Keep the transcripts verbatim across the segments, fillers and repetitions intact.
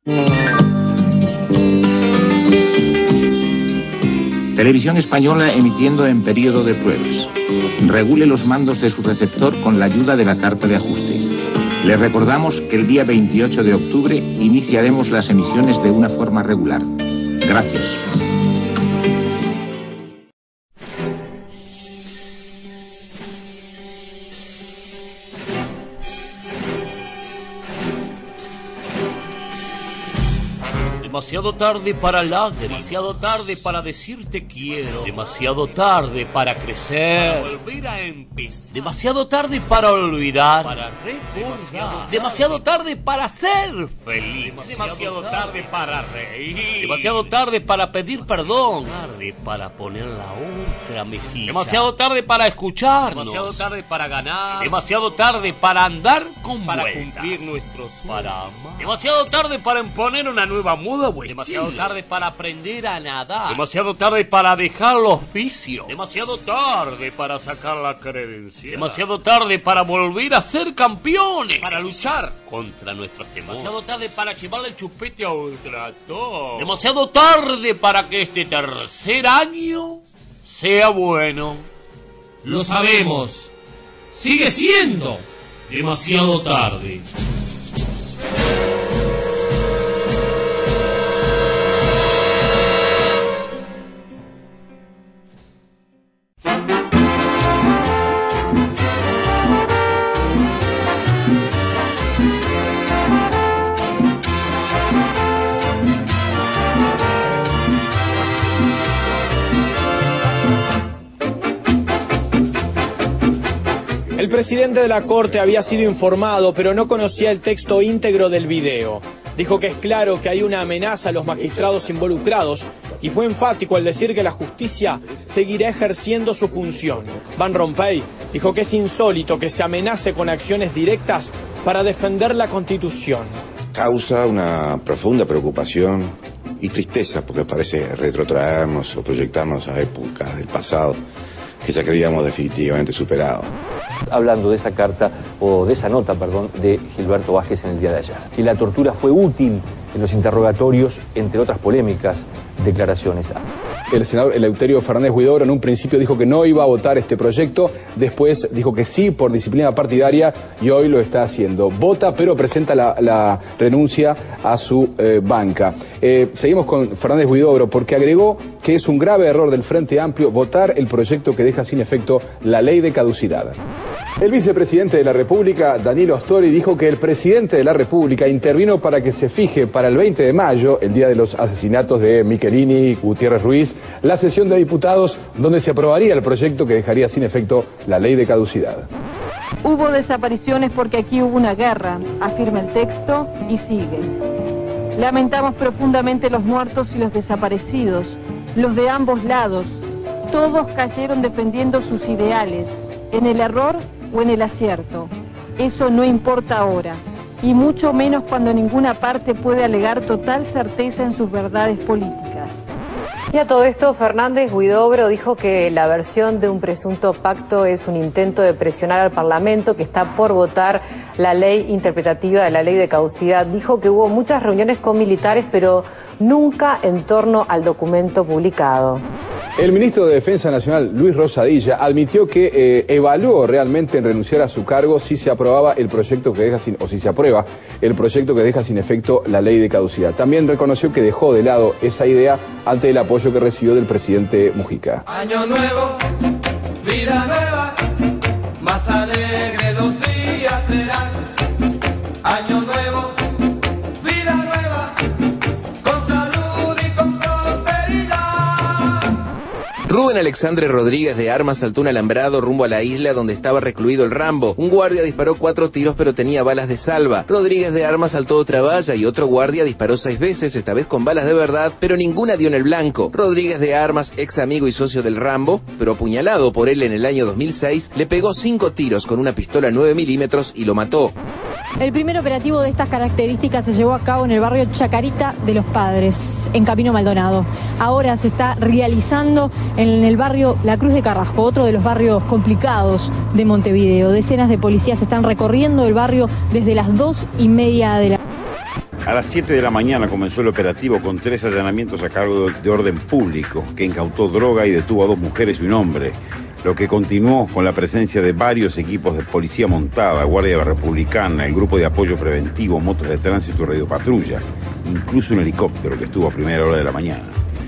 Televisión Española emitiendo en periodo de pruebas. Regule los mandos de su receptor con la ayuda de la carta de ajuste. Les recordamos que el día veintiocho de octubre iniciaremos las emisiones de una forma regular. Gracias. Demasiado tarde para lágrimas, demasiado tarde para decirte quiero, demasiado tarde para crecer, para volver a empezar, demasiado tarde para olvidar, para recordar, demasiado tarde para ser feliz, demasiado tarde para reír, demasiado tarde para pedir perdón, tarde para poner la otra mejilla, demasiado tarde para escucharnos, demasiado tarde para ganar, demasiado tarde para andar con para vueltas, cumplir nuestros para amar, demasiado tarde para imponer una nueva moda. Demasiado tarde para aprender a nadar. Demasiado tarde para dejar los vicios. Demasiado tarde para sacar la credencial. Demasiado tarde para volver a ser campeones. Para luchar contra nuestros temores. Demasiado tarde para llevarle el chupete a Ultratón. Demasiado tarde para que este tercer año sea bueno. Lo sabemos. Sigue siendo demasiado tarde. El presidente de la Corte había sido informado, pero no conocía el texto íntegro del video. Dijo que es claro que hay una amenaza a los magistrados involucrados y fue enfático al decir que la justicia seguirá ejerciendo su función. Van Rompuy dijo que es insólito que se amenace con acciones directas para defender la Constitución. Causa una profunda preocupación y tristeza porque parece retrotraernos o proyectarnos a épocas del pasado que ya creíamos definitivamente superado. Hablando de esa carta, o de esa nota, perdón, de Gilberto Vázquez en el día de ayer. Y la tortura fue útil en los interrogatorios, entre otras polémicas declaraciones. El senador Eleuterio Fernández Huidobro en un principio dijo que no iba a votar este proyecto, después dijo que sí por disciplina partidaria y hoy lo está haciendo. Vota, pero presenta la, la renuncia a su eh, banca. Eh, seguimos con Fernández Huidobro porque agregó que es un grave error del Frente Amplio votar el proyecto que deja sin efecto la ley de caducidad. El vicepresidente de la República, Danilo Astori, dijo que el presidente de la República intervino para que se fije para el veinte de mayo, el día de los asesinatos de Michelini y Gutiérrez Ruiz, la sesión de diputados donde se aprobaría el proyecto que dejaría sin efecto la ley de caducidad. Hubo desapariciones porque aquí hubo una guerra, afirma el texto y sigue. Lamentamos profundamente los muertos y los desaparecidos, los de ambos lados. Todos cayeron defendiendo sus ideales, en el error o en el acierto. Eso no importa ahora, y mucho menos cuando ninguna parte puede alegar total certeza en sus verdades políticas. Y a todo esto, Fernández Huidobro dijo que la versión de un presunto pacto es un intento de presionar al Parlamento que está por votar la ley interpretativa de la ley de caducidad. Dijo que hubo muchas reuniones con militares, pero nunca en torno al documento publicado. El ministro de Defensa Nacional, Luis Rosadilla, admitió que eh, evaluó realmente en renunciar a su cargo si se aprobaba el proyecto que deja sin, o si se aprueba el proyecto que deja sin efecto la ley de caducidad. También reconoció que dejó de lado esa idea ante el apoyo que recibió del presidente Mujica. Año nuevo, vida nueva, más alegre los días serán. Año nuevo, vida nueva, con salud y con prosperidad. Rubén Alexandre Rodríguez de Armas saltó un alambrado rumbo a la isla donde estaba recluido el Rambo. Un guardia disparó cuatro tiros pero tenía balas de salva. Rodríguez de Armas saltó otra valla y otro guardia disparó seis veces, esta vez con balas de verdad, pero ninguna dio en el blanco. Rodríguez de Armas, ex amigo y socio del Rambo, pero apuñalado por él en el año dos mil seis, le pegó cinco tiros con una pistola nueve milímetros y lo mató. El primer operativo de estas características se llevó a cabo en el barrio Chacarita de los Padres, en Camino Maldonado. Ahora se está realizando en el barrio La Cruz de Carrasco, otro de los barrios complicados de Montevideo. Decenas de policías están recorriendo el barrio desde las dos y media de la... A las siete de la mañana comenzó el operativo con tres allanamientos a cargo de orden público, que incautó droga y detuvo a dos mujeres y un hombre, lo que continuó con la presencia de varios equipos de policía montada, Guardia Republicana, el grupo de apoyo preventivo, motos de tránsito y radiopatrulla, incluso un helicóptero que estuvo a primera hora de la mañana.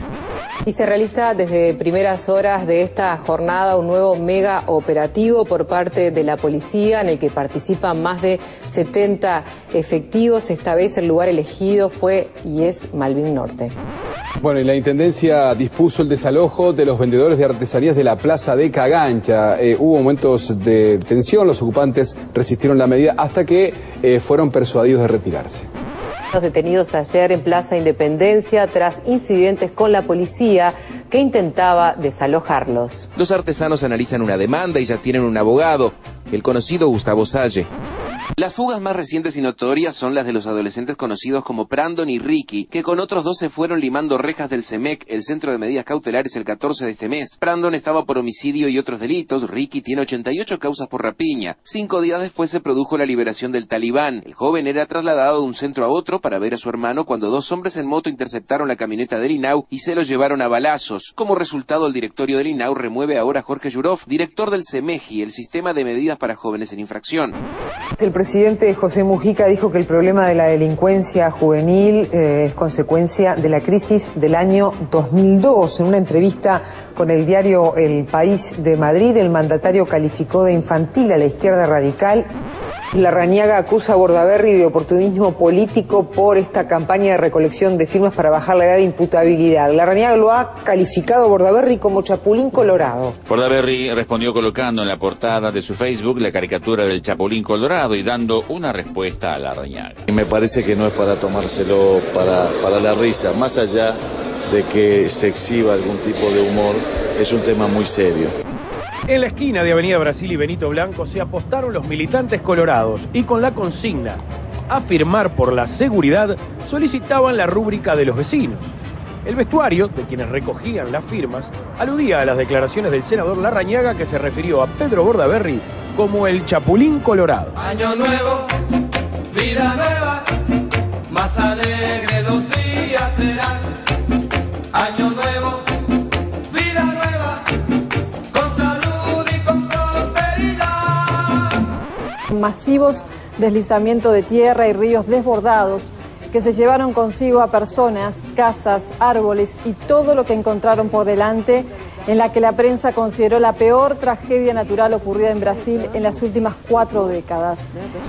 Y se realiza desde primeras horas de esta jornada un nuevo mega operativo por parte de la policía en el que participan más de setenta efectivos. Esta vez el lugar elegido fue y es Malvin Norte. Bueno, y la Intendencia dispuso el desalojo de los vendedores de artesanías de la Plaza de Cagancha. Eh, hubo momentos de tensión, los ocupantes resistieron la medida hasta que eh, fueron persuadidos de retirarse. Los detenidos ayer en Plaza Independencia tras incidentes con la policía que intentaba desalojarlos. Los artesanos analizan una demanda y ya tienen un abogado, el conocido Gustavo Salle. Las fugas más recientes y notorias son las de los adolescentes conocidos como Brandon y Ricky, que con otros dos se fueron limando rejas del CEMEC, el Centro de Medidas Cautelares, el catorce de este mes. Brandon estaba por homicidio y otros delitos, Ricky tiene ochenta y ocho causas por rapiña. Cinco días después se produjo la liberación del talibán. El joven era trasladado de un centro a otro para ver a su hermano cuando dos hombres en moto interceptaron la camioneta del I N A U y se lo llevaron a balazos. Como resultado, el directorio del I N A U remueve ahora a Jorge Yurov, director del CEMEJI, el Sistema de Medidas para Jóvenes en Infracción. El presidente José Mujica dijo que el problema de la delincuencia juvenil eh, es consecuencia de la crisis del año dos mil dos. En una entrevista con el diario El País de Madrid, el mandatario calificó de infantil a la izquierda radical. Larrañaga acusa a Bordaberry de oportunismo político por esta campaña de recolección de firmas para bajar la edad de imputabilidad. Larrañaga lo ha calificado a Bordaberry como chapulín colorado. Bordaberry respondió colocando en la portada de su Facebook la caricatura del chapulín colorado y dando una respuesta a Larrañaga. Y me parece que no es para tomárselo para, para la risa, más allá de que se exhiba algún tipo de humor, es un tema muy serio. En la esquina de Avenida Brasil y Benito Blanco se apostaron los militantes colorados y con la consigna "Afirmar por la seguridad" solicitaban la rúbrica de los vecinos. El vestuario de quienes recogían las firmas aludía a las declaraciones del senador Larrañaga, que se refirió a Pedro Bordaberry como el chapulín colorado. Año nuevo, vida nueva, más alegre los días serán. Año nuevo, vida nueva, con salud y con prosperidad. Masivos deslizamientos de tierra y ríos desbordados que se llevaron consigo a personas, casas, árboles y todo lo que encontraron por delante, en la que la prensa consideró la peor tragedia natural ocurrida en Brasil en las últimas cuatro décadas.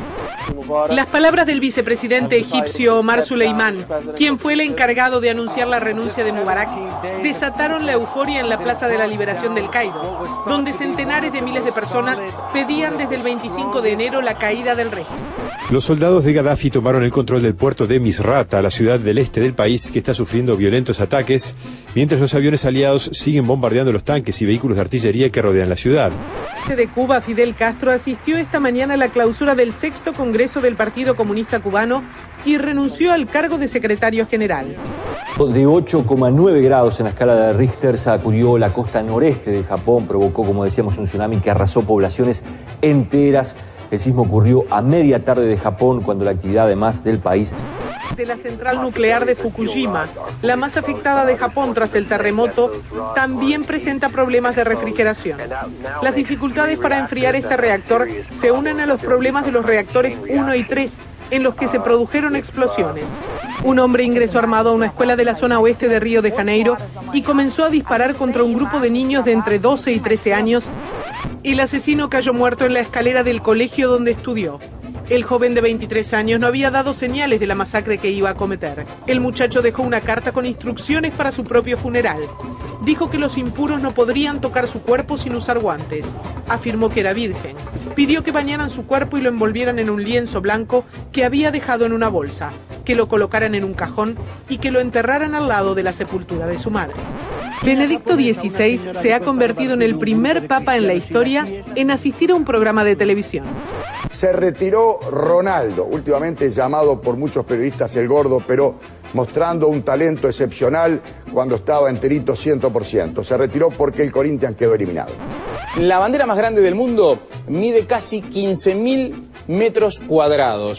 Las palabras del vicepresidente egipcio Omar Suleimán, quien fue el encargado de anunciar la renuncia de Mubarak, desataron la euforia en la Plaza de la Liberación del Cairo, donde centenares de miles de personas pedían desde el veinticinco de enero la caída del régimen. Los soldados de Gaddafi tomaron el control del puerto de Misrata, la ciudad del este del país que está sufriendo violentos ataques, mientras los aviones aliados siguen bombardeando los tanques y vehículos de artillería que rodean la ciudad. De Cuba, Fidel Castro asistió esta mañana a la clausura del sexto Congreso del Partido Comunista Cubano y renunció al cargo de secretario general. De ocho coma nueve grados en la escala de Richter sacudió la costa noreste de Japón, provocó, como decíamos, un tsunami que arrasó poblaciones enteras. El sismo ocurrió a media tarde de Japón, cuando la actividad además del país... De la central nuclear de Fukushima, la más afectada de Japón tras el terremoto, también presenta problemas de refrigeración. Las dificultades para enfriar este reactor se unen a los problemas de los reactores uno y tres, en los que se produjeron explosiones. Un hombre ingresó armado a una escuela de la zona oeste de Río de Janeiro y comenzó a disparar contra un grupo de niños de entre doce y trece años. El asesino cayó muerto en la escalera del colegio donde estudió. El joven de veintitrés años no había dado señales de la masacre que iba a cometer. El muchacho dejó una carta con instrucciones para su propio funeral. Dijo que los impuros no podrían tocar su cuerpo sin usar guantes. Afirmó que era virgen. Pidió que bañaran su cuerpo y lo envolvieran en un lienzo blanco que había dejado en una bolsa, que lo colocaran en un cajón y que lo enterraran al lado de la sepultura de su madre. Benedicto dieciséis se ha convertido en el primer papa en la historia en asistir a un programa de televisión. Se retiró Ronaldo, últimamente llamado por muchos periodistas el gordo, pero mostrando un talento excepcional cuando estaba enterito cien por ciento. Se retiró porque el Corinthians quedó eliminado. La bandera más grande del mundo mide casi quince mil metros cuadrados.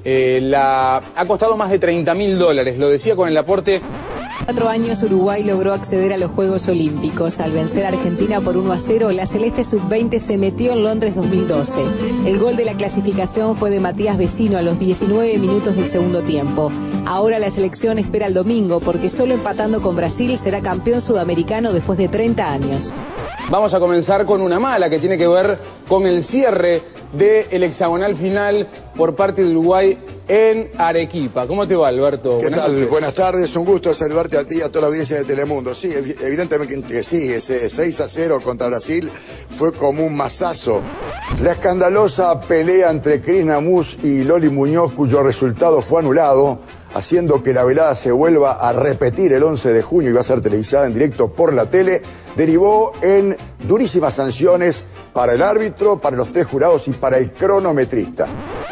Eh, la, ha costado más de treinta mil dólares, lo decía con el aporte. Cuatro años Uruguay logró acceder a los Juegos Olímpicos. Al vencer a Argentina por uno a cero, la Celeste sub veinte se metió en Londres dos mil doce. El gol de la clasificación fue de Matías Vecino a los diecinueve minutos del segundo tiempo. Ahora la selección espera el domingo porque solo empatando con Brasil será campeón sudamericano después de treinta años. Vamos a comenzar con una mala que tiene que ver con el cierre del hexagonal final por parte de Uruguay en Arequipa. ¿Cómo te va, Alberto? ¿Qué Buenas tal? noches. Buenas tardes, un gusto saludarte a ti y a toda la audiencia de Telemundo. Sí, evidentemente que sí, ese seis a cero contra Brasil fue como un mazazo. La escandalosa pelea entre Cris Namuz y Loli Muñoz, cuyo resultado fue anulado, haciendo que la velada se vuelva a repetir el once de junio y va a ser televisada en directo por la tele, derivó en durísimas sanciones para el árbitro, para los tres jurados y para el cronometrista.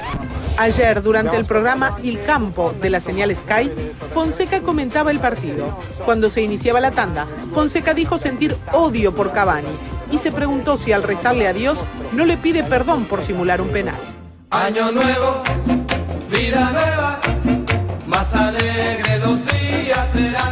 Ayer, durante el programa Il Campo de la señal Sky, Fonseca comentaba el partido. Cuando se iniciaba la tanda, Fonseca dijo sentir odio por Cavani y se preguntó si al rezarle a Dios no le pide perdón por simular un penal. Año nuevo, vida nueva, más alegre los días serán.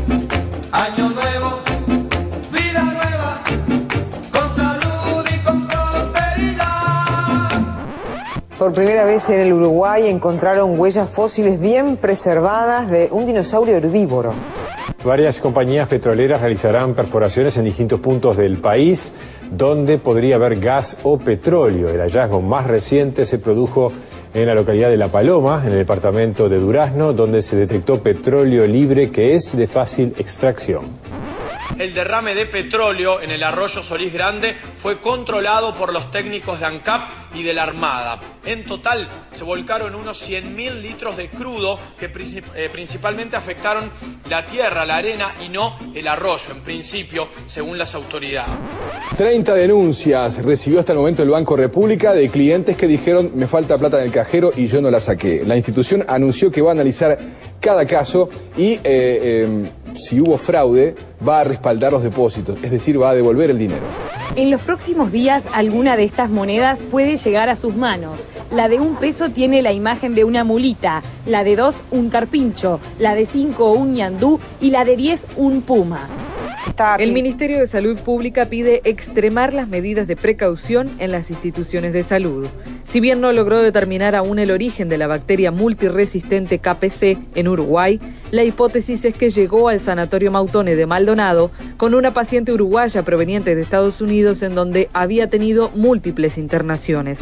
Año nuevo, vida nueva, con salud y con prosperidad. Por primera vez en el Uruguay encontraron huellas fósiles bien preservadas de un dinosaurio herbívoro. Varias compañías petroleras realizarán perforaciones en distintos puntos del país donde podría haber gas o petróleo. El hallazgo más reciente se produjo en la localidad de La Paloma, en el departamento de Durazno, donde se detectó petróleo libre que es de fácil extracción. El derrame de petróleo en el arroyo Solís Grande fue controlado por los técnicos de ANCAP y de la Armada. En total se volcaron unos cien mil litros de crudo que eh, principalmente afectaron la tierra, la arena y no el arroyo, en principio, según las autoridades. treinta denuncias recibió hasta el momento el Banco República de clientes que dijeron me falta plata en el cajero y yo no la saqué. La institución anunció que va a analizar cada caso y eh, eh, si hubo fraude va a respaldar los depósitos, es decir, va a devolver el dinero. En los próximos días alguna de estas monedas puede llegar a sus manos. La de un peso tiene la imagen de una mulita, la de dos un carpincho, la de cinco un ñandú y la de diez un puma. El Ministerio de Salud Pública pide extremar las medidas de precaución en las instituciones de salud. Si bien no logró determinar aún el origen de la bacteria multiresistente K P C en Uruguay, la hipótesis es que llegó al Sanatorio Mautone de Maldonado con una paciente uruguaya proveniente de Estados Unidos en donde había tenido múltiples internaciones.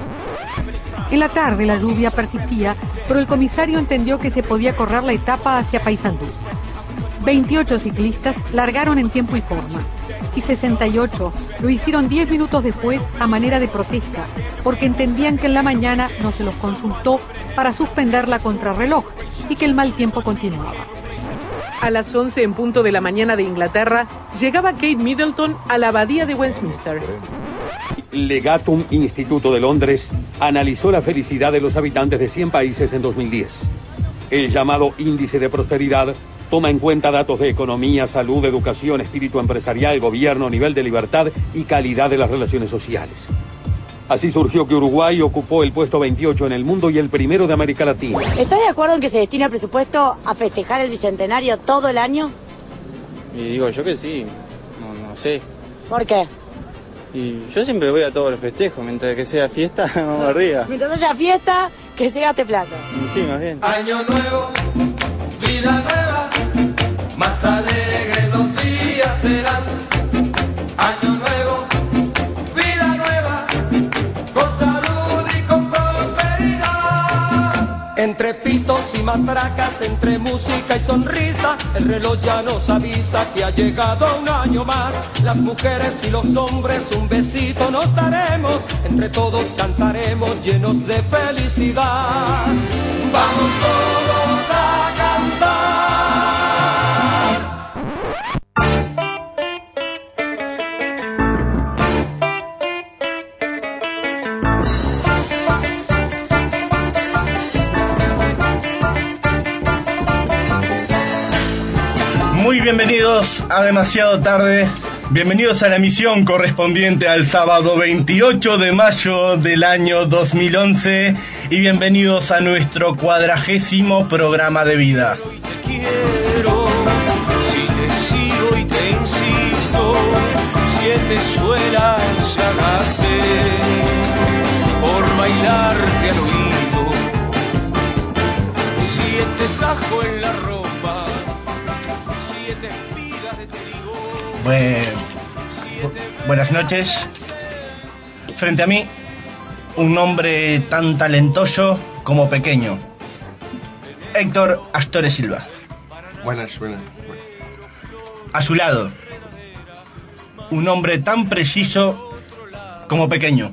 En la tarde la lluvia persistía, pero el comisario entendió que se podía correr la etapa hacia Paysandú. veintiocho ciclistas largaron en tiempo y forma, y sesenta y ocho lo hicieron diez minutos después a manera de protesta, porque entendían que en la mañana no se los consultó para suspender la contrarreloj y que el mal tiempo continuaba. A las once en punto de la mañana de Inglaterra, llegaba Kate Middleton a la abadía de Westminster. Legatum Instituto de Londres analizó la felicidad de los habitantes de cien países en dos mil diez. El llamado Índice de Prosperidad toma en cuenta datos de economía, salud, educación, espíritu empresarial, gobierno, nivel de libertad y calidad de las relaciones sociales. Así surgió que Uruguay ocupó el puesto veintiocho en el mundo y el primero de América Latina. ¿Estás de acuerdo en que se destina el presupuesto a festejar el bicentenario todo el año? Y digo yo que sí, no, no sé. ¿Por qué? Y yo siempre voy a todos los festejos, mientras que sea fiesta, vamos arriba. Mientras haya fiesta, que se gaste plata. Y sí, más bien. Año nuevo, vida nueva, más alegre los días serán. Año nuevo, vida nueva, con salud y con prosperidad. Entre pitos y matracas, entre música y sonrisa, el reloj ya nos avisa que ha llegado un año más. Las mujeres y los hombres un besito nos daremos, entre todos cantaremos llenos de felicidad. Vamos todos a cantar. Muy bienvenidos a Demasiado Tarde. Bienvenidos a la emisión correspondiente al sábado veintiocho de mayo del año dos mil once y bienvenidos a nuestro cuadragésimo programa de vida. Quiero, si te sigo y te insisto, siete suelas ya gasté por bailarte al oído, siete tajo en la ropa, siete espigas de trigo. Bueno, buenas noches. Frente a mí, un hombre tan talentoso como pequeño. Héctor Astore Silva. Buenas, buenas. A su lado, un hombre tan preciso como pequeño.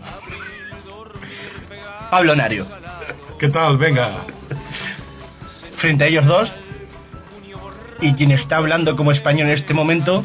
Pablo Nario. ¿Qué tal? Venga. Frente a ellos dos, y quien está hablando como español en este momento,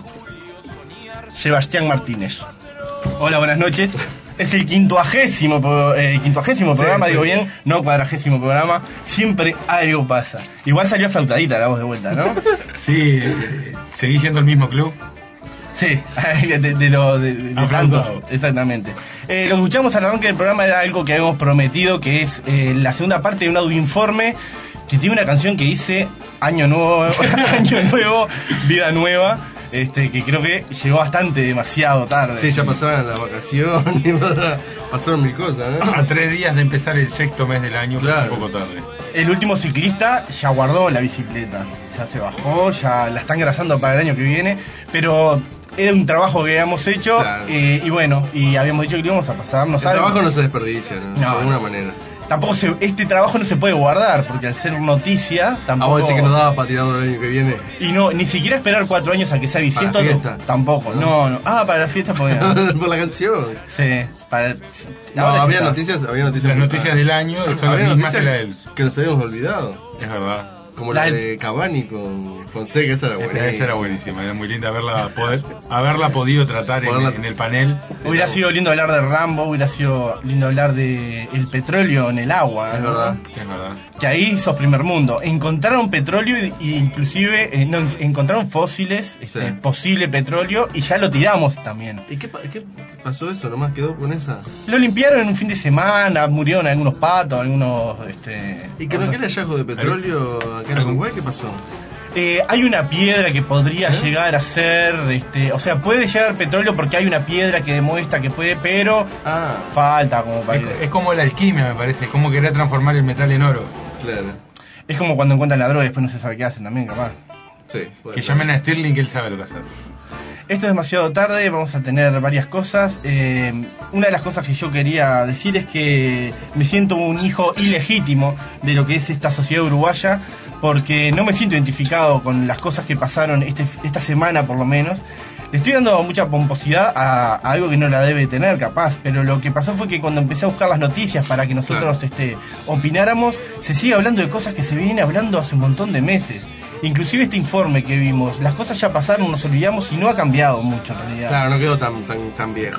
Sebastián Martínez. Hola, buenas noches. Es el quincuagésimo, eh, quincuagésimo programa, sí, sí. Digo bien, no cuadragésimo programa. Siempre algo pasa. Igual salió flautadita la voz de vuelta, ¿no? Sí, eh, ¿seguí yendo al mismo club? Sí, de, de lo de, de tantos, exactamente. Eh, lo que escuchamos al arranque del programa era algo que habíamos prometido, que es eh, la segunda parte de un audioinforme que tiene una canción que dice Año Nuevo, Año Nuevo, Vida Nueva. Este, que creo que llegó bastante, demasiado tarde. Sí, ya pasaron las vacaciones, pasaron mil cosas, ¿no? A tres días de empezar el sexto mes del año, claro. Un poco tarde. El último ciclista ya guardó la bicicleta, ya se bajó, ya la están grasando para el año que viene, pero era un trabajo que habíamos hecho, claro. eh, y bueno, y habíamos dicho que íbamos a pasarnos algo. El algo. trabajo no se desperdicia, ¿no? No, de alguna no. manera. Tampoco se, este trabajo no se puede guardar, porque al ser noticia, tampoco... ¿A vos decís que nos daba para tirarlo el año que viene? Y no, ni siquiera esperar cuatro años a que sea bisiesto. ¿Para la fiesta? Tampoco, no, no. Ah, para la fiesta porque... Por la canción. Sí, para... No, había noticias, había noticias... Las noticias del año son las mismas que la del... Que nos habíamos olvidado. Es verdad. Como la, la de Cavani con Fonseca, esa era buenísima. Esa era buenísima, era muy linda haberla, poder, haberla podido tratar en, en el panel. Sí, hubiera no. sido lindo hablar de Rambo, hubiera sido lindo hablar de el petróleo en el agua. Es ¿no? verdad, es verdad. Que ahí hizo primer mundo. Encontraron petróleo e inclusive eh, no, encontraron fósiles, sí. este, posible petróleo, y ya lo tiramos también. ¿Y qué, qué pasó eso? ¿Nomás quedó con esa? Lo limpiaron en un fin de semana, murieron algunos patos, algunos... Este, ¿Y que no queda hallazgo de petróleo acá en Uruguay? ¿Qué pasó? Eh, hay una piedra que podría ¿Eh? llegar a ser, este, o sea, puede llegar petróleo porque hay una piedra que demuestra que puede, pero ah. falta como para es, es como la alquimia, me parece, es como querer transformar el metal en oro. Claro. Es como cuando encuentran la droga y después no se sabe qué hacen también, capaz. Sí. Que llamen a Stirling, que él sabe lo que hace. Esto es demasiado tarde, vamos a tener varias cosas. Eh, una de las cosas que yo quería decir es que me siento un hijo ilegítimo de lo que es esta sociedad uruguaya, porque no me siento identificado con las cosas que pasaron este, esta semana por lo menos. Le estoy dando mucha pomposidad a, a algo que no la debe tener, capaz, pero lo que pasó fue que cuando empecé a buscar las noticias para que nosotros claro. este, opináramos, se sigue hablando de cosas que se vienen hablando hace un montón de meses. Inclusive este informe que vimos, las cosas ya pasaron, nos olvidamos y no ha cambiado mucho en realidad. Claro, no quedó tan, tan, tan viejo.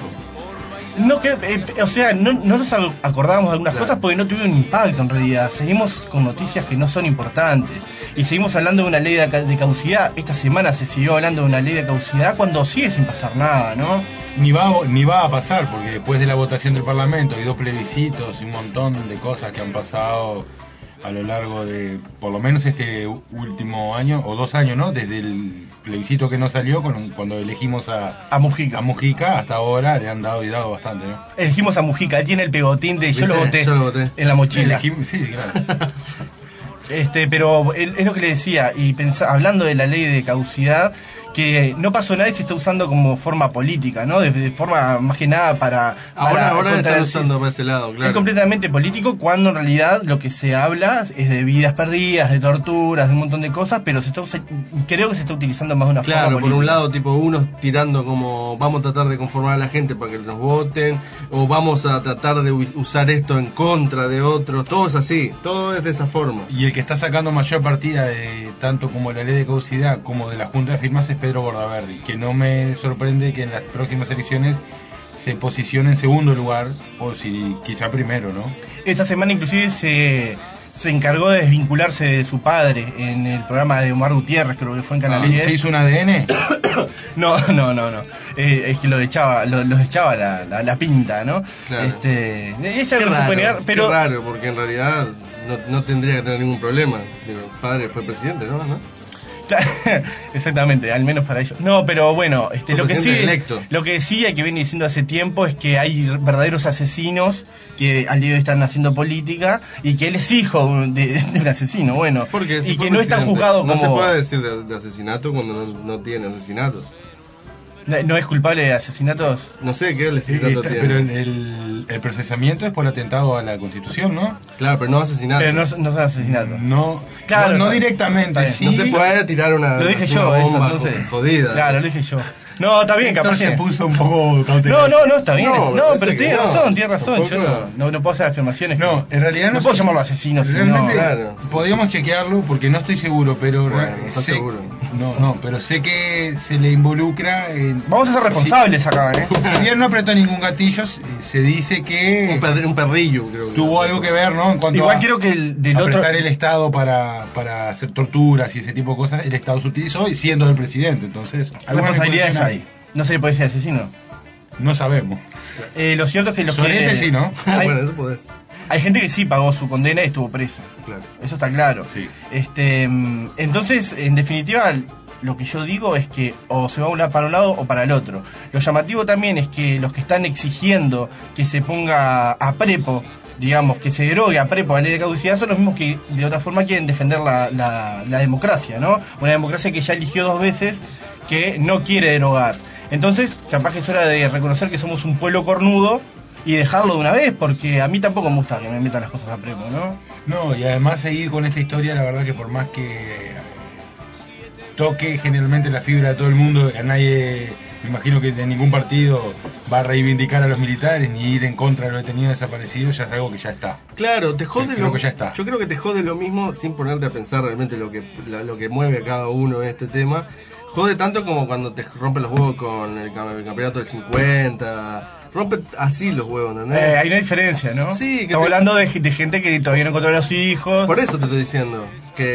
No que, eh, o sea, no, no nos acordábamos de algunas claro. cosas porque no tuvieron impacto en realidad. Seguimos con noticias que no son importantes. Y seguimos hablando de una ley de, de caducidad. Esta semana se siguió hablando de una ley de caducidad cuando sigue sin pasar nada, ¿no? Ni va, ni va a pasar, porque después de la votación del Parlamento y dos plebiscitos y un montón de cosas que han pasado a lo largo de, por lo menos este último año, o dos años, ¿no? Desde el plebiscito que no salió, con, cuando elegimos a, a Mujica. a Mujica, hasta ahora le han dado y dado bastante, ¿no? Elegimos a Mujica, él tiene el pegotín de yo lo voté, yo lo voté en la mochila. Elegimos, sí, claro. Este, pero es lo que le decía, y pensá, hablando de la ley de caducidad, que no pasó nada y se está usando como forma política, ¿no? De, de forma más que nada para... Ahora, para ahora están usando para ese lado, claro. Es completamente político cuando en realidad lo que se habla es de vidas perdidas, de torturas, de un montón de cosas, pero se está, se, creo que se está utilizando más de una claro, forma política. Claro, por un lado, tipo, unos tirando como vamos a tratar de conformar a la gente para que nos voten, o vamos a tratar de usar esto en contra de otros, todo es así, todo es de esa forma. Y el que está sacando mayor partida de tanto como la ley de caducidad como de la Junta de Firmas es Pedro Bordaberry, que no me sorprende que en las próximas elecciones se posicione en segundo lugar, o si quizá primero, ¿no? Esta semana inclusive se, se encargó de desvincularse de su padre en el programa de Omar Gutiérrez, creo que fue en Canal Ah, diez. ¿se hizo un A D N? No, no, no, no. Eh, es que lo echaba, lo, los echaba la, la, la pinta, ¿no? Claro. Este, es Qué algo que se raro, puede negar, pero qué raro, porque en realidad no, no tendría que tener ningún problema. Digo, el padre fue presidente, ¿no? ¿No? Claro, exactamente, al menos para ellos. No, pero bueno, este, Fue lo que sí presidente es- electo. lo que sí hay que viene diciendo hace tiempo es que hay verdaderos asesinos que al día de hoy están haciendo política y que él es hijo de, de un asesino, bueno, Porque si y fue que no está presidente, juzgado como No se puede decir de, de asesinato cuando no, no tiene asesinatos. no, no es culpable de asesinatos. No sé qué Eh, asesinato está- tiene. pero el, el- el procesamiento es por atentado a la Constitución, ¿no? Claro, pero no asesinato. Pero no, no son asesinatos. No, Claro, no, no está- directamente, está bien. sí. No se puede tirar una, Lo dije una yo, eso, bomba entonces. jodida. Claro, lo dije yo. No, está bien, Héctor capaz se que- puso un poco No, cauteloso. no, no, está bien. No, No, me parece pero que tiene no. razón, tiene razón. Yo Tampoco- no, no, no puedo hacer afirmaciones. No, que- en realidad no no sé- puedo llamarlo asesino, sino- Realmente Claro. podríamos chequearlo porque no estoy seguro, pero Bueno, re- no estás sé, seguro. No, no, pero sé que se le involucra en. Vamos a ser responsables acá, ¿eh? Si bien no apretó ningún gatillo, se se dice que Un, per- un perrillo, creo que. tuvo algo que ver, ¿no? En cuanto Igual a creo que el del otro. apretar el Estado para, para hacer torturas y ese tipo de cosas, el Estado se utilizó y siendo el presidente, entonces. alguna Responsabilidades vinculación hay. No se le puede decir asesino. No sabemos. Eh, lo cierto es que los Sorete que. sí, ¿no? Hay, Bueno, eso podés. hay gente que sí pagó su condena y estuvo presa. Claro. Eso está claro. Sí. Este, mm, entonces, en definitiva, lo que yo digo es que o se va una para un lado o para el otro. Lo llamativo también es que los que están exigiendo que se ponga a prepo, digamos, que se derogue a prepo la ley de caducidad, son los mismos que de otra forma quieren defender la, la, la democracia, ¿no? Una democracia que ya eligió dos veces, que no quiere derogar. Entonces, capaz que es hora de reconocer que somos un pueblo cornudo y dejarlo de una vez, porque a mí tampoco me gusta que me metan las cosas a prepo, ¿no? No, y además seguir con esta historia, la verdad que por más que toque generalmente la fibra de todo el mundo, a nadie, me imagino que de ningún partido va a reivindicar a los militares ni ir en contra de los detenidos desaparecidos, ya es algo que ya está. Claro, te jode Sí, lo creo que ya está. Yo creo que te jode lo mismo sin ponerte a pensar realmente lo que la- lo que mueve a cada uno en este tema. Jode tanto como cuando te rompen los huevos con el, cam- el campeonato del cincuenta. Rompe así los huevos, ¿entendés? Eh, hay una diferencia, ¿no? Sí, que Estamos te- hablando de, de gente que todavía no encontró a los hijos. Por eso te estoy diciendo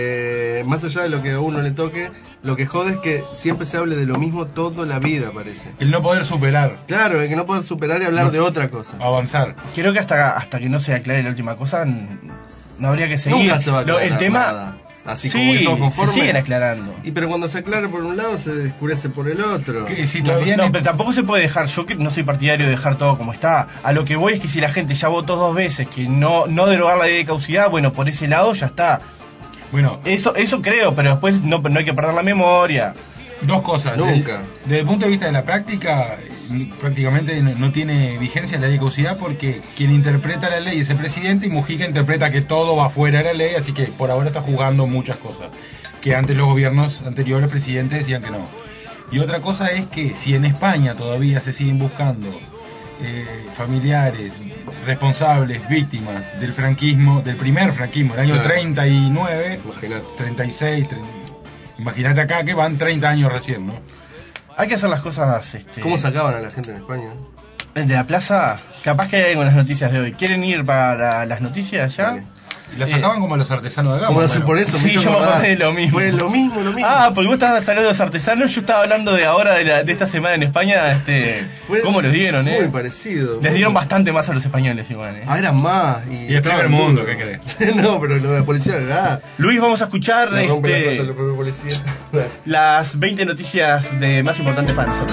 que más allá de lo que a uno le toque, lo que jode es que siempre se hable de lo mismo toda la vida, parece. El no poder superar, Claro, el que no poder superar y hablar No. de otra cosa. avanzar. Creo que hasta, hasta que no se aclare la última cosa, n- no habría que seguir. Nunca se va a Lo- aclarar el tema. nada. Así sí, como que todo conforme. se siguen aclarando. Y pero cuando se aclare por un lado se descurece por el otro. Que si No, todavía no, no- pero tampoco se puede dejar, yo que no soy partidario de dejar todo como está. A lo que voy es que si la gente ya votó dos veces que no, no derogar la ley de caducidad, bueno, por ese lado ya está. Bueno, Eso, eso creo, pero después no, no hay que perder la memoria. dos cosas. Nunca. Desde, desde el punto de vista de la práctica, eh, prácticamente no, no tiene vigencia la ley de caducidad porque quien interpreta la ley es el presidente y Mujica interpreta que todo va fuera de la ley, así que por ahora está jugando muchas cosas que antes los gobiernos anteriores presidentes decían que no. Y otra cosa es que si en España todavía se siguen buscando eh, familiares, responsables, víctimas del franquismo, del primer franquismo, el año Claro. treinta y nueve, Imagínate. treinta y seis, treinta, imagínate acá que van treinta años recién, ¿no? Hay que hacer las cosas. Este, ¿Cómo sacaban a la gente en España? de la plaza, capaz que hay con las noticias de hoy. ¿Quieren ir para las noticias ya? Dale. Y la sacaban como a los artesanos de acá. ¿Cómo lo más o hacen menos. por eso? Sí, hizo yo me acordar. acordé de lo mismo. Fue lo mismo, lo mismo. Ah, porque vos estabas hablando de los artesanos, yo estaba hablando de ahora, de, la- de esta semana en España, este, Fue cómo los dieron, Muy eh. parecido. Les dieron bastante más a los españoles igual, eh. Ah, eran más. Y, Y el primer estaban mundo, duros. ¿qué crees? No, pero lo de la policía acá. Luis, vamos a escuchar Le rompe la cosa a este, la propia policía. las veinte noticias de más importantes para nosotros.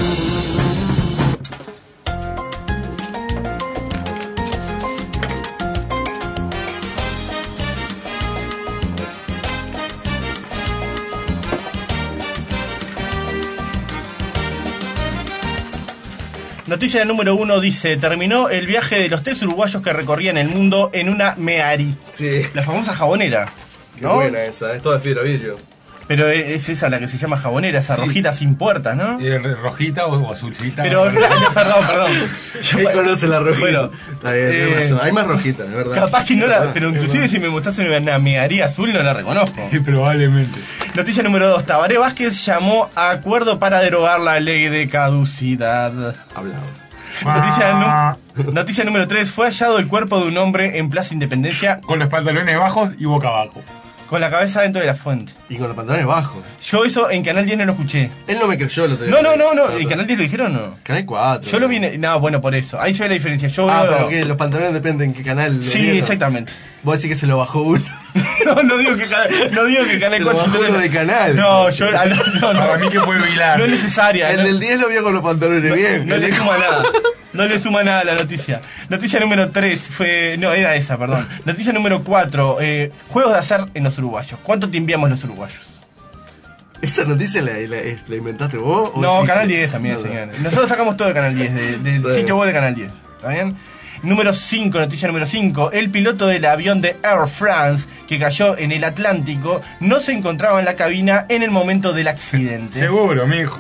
Noticia número uno dice: terminó el viaje de los tres uruguayos que recorrían el mundo en una Meari. Sí. La famosa jabonera. Qué ¿no? buena esa, es toda de fibra vidrio. Pero es esa la que se llama jabonera, esa Sí. rojita sin puertas, ¿no? Eh, rojita o, o azulcita. Pero, no sé. perdón, perdón. ¿Quién conoce la rojita? Bueno, Está bien, tenés eh, razón. Hay más rojita, de verdad. capaz que no la. Es Pero más, inclusive es si me mostrase una mearía azul no la reconozco. Sí, probablemente. Noticia número dos. Tabaré Vázquez llamó a acuerdo para derogar la ley de caducidad. más. Hablado. Noticia, nu- noticia número tres. Fue hallado el cuerpo de un hombre en Plaza Independencia. Con los pantalones bajos y boca abajo. Con la cabeza dentro de la fuente. Y con los pantalones bajos. Yo eso en Canal diez no lo escuché. Él no me creyó lo No, no, no, no. ¿En Canal diez lo dijeron o no? Canal cuatro. Yo lo vi en... No, bueno, por eso. Ahí se ve la diferencia. Yo ah, veo... pero que los pantalones dependen en qué canal. lo Sí, vieron. exactamente. Vos decís que se lo bajó uno. No, no digo que Canal, no digo que Canal Se lo cuatro... bajó uno de Canal. No, yo... No, no, no. Para mí que fue Vilar. No es necesaria. El no, del diez lo vio con los pantalones no, bien. no le suma nada. No le suma nada a la noticia. Noticia número tres fue... No, era esa, perdón. Noticia número cuatro. Eh, juegos de azar en los uruguayos. ¿Cuánto te enviamos los uruguayos? ¿Esa noticia la, la, la inventaste vos? No, existe? Canal diez también, No, no. señores. Nosotros sacamos todo de Canal diez, de- del Sí. sitio web de Canal diez. ¿Está bien? Número cinco, noticia número cinco. El piloto del avión de Air France que cayó en el Atlántico no se encontraba en la cabina en el momento del accidente. Seguro, mijo.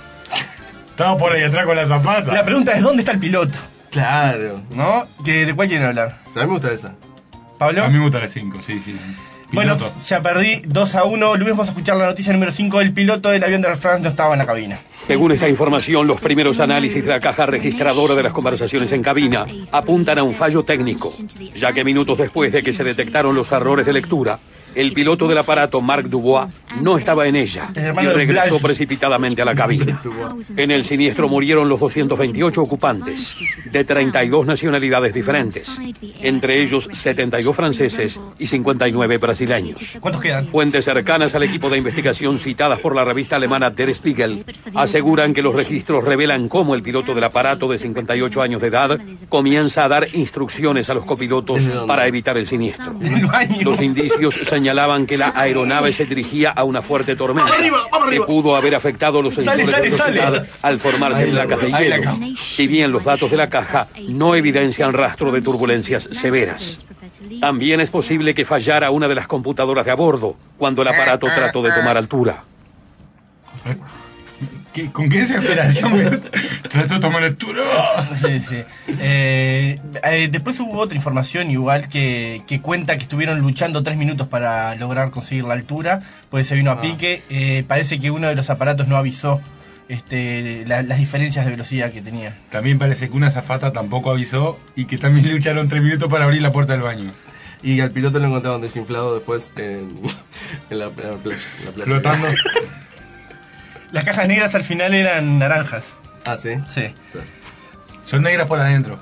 Estaba por ahí atrás con la zapata. La pregunta es: ¿dónde está el piloto? Claro. ¿No? ¿Que ¿De cuál quieren hablar? A mí me gusta esa. ¿Pablo? A mí me gusta la cinco, sí, sí. Bueno, Piloto. ya perdí dos a uno. Luis, vamos a escuchar la noticia número cinco. El piloto del avión de Air France no estaba en la cabina. Según esta información, los primeros análisis de la caja registradora de las conversaciones en cabina apuntan a un fallo técnico, ya que minutos después de que se detectaron los errores de lectura, el piloto del aparato, Marc Dubois, no estaba en ella El y hermano de regresó Blanche. precipitadamente a la cabina. En el siniestro murieron los doscientos veintiocho ocupantes, de treinta y dos nacionalidades diferentes, entre ellos setenta y dos franceses y cincuenta y nueve brasileños. ¿Cuántos quedan? Fuentes cercanas al equipo de investigación citadas por la revista alemana Der Spiegel aseguran que los registros revelan cómo el piloto del aparato de cincuenta y ocho años de edad comienza a dar instrucciones a los copilotos ¿Desde dónde? para evitar el siniestro. En el baño. Los indicios señalaban que la aeronave se dirigía a una fuerte tormenta ¡Vamos arriba, vamos que arriba! pudo haber afectado los Sale, sensores sale, de velocidad sale. al formarse Ahí la placas de ahí la hielo. acabo. Si bien los datos de la caja no evidencian rastro de turbulencias severas. También es posible que fallara una de las computadoras de a bordo cuando el aparato trató de tomar altura. ¿Qué- ¿Con qué desesperación me trató de tomar lectura? Sí, sí. Eh, eh, después hubo otra información igual que, que cuenta que estuvieron luchando tres minutos para lograr conseguir la altura, pues se vino a Ah. pique. Eh, parece que uno de los aparatos no avisó este, la- las diferencias de velocidad que tenía. También parece que una azafata tampoco avisó y que también lucharon tres minutos para abrir la puerta del baño. Y al piloto lo encontraron desinflado después en, en, la, en la playa. En la playa. Flotando. Las cajas negras al final eran naranjas. Ah, ¿sí? Sí, Son negras por adentro.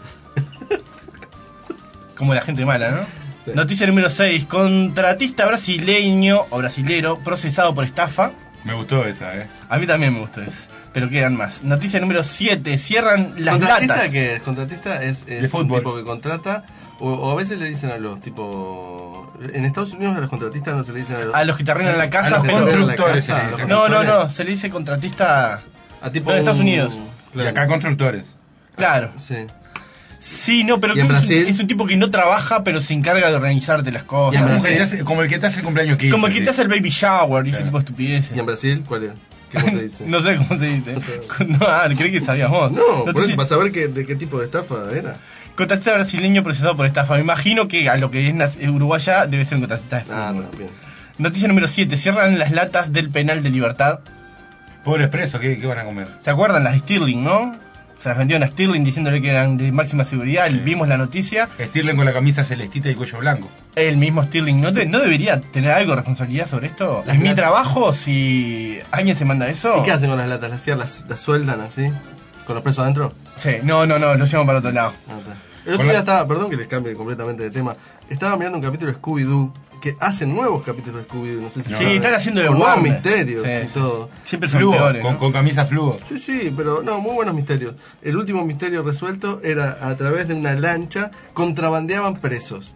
como la gente mala, ¿no? Sí. Noticia número seis. Contratista brasileño o brasilero procesado por estafa. Me gustó esa, ¿eh? A mí también me gustó eso, pero quedan más. Noticia número siete. Cierran las ¿Contratista latas. qué es? Contratista es, De es un fútbol. tipo que contrata, o, o a veces le dicen a los tipos... En Estados Unidos a los contratistas no se le dicen a los... A los que te arreglan la casa, a los que te pero- arreglan la constructores casa, se le a los dice. No, no, constructores. no, se le dice contratista A tipo no, en Estados un- Unidos. Y acá constructores. Claro. Sí. Sí, no, pero ¿Y en creo que es un, Brasil? es un tipo que no trabaja, pero se encarga de organizarte las ¿Y en cosas. Como, Brasil? que te hace- como el que te hace el cumpleaños quince. Como el que sí. te hace el baby shower y ese Claro. tipo de estupideces. ¿Y en Brasil cuál es? ¿Cómo se dice? No sé cómo se dice. No, ah, creí que sabías vos. No, te por eso, sé- para saber qué, de qué tipo de estafa era. Contratista brasileño procesado por estafa. Me imagino que a lo que es nas- uruguaya debe ser un contratista de Ah, fútbol. no, bien. Noticia número siete. Cierran las latas del penal de Libertad. Pobres presos, ¿qué, ¿qué van a comer? ¿Se acuerdan las de Stirling, no? Se las vendieron a Stirling diciéndole que eran de máxima seguridad. Sí. Vimos la noticia. Stirling con la camisa celestita y cuello blanco. El mismo Stirling. ¿No, te- ¿No debería tener algo de responsabilidad sobre esto? Las ¿Es mi latas. trabajo si alguien se manda eso? ¿Y qué hacen con las latas? ¿Las cierran, las, las sueldan así? ¿Con los presos adentro? Sí, no, no, no, lo llevan para otro lado. Ah, está. El otro Con la- día estaba, perdón que les cambie completamente de tema, estaba mirando un capítulo de Scooby-Doo, que hacen nuevos capítulos de Scooby-Doo, no sé si Sí, saben. están haciendo de con nuevos Warner. misterios Sí, y sí. todo. Siempre son Fluo, peores, con, ¿no? con camisa fluo. Sí, sí, pero no, muy buenos misterios. El último misterio resuelto era a través de una lancha contrabandeaban presos.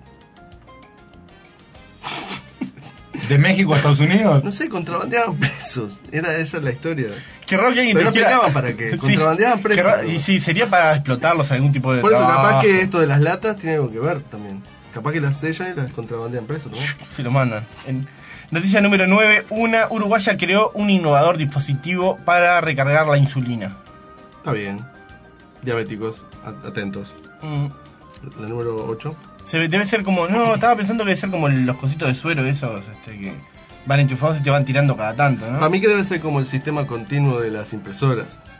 ¿De México a Estados Unidos? No sé, contrabandeaban presos. Era esa la historia. Qué raro que alguien Pero no dijera- explicaban para qué. Sí, Contrabandeaban qué presos. raro- Y sí, sería para explotarlos en algún tipo de Por eso capaz trabajo. que esto de las latas tiene algo que ver también. Capaz que las sellan y las contrabandean presos, ¿no? Se lo mandan. En- Noticia número nueve. Una uruguaya creó un innovador dispositivo para recargar la insulina. Está bien. Diabéticos, a- atentos. Mm. La número ocho. Se ve- debe ser como... No, estaba pensando que debe ser como los cositos de suero esos este, que van enchufados y te van tirando cada tanto, ¿no? Para mí que debe ser como el sistema continuo de las impresoras.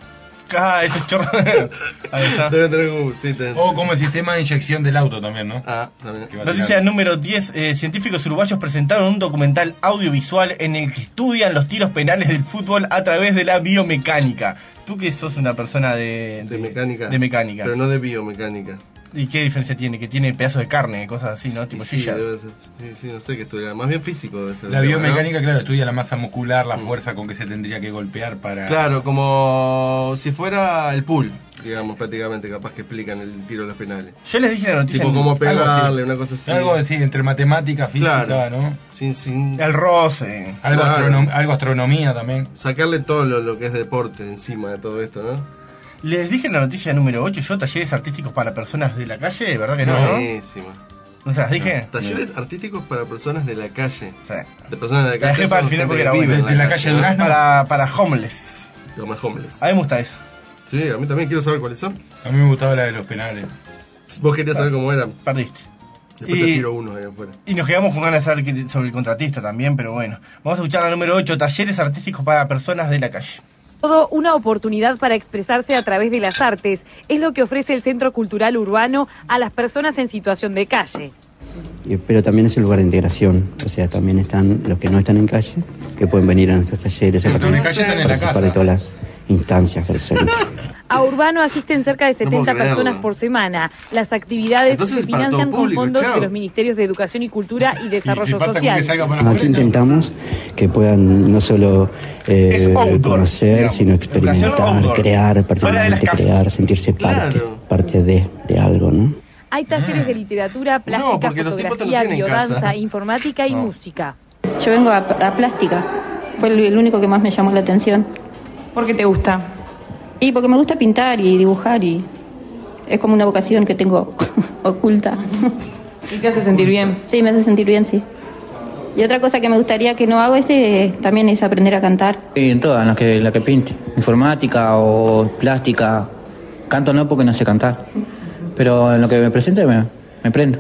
Ah, eso es chorro. Ahí está. Debe tener como, sí, te... O como el sistema de inyección del auto también, ¿no? Ah, también. Noticia número diez. Eh, científicos uruguayos presentaron un documental audiovisual en el que estudian los tiros penales del fútbol a través de la biomecánica. Tú que sos una persona de... De, de mecánica. De mecánica. Pero no de biomecánica. ¿Y qué diferencia tiene? Que tiene pedazos de carne, cosas así, ¿no? Tipo sí, silla. debe ser, sí, sí, no sé qué estudia. Más bien físico debe ser. La tema, biomecánica, ¿no? claro, estudia la masa muscular, la fuerza con que se tendría que golpear para... Claro, como si fuera el pool, digamos, prácticamente, capaz que explican el tiro de los penales. Yo les dije la noticia... Tipo, en... cómo pegarle, algo una cosa así. Algo así, entre matemática, física, claro. ¿no? Sin, sin... El roce. Algo, claro. astronom... algo astronomía también. Sacarle todo lo, lo que es deporte encima de todo esto, ¿no? Les dije en la noticia número ocho, yo talleres artísticos para personas de la calle, ¿verdad que no? Buenísima. ¿No se las dije? No. Talleres no. artísticos para personas de la calle. Sí. De personas de la calle. La dejé para el final porque era bueno. ¿De, de la calle ¿no? Durazno? Para, para homeless. Los más homeless. A mí me gusta eso. Sí, a mí también quiero saber cuáles son. A mí me gustaba la de los penales. Vos querías saber cómo eran. Perdiste. Después y, te tiro uno ahí afuera. Y nos quedamos con ganas de saber sobre el contratista también, pero bueno. Vamos a escuchar la número ocho, talleres artísticos para personas de la calle. Todo una oportunidad para expresarse a través de las artes. Es lo que ofrece el Centro Cultural Urbano a las personas en situación de calle. Pero también es un lugar de integración, o sea, también están los que no están en calle, que pueden venir a nuestros talleres a participar de todas las instancias del centro. A Urbano asisten cerca de setenta no personas por semana. Las actividades Entonces, se financian con público, fondos chao. de los Ministerios de Educación y Cultura y Desarrollo Social. Aquí intentamos que puedan no solo eh, outdoor, conocer, digamos, sino experimentar, crear, particularmente crear, sentirse parte, claro. parte de, de algo, ¿no? Hay talleres de literatura, plástica, no, fotografía, biodanza, informática y no. música. Yo vengo a, a plástica, fue el, el único que más me llamó la atención. ¿Por qué te gusta? Y porque me gusta pintar y dibujar y es como una vocación que tengo oculta. ¿Y te hace sentir bien? Sí, me hace sentir bien, sí. Y otra cosa que me gustaría que no hago es eh, también es aprender a cantar. Sí, en todas, en la que, la que pinte, informática o plástica. Canto no porque no sé cantar, pero en lo que me presente me, me prendo.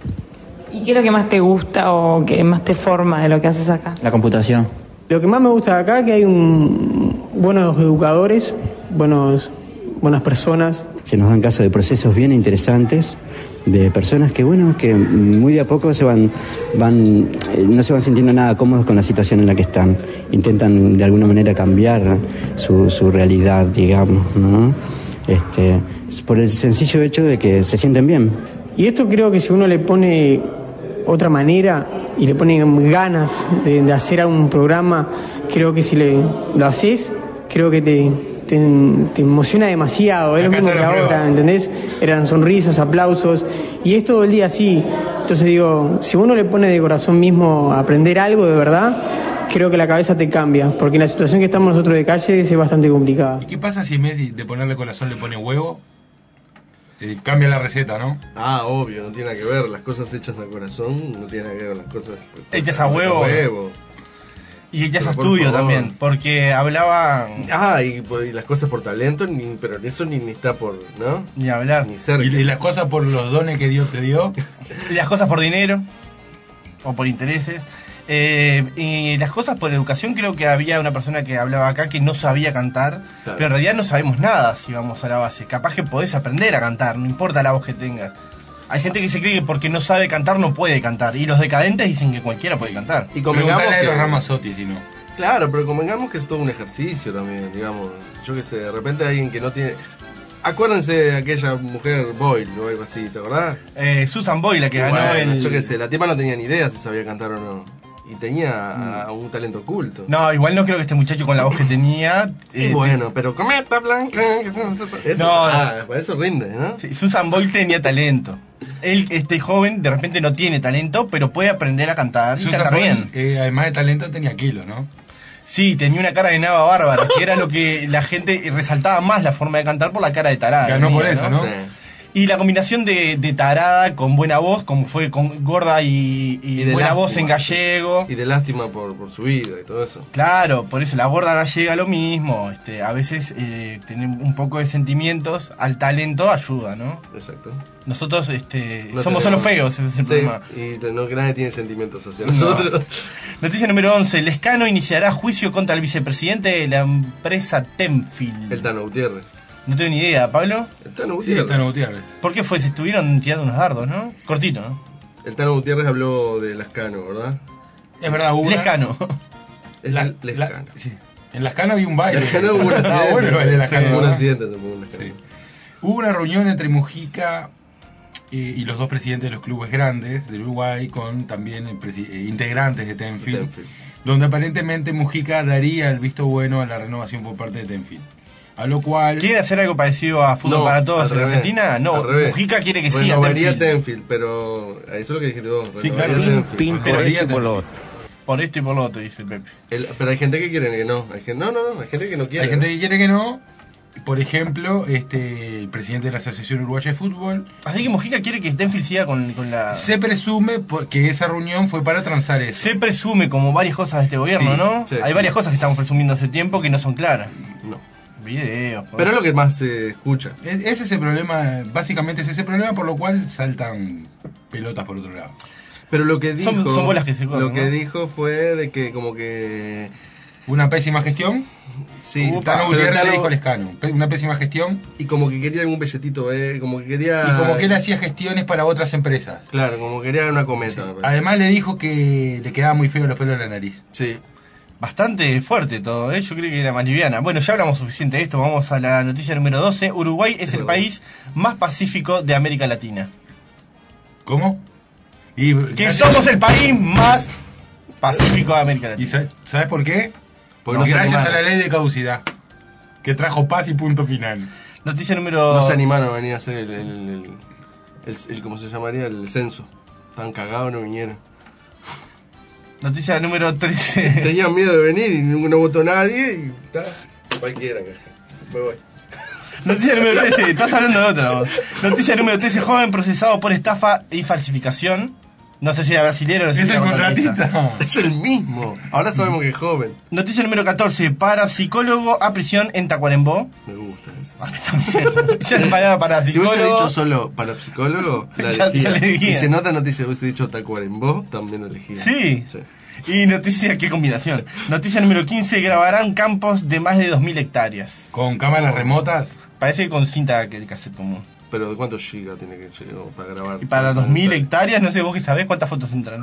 ¿Y qué es lo que más te gusta o que más te forma de lo que haces acá? La computación. Lo que más me gusta de acá es que hay un, buenos educadores, buenos, buenas personas. Se nos dan casos de procesos bien interesantes, de personas que, bueno, que muy de a poco se van, van eh, no se van sintiendo nada cómodos con la situación en la que están. Intentan de alguna manera cambiar su, su realidad, digamos, ¿no? Este, por el sencillo hecho de que se sienten bien. Y esto creo que si uno le pone otra manera y le pone ganas de, de hacer un programa, creo que si le, lo haces, creo que te, te, te emociona demasiado. Es lo mismo que ahora, ¿entendés? Eran sonrisas, aplausos, y es todo el día así. Entonces digo, si uno le pone de corazón mismo a aprender algo de verdad, creo que la cabeza te cambia, porque en la situación que estamos nosotros de calle es bastante complicada. ¿Y qué pasa si en vez de ponerle corazón le pone huevo? Eh, cambia la receta, ¿no? Ah, obvio, no tiene nada que ver. Las cosas hechas al corazón no tienen nada que ver con las cosas hechas a huevo. huevo. Y hechas a estudio también, porque hablaba... Ah, y, y las cosas por talento, ni, pero eso ni, ni está por, ¿no? Ni hablar. Ni cerca. ¿Y, y las cosas por los dones que Dios te dio? Y las cosas por dinero, o por intereses. Eh, y las cosas por educación, creo que había una persona que hablaba acá que no sabía cantar, claro. Pero en realidad no sabemos nada si vamos a la base. Capaz que podés aprender a cantar, no importa la voz que tengas. Hay gente que se cree que porque no sabe cantar no puede cantar, y los decadentes dicen que cualquiera puede cantar. Y convengamos que... los Ramazzotti, si no. Claro, pero convengamos que es todo un ejercicio también, digamos. Yo qué sé, de repente hay alguien que no tiene... Acuérdense de aquella mujer Boyle o algo así, ¿te acordás? Eh, Susan Boyle, la que bueno, ganó el... Yo qué sé, la tipa no tenía ni idea si sabía cantar o no. Y tenía mm. un talento oculto. No, igual no creo que este muchacho con la voz que tenía... Y eh, bueno, pero cometa blanca... Eso, no, ah, para eso rinde, ¿no? Sí, Susan Boyle tenía talento. Él, este joven, de repente no tiene talento, pero puede aprender a cantar y Susan cantar Boyle, bien. Eh, además de talento tenía kilos, ¿no? Sí, tenía una cara de nava bárbara, que era lo que la gente resaltaba más la forma de cantar por la cara de tarada. Ganó por eso, ¿no? Sí. Y la combinación de, de tarada con buena voz, como fue con gorda y, y, Y de buena lástima, voz en gallego. Y de lástima por, por su vida y todo eso. Claro, por eso la gorda gallega lo mismo. Este, a veces eh, tener un poco de sentimientos al talento ayuda, ¿no? Exacto. Nosotros este, No somos tenemos- solo feos, ese es el Sí, problema. y no, que nadie tiene sentimientos hacia No. nosotros. Noticia número once. Lescano iniciará juicio contra el vicepresidente de la empresa Tenfield. El Tano Gutiérrez. No tengo ni idea, ¿Pablo? El Tano Sí, Gutiérrez. Tano Gutiérrez. ¿Por qué fue? Se estuvieron tirando unos dardos, ¿no? Cortito, ¿no? El Tano Gutiérrez habló de Lascano, ¿verdad? Es verdad, hubo una- Lescano. Es La- Lescano. la- sí. En Lascano había un baile. Lascano hubo un Ah, accidente. bueno, el baile de Lascano, Hubo un ¿verdad? accidente, supongo, en Lascano. Sí. Hubo una reunión entre Mujica eh, y los dos presidentes de los clubes grandes del Uruguay con también eh, presi- eh, integrantes de Tenfield, Tenfield. donde aparentemente Mujica daría el visto bueno a la renovación por parte de Tenfield. A lo cual... ¿Quieren hacer algo parecido a Fútbol No, para Todos al en revés, Argentina? No, al revés. Mujica quiere que siga Renovaría Tenfield. Tenfield, pero eso es lo que dijiste vos. Sí, renovaría claro. Tenfield. Pero Renovaría por lo Tenfield. Por esto y por lo otro, dice el Pepe. El- pero hay gente que quiere que no. Hay gente, no, no, no, hay gente que no quiere. Hay gente que quiere que no. Por ejemplo, este el presidente de la Asociación Uruguaya de Fútbol Así que Mujica quiere que Tenfield siga con, con la... se presume por- que esa reunión fue para transar eso. Se presume como varias cosas de este gobierno, Sí, ¿no? sí, Hay sí. varias cosas que estamos presumiendo hace tiempo que no son claras. No. Videos. joder. Pero es lo que más se escucha. Es- ese es el problema, básicamente es ese problema por lo cual saltan pelotas por otro lado. Pero lo que dijo. Son- son bolas que se corren, Lo que ¿no? dijo fue de que, como que. Una pésima gestión. Sí, Tano pero Gutiérrez Tano- le dijo a Lescano. Pe- Una pésima gestión. Y como que quería algún belletito, eh, como que quería. Y como que él hacía gestiones para otras empresas. Claro, como que quería una cometa. me parece. Además le dijo que le quedaban muy feos los pelos de la nariz. Sí. Bastante fuerte todo, ¿eh? Yo creo que era más liviana. Bueno, ya hablamos suficiente de esto. Vamos a la noticia número doce. Uruguay es el país más pacífico de América Latina. ¿Cómo? Y, Que somos el país más pacífico de América ¿Y Latina. sa- sabes por qué? Porque No, no se gracias a animaron. la ley de caducidad. Que trajo paz y punto final. Noticia número... No se animaron a venir a hacer el. el, el, el- el- ¿Cómo se llamaría? El censo. Estaban cagados, no vinieron. Noticia número trece. Tenían miedo de venir y no, no votó nadie y. Ta, cualquiera, caja. Me voy. Noticia número trece. Estás hablando de otra vos. Noticia número trece. Joven procesado por estafa y falsificación. No sé si era brasilero o no sé Es si el era contratista. contratista. Es el mismo. Ahora sabemos que es joven. Noticia número catorce. Parapsicólogo a prisión en Tacuarembó. Me gusta eso. A mí también. Ya la palabra Si parapsicólogo. hubiese dicho solo parapsicólogo, la Ya- elegía. ya la elegía. Y se nota noticia, hubiese dicho Tacuarembó, también la elegía. Sí. Y noticia, qué combinación. Noticia número quince. Grabarán campos de más de dos mil hectáreas. Con cámaras remotas. Parece que con cinta de cassette común. Pero ¿de cuántos gigas tiene que llegar para grabar? Y para dos mil hectáreas, no sé vos que sabés cuántas fotos entran.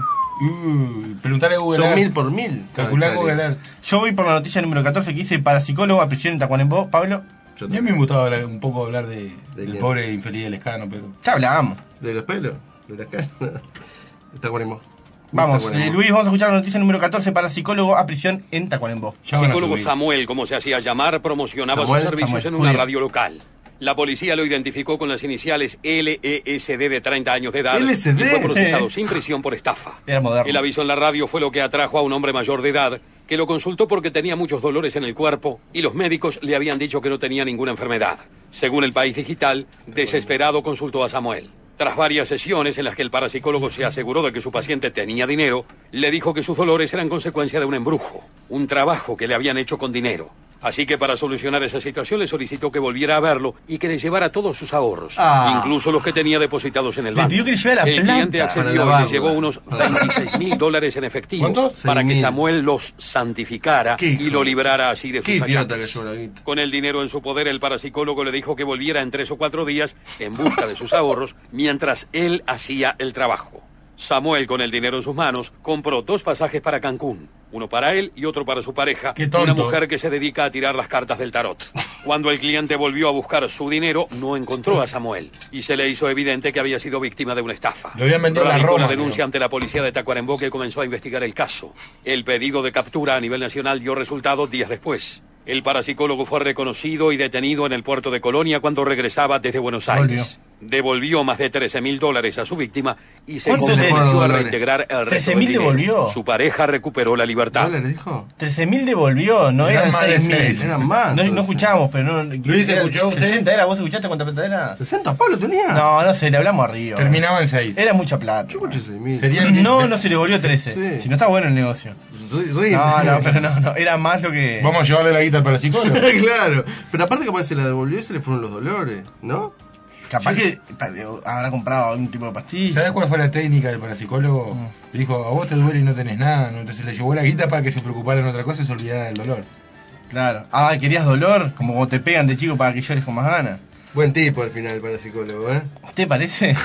Uh, preguntarle a Google Son Earth. mil por mil. Calcular cada Google hectárea. Earth. Yo voy por la noticia número catorce que dice parapsicólogo a prisión en Tacuarembó. Pablo, Yo Y a mí me gustaba hablar- un poco hablar de, del quién? pobre infeliz del Lescano, pero... ya hablábamos. ¿De los pelos? ¿De las caras? Tacuarembó. Vamos, Tacuarembó. eh, Luis, vamos a escuchar la noticia número catorce. Parapsicólogo a prisión en Tacuarembó. Ya van a Psicólogo subir. Samuel, como se hacía llamar, promocionaba Samuel, sus servicios Samuel, en una judío. radio local. La policía lo identificó con las iniciales L E S D de treinta años de edad L S D. y fue procesado Eh. sin prisión por estafa. Era moderno. El aviso en la radio fue lo que atrajo a un hombre mayor de edad que lo consultó porque tenía muchos dolores en el cuerpo y los médicos le habían dicho que no tenía ninguna enfermedad. Según el País Digital, desesperado consultó a Samuel. Tras varias sesiones en las que el parapsicólogo se aseguró de que su paciente tenía dinero, le dijo que sus dolores eran consecuencia de un embrujo, un trabajo que le habían hecho con dinero. Así que para solucionar esa situación le solicitó que volviera a verlo y que le llevara todos sus ahorros, Ah. incluso los que tenía depositados en el Le banco. pidió que le llevara la el cliente plata accedió para y le lavarlo. llevó unos veintiséis mil dólares en efectivo ¿Cuánto? para que seis mil. Samuel los santificara Qué y hijo lo de- librara así de Qué sus idiota que achaques. llevó la guita. Con el dinero en su poder, el parapsicólogo le dijo que volviera en tres o cuatro días en busca de sus ahorros mientras él hacía el trabajo. Samuel, con el dinero en sus manos, compró dos pasajes para Cancún, uno para él y otro para su pareja, Qué tonto. una mujer que se dedica a tirar las cartas del tarot. Cuando el cliente volvió a buscar su dinero, no encontró a Samuel y se le hizo evidente que había sido víctima de una estafa. Le habían vendido la Radicó Roma, la denuncia creo. ante la policía de Tacuarembó, que comenzó a investigar el caso. El pedido de captura a nivel nacional dio resultados días después. El parapsicólogo fue reconocido y detenido en el puerto de Colonia cuando regresaba desde Buenos Aires. Volvió. devolvió más de trece mil dólares a su víctima y se ¿Cuánto comprometió a le- reintegrar el resto trece del mil dinero. devolvió? Su pareja recuperó la libertad. ¿Le dijo? trece mil devolvió, no Eran eran más de seis mil. seis, eran más, No, no entonces. escuchamos, pero no. Luis, era ¿escuchó usted? sesenta era, ¿vos escuchaste cuánta plata era? ¿sesenta Pablo tenía? No, no sé, le hablamos arriba. Terminaba en seis. Era mucha plata. Yo escuché seis mil. Sería- No, no se le volvió trece. Sí. Si no está bueno el negocio. Re- re- No, no, pero no, no. Era más lo que. Vamos a llevarle la guita al parapsicólogo. Claro, pero aparte capaz se la devolvió y se le fueron los dolores, ¿no? Capaz que pa- habrá comprado algún tipo de pastilla. ¿Sabes cuál fue la técnica del parapsicólogo? Le dijo, a vos te duele y no tenés nada, ¿no? Entonces le llevó la guita para que se preocupara en otra cosa y se olvidara del dolor. Claro. Ah, ¿querías dolor? Como cuando te pegan de chico para que llores con más ganas. Buen tipo al final para el psicólogo, ¿eh? ¿Te parece?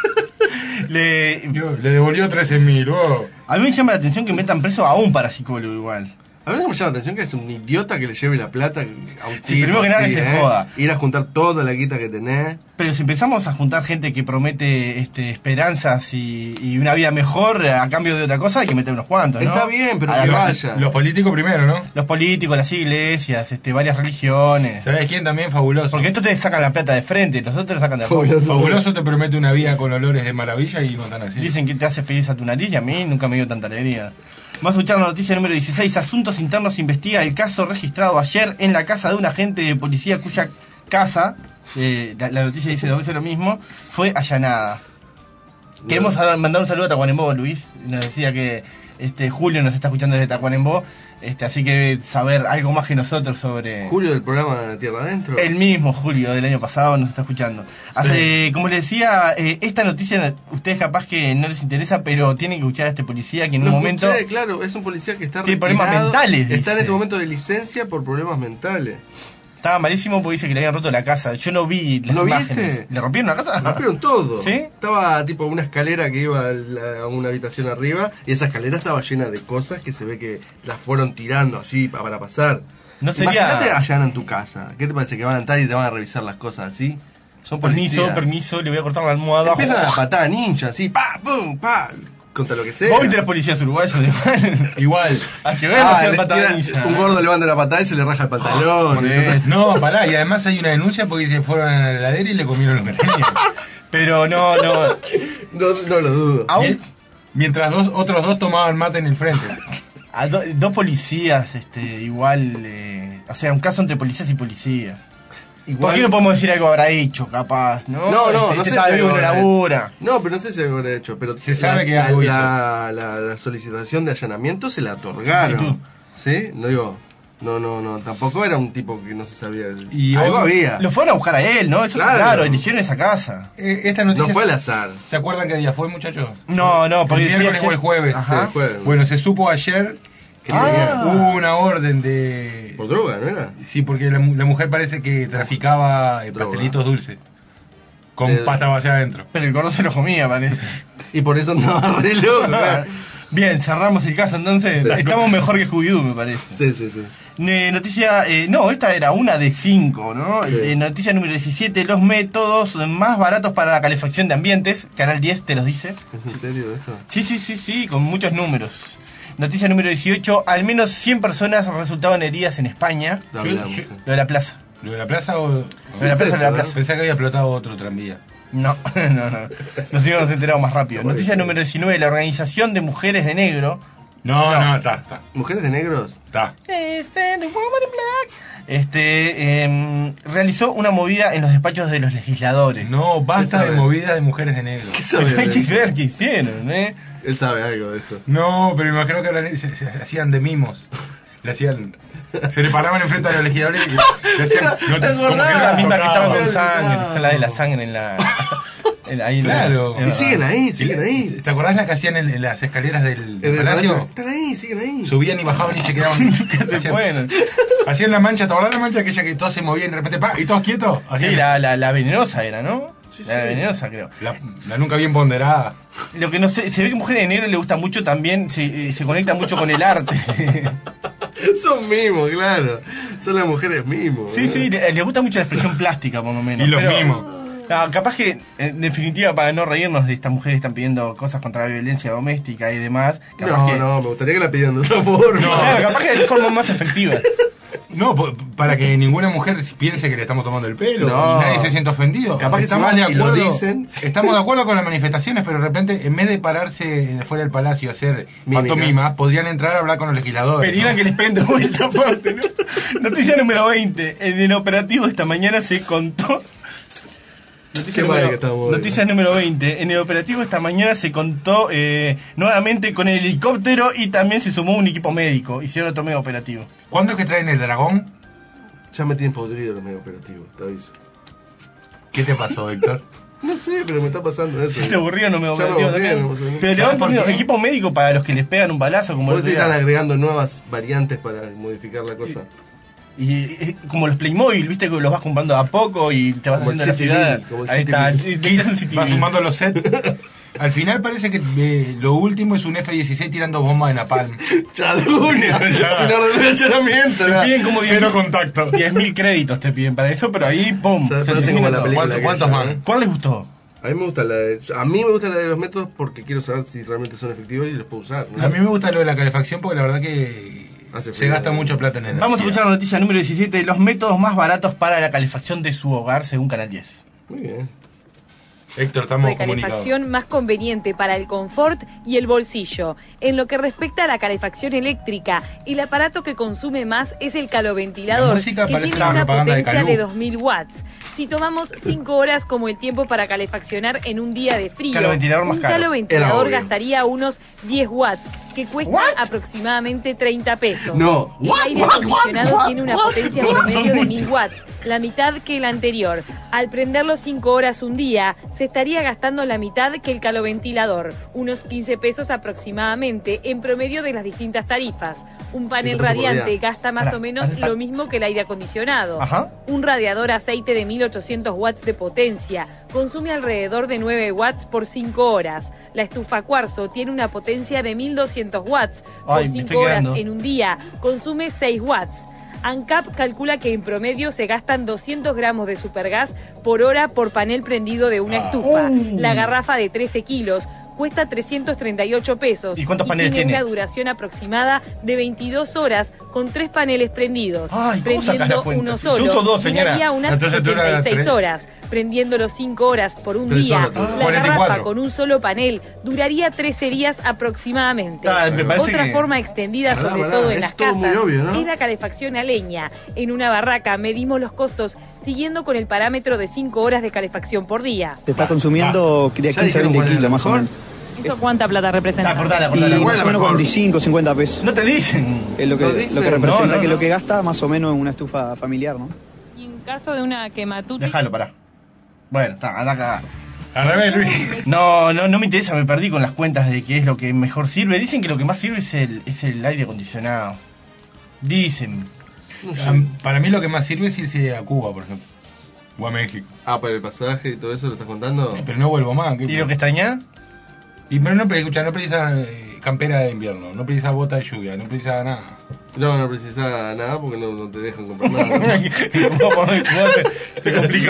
le... Yo, le devolvió trece mil, oh. A mí me llama la atención que metan preso a un parapsicólogo igual. A mí me llama la atención que es un idiota que le lleve la plata a un tipo. Sí, primero que nada así, que se ¿eh? joda. Ir a juntar toda la guita que tenés. Pero si empezamos a juntar gente que promete este, esperanzas y, y una vida mejor a cambio de otra cosa, hay que meter unos cuantos, ¿no? Está bien, pero A la que cosa. vaya. Los políticos primero, ¿no? Los políticos, las iglesias, este, varias religiones. ¿Sabes quién también? Fabuloso. Porque estos te sacan la plata de frente, los otros te sacan de a poco. Fabuloso te promete una vida con olores de maravilla y no tan así. Dicen que te hace feliz a tu nariz y a mí nunca me dio tanta alegría. Vamos a escuchar la noticia número dieciséis. Asuntos Internos investiga el caso registrado ayer en la casa de un agente de policía cuya casa, eh, la, la noticia dice dos veces lo mismo, fue allanada. Queremos a- mandar un saludo a Tacuarembó, Luis. Nos decía que este Julio nos está escuchando desde Tacuarembó, este, así que saber algo más que nosotros sobre... Julio del programa Tierra Adentro. El mismo Julio del año pasado nos está escuchando. Hace, como les decía, eh, esta noticia ustedes capaz que no les interesa, pero tienen que escuchar a este policía que en Lo un momento... escuché, claro, es un policía que está Tiene problemas retirado, mentales, Está dice. en este momento de licencia por problemas mentales. Estaba malísimo porque dice que le habían roto la casa. Yo no vi las ¿No imágenes. viste? ¿Le rompieron la casa? Rompieron todo. ¿Sí? Estaba tipo una escalera que iba a, la- a una habitación arriba y esa escalera estaba llena de cosas que se ve que las fueron tirando así pa- para pasar. No sería- Imagínate allá en tu casa. ¿Qué te parece que van a entrar y te van a revisar las cosas así? Son Permiso, policías. permiso, le voy a cortar la almohada. Empiezan a patada ninja así, pa, pum, pa, contra lo que sea. ¿Vos viste los policías uruguayos? Igual. Igual. Hay que ver Ah, la le patada tira- ninja. un gordo levanta la patada y se le raja el pantalón. Por eso. No, pará, y además hay una denuncia porque se fueron a la heladera y le comieron lo que tenían. Pero no, no. No, no lo dudo. Aún, Mientras dos, otros dos tomaban mate en el frente. a do- dos policías, este, igual. eh, o sea, un caso entre policías y policías. ¿Por qué no podemos decir algo habrá hecho, capaz? No, No, no, este, no este sé está si vivo y no habrá labura. No, pero no sé si habrá hecho. Pero Se sabe la, que la, algo hizo. la, la- la solicitación de allanamiento se la otorgaron. ¿Sí? No digo. No, no, no. Tampoco era un tipo que no se sabía. Y algo hoy- había. Lo fueron a buscar a él, ¿no? Eso Claro. claro, claro, eligieron esa casa. Eh, esta noticia No fue al se- azar. ¿Se acuerdan qué día fue, muchachos? No, no, porque el decía miércoles ayer- o el jueves. Ajá. Sí, el jueves. Bueno, se supo ayer que Ah. hubo una orden de... Por droga, ¿no era? Sí, porque la, mu- la mujer parece que traficaba eh, Droga. pastelitos dulces. Con Eh, pasta vacía adentro. Pero el gordo se los comía, parece. Y por eso andaba re loco. claro. Bien, cerramos el caso entonces. Estamos mejor que Scooby-Doo, me parece. Sí, sí, sí. Eh, noticia, eh, no, esta era una de cinco, ¿no? Sí. Eh, noticia número diecisiete, los métodos más baratos para la calefacción de ambientes. Canal diez te los dice. ¿Es en serio esto? Sí, sí, sí, sí, con muchos números. Noticia número dieciocho, al menos cien personas resultaban heridas en España. No, Yo- hablamos, yo- sí. Lo de la plaza. ¿Lo de la plaza o...? Lo de la plaza, lo de la plaza. Pensé que había explotado otro tranvía. No, no, no. Nos íbamos enterado más rápido. Noticia número diecinueve, la Organización de Mujeres de Negro. No, No. no, está, está. ¿Mujeres de negros? Está. Este, em, realizó una movida en los despachos de los legisladores. No, basta sabe? de movida de mujeres de negro. ¿Qué sabe Pero hay de que eso? ver qué hicieron, ¿eh? Él sabe algo de esto. No, pero imagino que la- se, se hacían de mimos. Le hacían... Se le paraban enfrente a los legisladores y le hacían... No ¿Te te, como que acordás? no La la misma que estaba con tocaban. sangre, esa es la de la sangre en la... en- ahí en la- Claro. en- Y siguen ahí, siguen ahí. ¿Te acordás la que hacían en, en las escaleras del, del En el palacio? palacio. Están ahí, siguen ahí. Subían y bajaban y se quedaban. se hacían, fueron. hacían la mancha, ¿te acordás la mancha aquella que todos se movían y de repente ¡pa! ¿Y todos quietos? Hacían Sí, la, la, la venenosa era, ¿no? Sí, la sí. venenosa, creo. la, la nunca bien ponderada. Lo que no sé, se ve que Mujeres de Negro le gusta mucho también, se, eh, se conecta mucho con el arte. Son mimos, claro. Son las mujeres mimos. Sí, sí, le, le gusta mucho la expresión plástica, por lo menos. Y los pero- mimos. No, capaz que, en definitiva, para no reírnos de estas mujeres que están pidiendo cosas contra la violencia doméstica y demás. Capaz No, que, no, me gustaría que la pidieran de otra forma. No, claro, capaz que de forma más efectiva. No, para que ninguna mujer piense que le estamos tomando el pelo, no. y nadie se sienta ofendido. Capaz que estamos se de van y lo acuerdo, dicen. estamos de acuerdo con las manifestaciones, pero de repente, en vez de pararse fuera del palacio a hacer pantomimas, podrían entrar a hablar con los legisladores. Pedían ¿no? que les peguen de vuelta aparte, ¿no? Noticia número veinte. En el operativo de esta mañana se contó. Noticia, número, noticia número veinte. En el operativo esta mañana se contó eh, nuevamente con el helicóptero y también se sumó un equipo médico. Hicieron otro medio operativo. ¿Cuándo es que traen el dragón? Ya me tienen podrido los medio operativos, te aviso. ¿Qué te pasó, Héctor? No sé, pero me está pasando eso. Si te aburrió, no me operativo también. No, pero le han ponido equipo médico para los que les pegan un balazo. Como ¿Vos te están agregando nuevas variantes para modificar la cosa? Y, y como los Playmobil, viste que los vas comprando a poco y te vas como haciendo la ciudad. Ahí está, vas sumando los sets. Al final parece que eh, lo último es un F dieciséis tirando bombas de napalm. Chaduna, sin orden de allanamiento. Te piden como cero contacto. diez mil créditos te piden para eso, pero ahí, pum. Se se como la ¿Cuántos, ¿cuántos van? ¿Cuál les gustó? A mí me gusta la de, a mí me gusta la de los métodos porque quiero saber si realmente son efectivos y los puedo usar, ¿no? A mí me gusta lo de la calefacción porque la verdad que Hace se gasta mucho plata en energía. Vamos a escuchar la noticia número diecisiete, los métodos más baratos para la calefacción de su hogar según Canal diez. Muy bien. Héctor, estamos de calefacción más conveniente para el confort y el bolsillo. En lo que respecta a la calefacción eléctrica, el aparato que consume más es el caloventilador, que tiene una potencia de, de dos mil watts. Si tomamos cinco horas como el tiempo para calefaccionar en un día de frío, caloventilador más un caro. caloventilador gastaría unos diez watts, que cuesta ¿What? aproximadamente treinta pesos. No. El What? aire What? acondicionado What? tiene una What? potencia What? promedio de Son mil muchos. watts, la mitad que el anterior. Al prenderlo cinco horas un día, se estaría gastando la mitad que el caloventilador, unos quince pesos aproximadamente, en promedio de las distintas tarifas. Un panel radiante gasta más Para, o menos para, para. lo mismo que el aire acondicionado. Ajá. Un radiador aceite de mil ochocientos watts de potencia consume alrededor de nueve watts por cinco horas. La estufa cuarzo tiene una potencia de mil doscientos watts por Ay, me estoy cinco horas quedando. en un día, consume seis watts. ANCAP calcula que en promedio se gastan doscientos gramos de supergas por hora por panel prendido de una estufa. Uh. La garrafa de trece kilos cuesta trescientos treinta y ocho pesos. ¿Y cuántos paneles tiene? tiene? Una duración aproximada de veintidós horas con tres paneles prendidos. Ay, ¿cómo sacas la Prendiendo cuenta? uno Yo solo, uso dos, señora. duraría unas Entonces tú setenta y eras seis tres. horas. Prendiéndolo cinco horas por un Tres día, horas, la cuarenta y cuatro. garrafa con un solo panel duraría trece días aproximadamente. Ah, me parece Otra que- forma extendida, Pará, sobre pará, todo en es las todo casas, muy obvio, ¿no? es la calefacción a leña. En una barraca medimos los costos siguiendo con el parámetro de cinco horas de calefacción por día. Se está consumiendo de Ya quince a dijeron veinte cuál es kilos la más o mejor. menos. ¿Eso cuánta plata representa? Acordala, Y acordala. más o menos mejor? cuarenta y cinco, cincuenta pesos. No te dicen. Es lo que, No lo dicen. que representa No, no, que no. lo que gasta más o menos en una estufa familiar, ¿no? Y en caso de una quematuti... Déjalo, pará. Bueno, está, anda acá. Al revés, Luis. No, no, no me interesa, me perdí con las cuentas de qué es lo que mejor sirve. Dicen que lo que más sirve es el, es el aire acondicionado. Dicen. A- Para mí lo que más sirve es irse a Cuba, por ejemplo. O a México. Ah, para el pasaje y todo eso lo estás contando. Eh, Pero no vuelvo más. ¿qué- ¿Y lo que extraña? Y pero no, pre- escucha, no precisa eh, campera de invierno, no precisa bota de lluvia, no precisa nada. No, no precisa nada porque no, no te dejan comprar nada. se, se complica.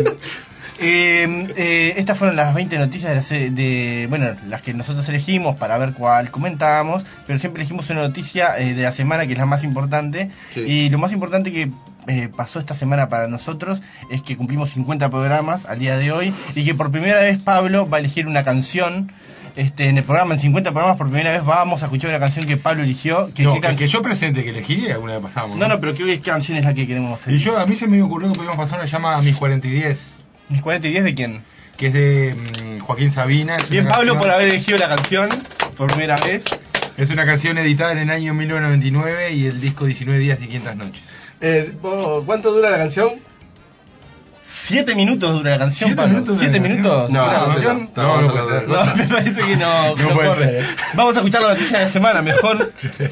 Eh, eh, estas fueron las veinte noticias de, la se- de bueno, las que nosotros elegimos para ver cuál comentábamos, pero siempre elegimos una noticia eh, de la semana que es la más importante. Sí. Y lo más importante que eh, pasó esta semana para nosotros es que cumplimos cincuenta programas al día de hoy y que por primera vez Pablo va a elegir una canción. Este, en el programa, en cincuenta programas, por primera vez vamos a escuchar una canción que Pablo eligió. Que, No, ¿qué que, can- que yo presente, que elegí, alguna vez pasamos. no, no, pero ¿qué, qué canción es la que queremos hacer? Y yo, a mí se me ocurrió que podíamos pasar una llama a mis cuarenta y diez, ¿Mis cuarenta y diez de quién? que es de mm, Joaquín Sabina. Es Bien, una Pablo, canción- por haber elegido la canción por primera vez. Es una canción editada en el año mil novecientos noventa y nueve y el disco diecinueve días y quinientas noches. Eh, ¿vos- ¿Cuánto dura la canción? Siete minutos dura la canción, ¿Siete Pablo. minutos dura ¿Siete la minutos? canción? dura la No, canción? no, No, no, no no, puede ser. no, No, me parece que no. que No no puede corre. ser. Vamos a escuchar la noticia de la semana, mejor.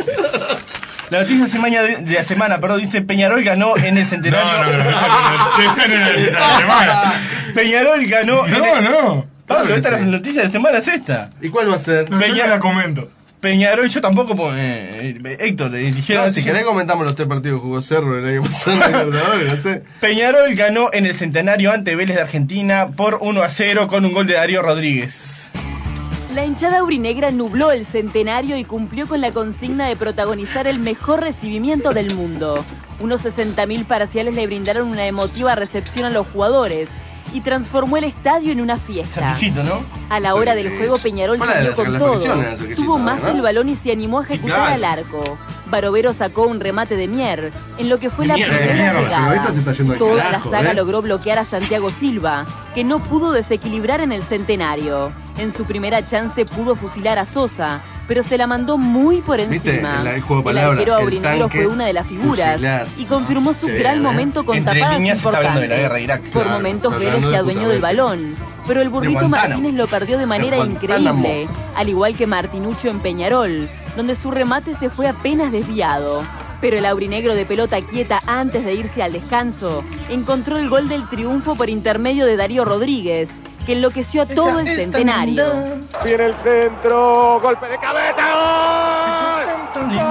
La noticia de semana, de, de la semana, perdón, dice Peñarol ganó en el centenario. No, no, no, no, esta no es la semana. Peñarol ganó. en No, el- no. Pablo, esta que es la sí. noticia de la semana, es esta. ¿Y cuál va a ser? No, yo Peña- te la comento. Peñarol, yo tampoco, pues, eh, eh, Héctor, eligió No, la si noticia. querés comentamos los tres partidos que jugó Cerro el año pasado en la Libertadores, no sé. Peñarol ganó en el centenario ante Vélez de Argentina por uno a cero con un gol de Darío Rodríguez. La hinchada aurinegra nubló el centenario y cumplió con la consigna de protagonizar el mejor recibimiento del mundo. Unos sesenta mil parciales le brindaron una emotiva recepción a los jugadores y transformó el estadio en una fiesta. ¿no? A la hora del juego, Peñarol salió con todo. Tuvo más el balón y se animó a ejecutar Sí, al arco. Barovero sacó un remate de Mier, en lo que fue la Mier, primera Mier, jugada. pero esta se está yendo al Toda carajo, la saga ¿eh? logró bloquear a Santiago Silva, que no pudo desequilibrar en el centenario. En su primera chance pudo fusilar a Sosa, pero se la mandó muy por ¿Viste? encima. El- el juego de El palabras, arquero el aurinegro tanque, fue una de las figuras fusilar. y confirmó su Qué gran bien, ¿eh? momento con Entre tapadas líneas se está hablando de la importantes. guerra de Irak. Por Claro, momentos está Vélez hablando se de adueñó puta del madre. balón, pero el burrito Guantánamo. Martínez lo perdió de manera De Guantánamo. increíble, al igual que Martinuccio en Peñarol, donde su remate se fue apenas desviado. Pero el aurinegro de pelota quieta antes de irse al descanso encontró el gol del triunfo por intermedio de Darío Rodríguez, que enloqueció a todo el centenario. Viene el centro, golpe de cabeza, ¡gol! ¡Gol!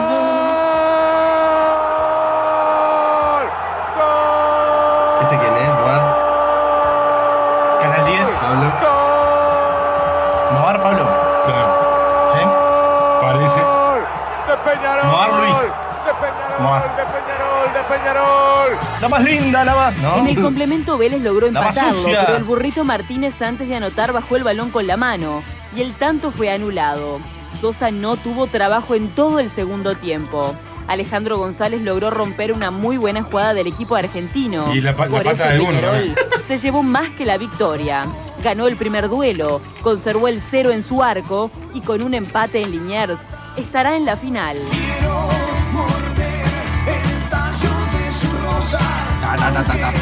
¿Este quién es? ¿Moar? Canal diez. Pablo. Moar Pablo. ¿Sí? Parece. De Peñarol. Moar Luis. De Peñarol, Moar. de Peñarol, de Peñarol. La más linda, la más. No. En el complemento Vélez logró La más empatarlo, sucia. pero el burrito Martínez antes de anotar bajó el balón con la mano y el tanto fue anulado. Sosa no tuvo trabajo en todo el segundo tiempo. Alejandro González logró romper una muy buena jugada del equipo argentino. Y la pa- la Por pata eso de uno, Peñarol ¿no? se llevó más que la victoria. Ganó el primer duelo, conservó el cero en su arco y con un empate en Liniers estará en la final. Ta, ta, ta, ta, ta.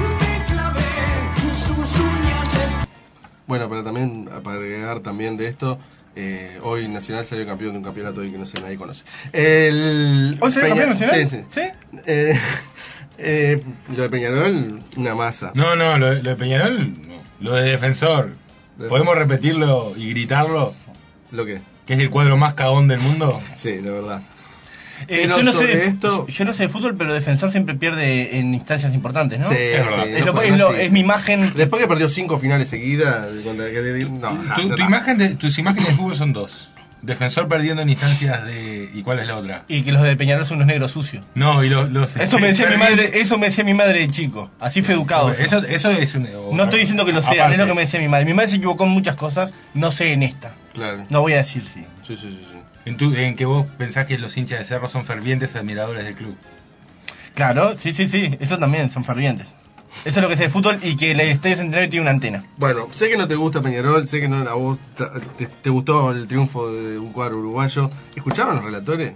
Bueno, pero también, para agregar también de esto, eh, hoy Nacional salió campeón de un campeonato hoy que no sé, nadie conoce. El ¿Hoy salió campeón Nacional? Sí, sí. ¿Sí? Eh, eh, lo de Peñarol, una masa. No, no, lo, lo de Peñarol, no. Lo de Defensor. ¿Podemos repetirlo y gritarlo? ¿Lo qué? ¿Que es el cuadro más cagón del mundo? Sí, la verdad. Eh, Pero yo, no sé sobre de, esto- yo no sé de fútbol, pero Defensor siempre pierde en instancias importantes, ¿no? Sí, es, sí, es no lo- puede es lo- más, sí. es mi imagen. Después que perdió cinco finales seguidas, contra que- no, Tu, tu imagen de, tus imágenes de fútbol son dos. Defensor perdiendo en instancias de... ¿Y cuál es la otra? Y que los de Peñarol son unos negros sucios. No, y los... los Eso me decía mi madre, eso me decía mi madre de chico. Así fue educado. Eso, eso es un... No estoy diciendo que lo sea, aparte. es lo que me decía mi madre. Mi madre se equivocó en muchas cosas, no sé en esta. Claro. No voy a decir sí. Sí, sí, sí, sí. En, tu, en que vos pensás que los hinchas de Cerro son fervientes admiradores del club. Claro, sí, sí, sí, eso también, son fervientes. Eso es lo que sé de fútbol y que el Estadio Centenario tiene una antena. Bueno, sé que no te gusta Peñarol, sé que no, a vos te, te gustó el triunfo de un cuadro uruguayo. ¿Escucharon los relatores?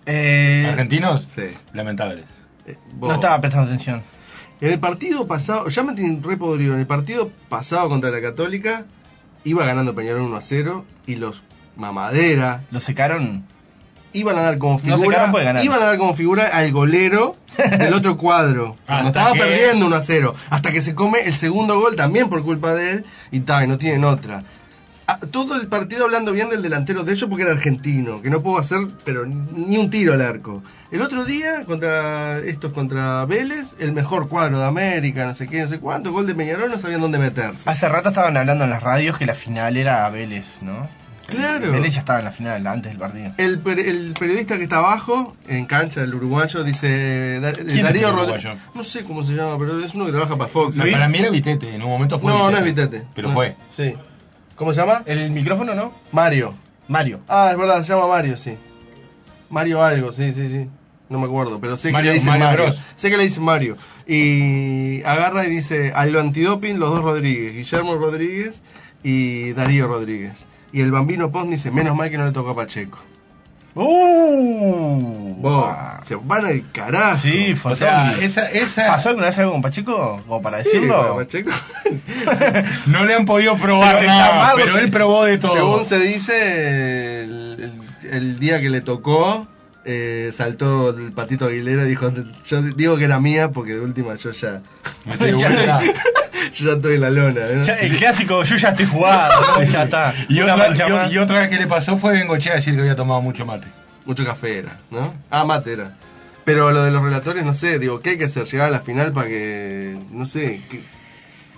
Eh, ¿Argentinos? Sí. Lamentables. Vos- no estaba prestando atención. En el partido pasado, ya me tienen re podrido, en el partido pasado contra la Católica, iba ganando Peñarol uno a cero y los mamadera ¿Lo secaron? iban a dar como No figura, secaron porque ganaron. iban a dar como figura al golero del otro cuadro. Cuando Hasta estaba que- perdiendo uno a cero, hasta que se come el segundo gol también por culpa de él y tal, y no tienen otra. Ah, todo el partido hablando bien del delantero de ellos porque era argentino, que no puedo hacer pero ni un tiro al arco. El otro día, contra estos contra Vélez, el mejor cuadro de América, no sé qué, no sé cuánto, gol de Peñarol, no sabían dónde meterse. Hace rato estaban hablando en las radios que la final era Vélez, ¿no? Claro. Vélez ya estaba en la final, antes del partido. El, per- el periodista que está abajo, en cancha, el uruguayo, dice Dar- ¿Quién es Darío el Rodríguez. uruguayo? No sé cómo se llama, pero es uno que trabaja para Fox. No, para mí era Vitete, en un momento fue No, no es Vitete. Vitete. Pero No. fue. Sí. ¿Cómo se llama? ¿El micrófono no? Mario. Mario. Ah, es verdad, se llama Mario, sí. Mario algo, sí, sí, sí. No me acuerdo, pero sé Mario- que le dicen Mario Mario. Bros. Sé que le dicen Mario. Y agarra y dice, al antidoping los dos Rodríguez, Guillermo Rodríguez y Darío Rodríguez. Y el Bambino Pons dice, menos mal que no le tocó a Pacheco. ¡Uh! Vos, se van al carajo. Sí, fue O sea, horrible. esa, esa ¿Pasó alguna vez algo con Pacheco? Como para Sí, decirlo. para Pacheco. no le han podido probar Pero está nada, mal, pero se- él probó de todo. Según se dice, el, el- el día que le tocó, eh, saltó el Patito Aguilera y dijo, yo digo que era mía porque de última yo ya, Me estoy de vuelta. yo ya estoy en la lona. ¿no? Ya, el clásico, yo ya estoy jugado, ¿no? Ya está. Y Una otra, mancha y- más. y otra vez que le pasó fue Bengochea a decir que había tomado mucho mate. Mucho café era, ¿no? Ah, mate era. Pero lo de los relatores, no sé, digo, ¿qué hay que hacer? Llegar a la final para que, no sé, ¿qué,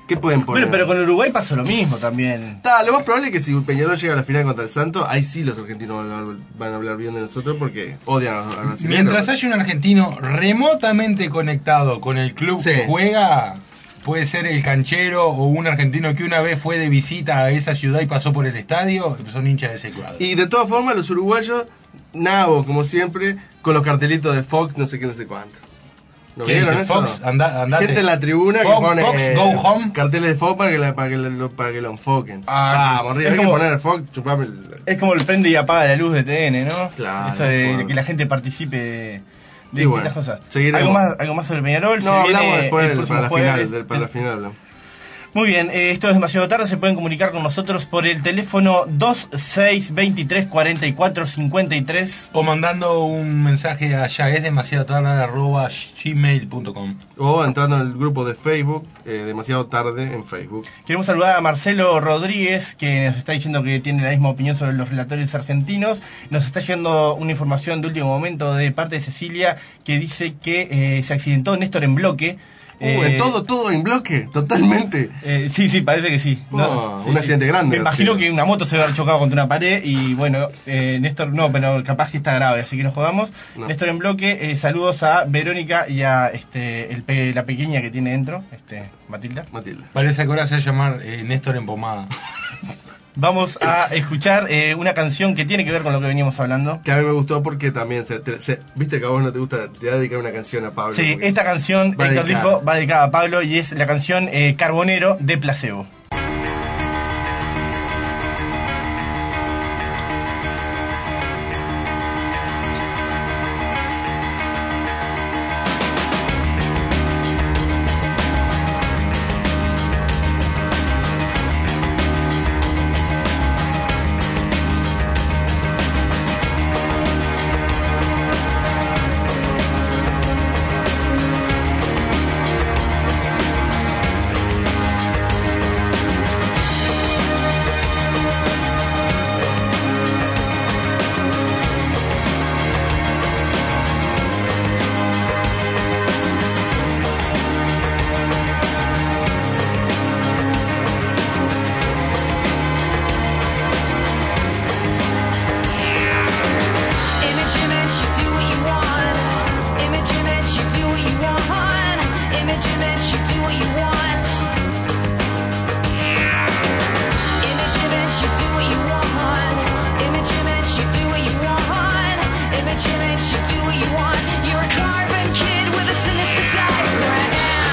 ¿Qué pueden poner? Bueno, pero con Uruguay pasó lo mismo también. Está, lo más probable es que si Peñarol llega a la final contra el Santos, ahí sí los argentinos van a hablar, van a hablar bien de nosotros porque odian a los brasileños. Mientras haya un argentino remotamente conectado con el club Sí. que juega, puede ser el canchero o un argentino que una vez fue de visita a esa ciudad y pasó por el estadio, son hinchas de ese cuadro. Y de todas formas, los uruguayos, nabos, como siempre, con los cartelitos de Fox, no sé qué, no sé cuánto. ¿No ¿Qué vieron dice? eso? Fox, anda- andate. Gente en la tribuna Fox, que pone Fox, eh, go home. carteles de Fox para que, la- para que, lo, para que lo enfoquen. Ah, Vamos, arriba, es hay como- que poner Fox, chupame el... Es como el prende y apaga la luz de T N, ¿no? Claro, Eso de, bueno. de que la gente participe de, de Y distintas bueno, cosas. seguiremos. ¿Algo más, algo más sobre Peñarol? No, Se hablamos viene después el del- próximo para la jueves. final, del- para la final hablamos. Muy bien, eh, esto es demasiado tarde. Se pueden comunicar con nosotros por el teléfono dos seis dos tres, cuatro cuatro cinco tres. O mandando un mensaje a ya es demasiado tarde arroba gmail punto com. O entrando en el grupo de Facebook, eh, demasiado tarde en Facebook. Queremos saludar a Marcelo Rodríguez, que nos está diciendo que tiene la misma opinión sobre los relatorios argentinos. Nos está llegando una información de último momento de parte de Cecilia, que dice que eh, se accidentó Néstor en bloque. Uh, Eh, en todo, todo en bloque, totalmente. Eh, sí, sí, parece que sí. Oh, sí, un sí. accidente grande. Me imagino sí. que una moto se va a haber chocado contra una pared y bueno, eh, Néstor no, pero capaz que está grave, así que nos jodamos. No. Néstor en bloque, eh, saludos a Verónica y a este el pe- la pequeña que tiene dentro, este Matilda. Matilda. Parece que ahora se va a llamar eh, Néstor en pomada. Vamos a escuchar eh, una canción que tiene que ver con lo que veníamos hablando. Que a mí me gustó porque también, se, te- se- viste que a vos no te gusta, te voy a dedicar una canción a Pablo. Sí, porque esta canción, va Héctor dedicada. dijo, va dedicada a Pablo y es la canción eh, Carbonero de Placebo. Image, image, you do what you want. Image, image, you do what you want. Image, image, you do what you want. Image, image, you do what you want. Image, image, you do what you want. Image, image, you do what you want. You're a carbon kid with a sinister diagram.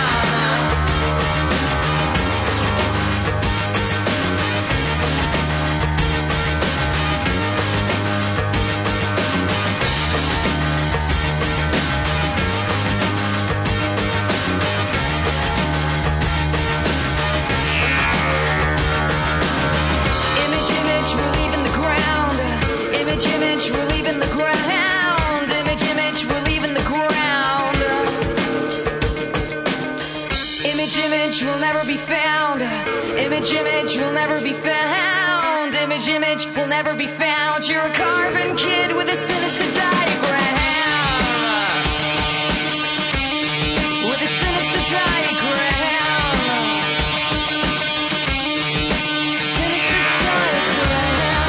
Image, image, we're leaving the ground. Image, image, we're leaving the ground. Image, image, we're leaving the ground. Image, image, will never be found. Image, image, will never be found. Image, image, will never be found. You're a carbon kid with a sinister diagram. With a sinister diagram. Sinister diagram.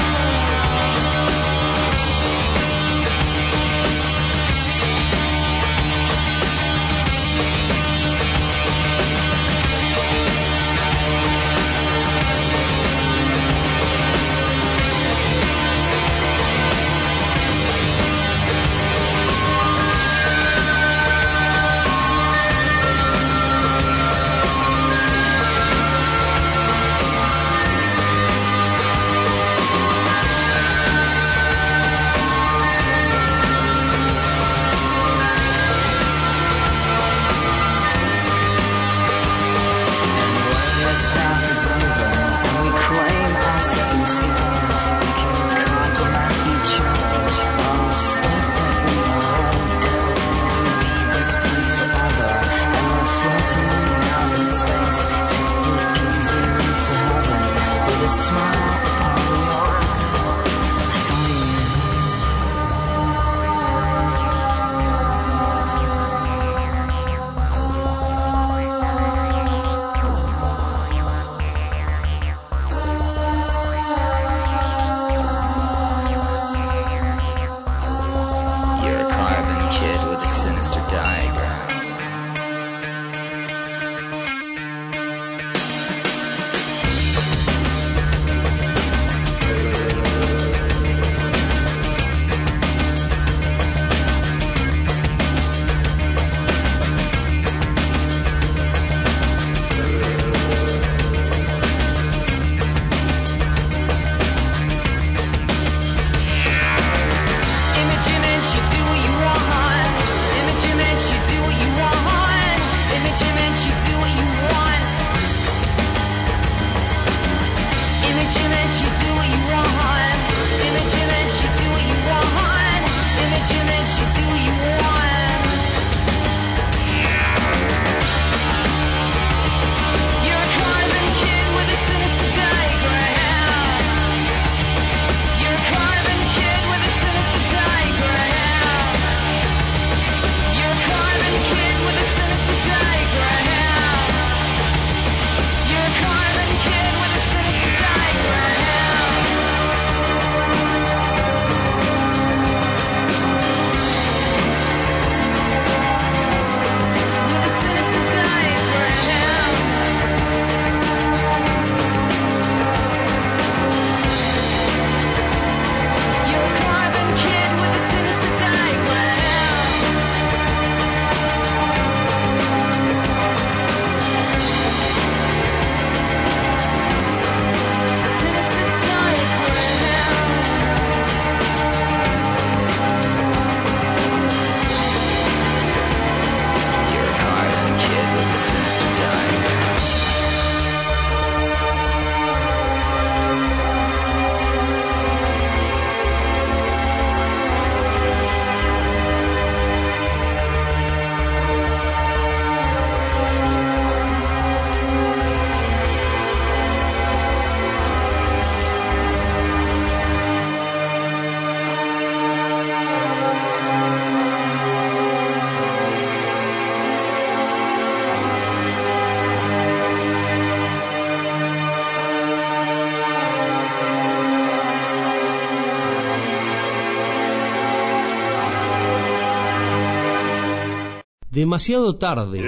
Demasiado tarde.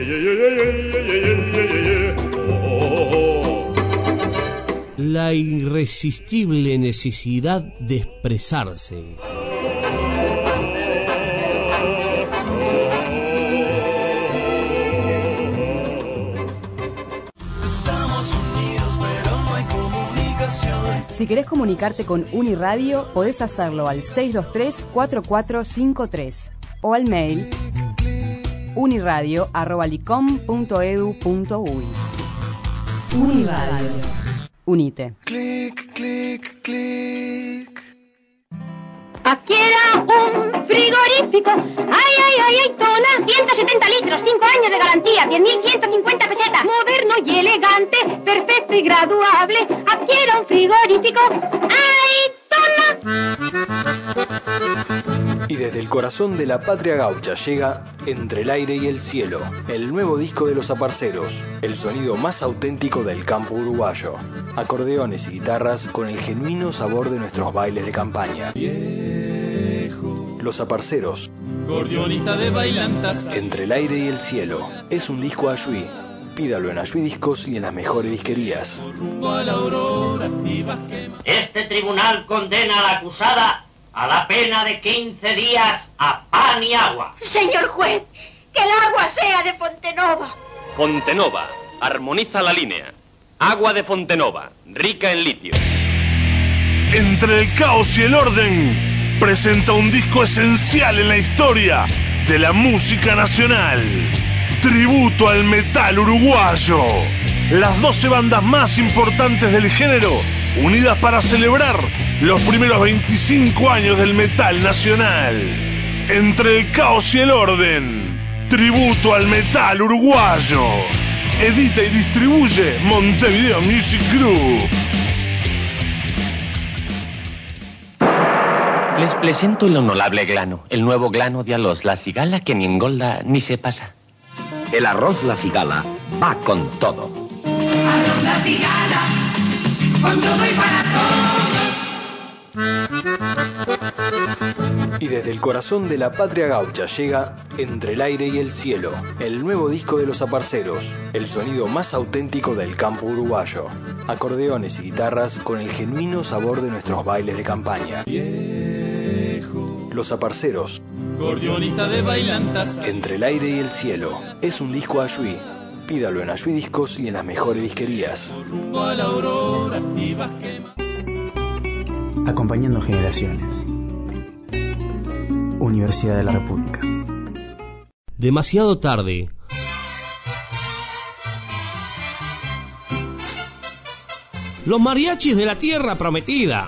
La irresistible necesidad de expresarse. Si querés comunicarte con Uniradio, podés hacerlo al seis dos tres, cuatro cuatro cinco tres o al mail uniradio arroba licom punto edu punto uy. Uniradio. Unite. Clic, clic, clic. Adquiera un frigorífico. Ay, ay, ay, ay, tona. ciento setenta litros, cinco años de garantía, diez mil ciento cincuenta pesetas. Moderno y elegante, perfecto y graduable. Adquiera un frigorífico. Ay, tona. Y desde el corazón de la patria gaucha llega Entre el aire y el cielo, el nuevo disco de los aparceros, el sonido más auténtico del campo uruguayo. Acordeones y guitarras con el genuino sabor de nuestros bailes de campaña. Viejo. Los aparceros. Gorrionista de bailantas. Entre el aire y el cielo. Es un disco Ayuí. Pídalo en Ayuí Discos y en las mejores disquerías. Este tribunal condena a la acusada a la pena de quince días a pan y agua. Señor juez, que el agua sea de Fontenova. Fontenova, armoniza la línea. Agua de Fontenova, rica en litio. Entre el caos y el orden, presenta un disco esencial en la historia de la música nacional. Tributo al metal uruguayo. Las doce bandas más importantes del género, unidas para celebrar los primeros veinticinco años del metal nacional. Entre el caos y el orden, tributo al metal uruguayo. Edita y distribuye Montevideo Music Group. Les presento el honorable glano, el nuevo glano de arroz La Cigala que ni engolda ni se pasa. El arroz La Cigala va con todo. Arroz La Cigala, con todo y para todos. Y desde el corazón de la patria gaucha llega Entre el aire y el cielo, el nuevo disco de los aparceros, el sonido más auténtico del campo uruguayo. Acordeones y guitarras con el genuino sabor de nuestros bailes de campaña. Viejo. Los aparceros. Gorrionista de bailantas. Entre el aire y el cielo. Es un disco Ayuí. Pídalo en Ayuí Discos y en las mejores disquerías. Acompañando generaciones. Universidad de la República. Demasiado tarde. Los mariachis de la tierra prometida.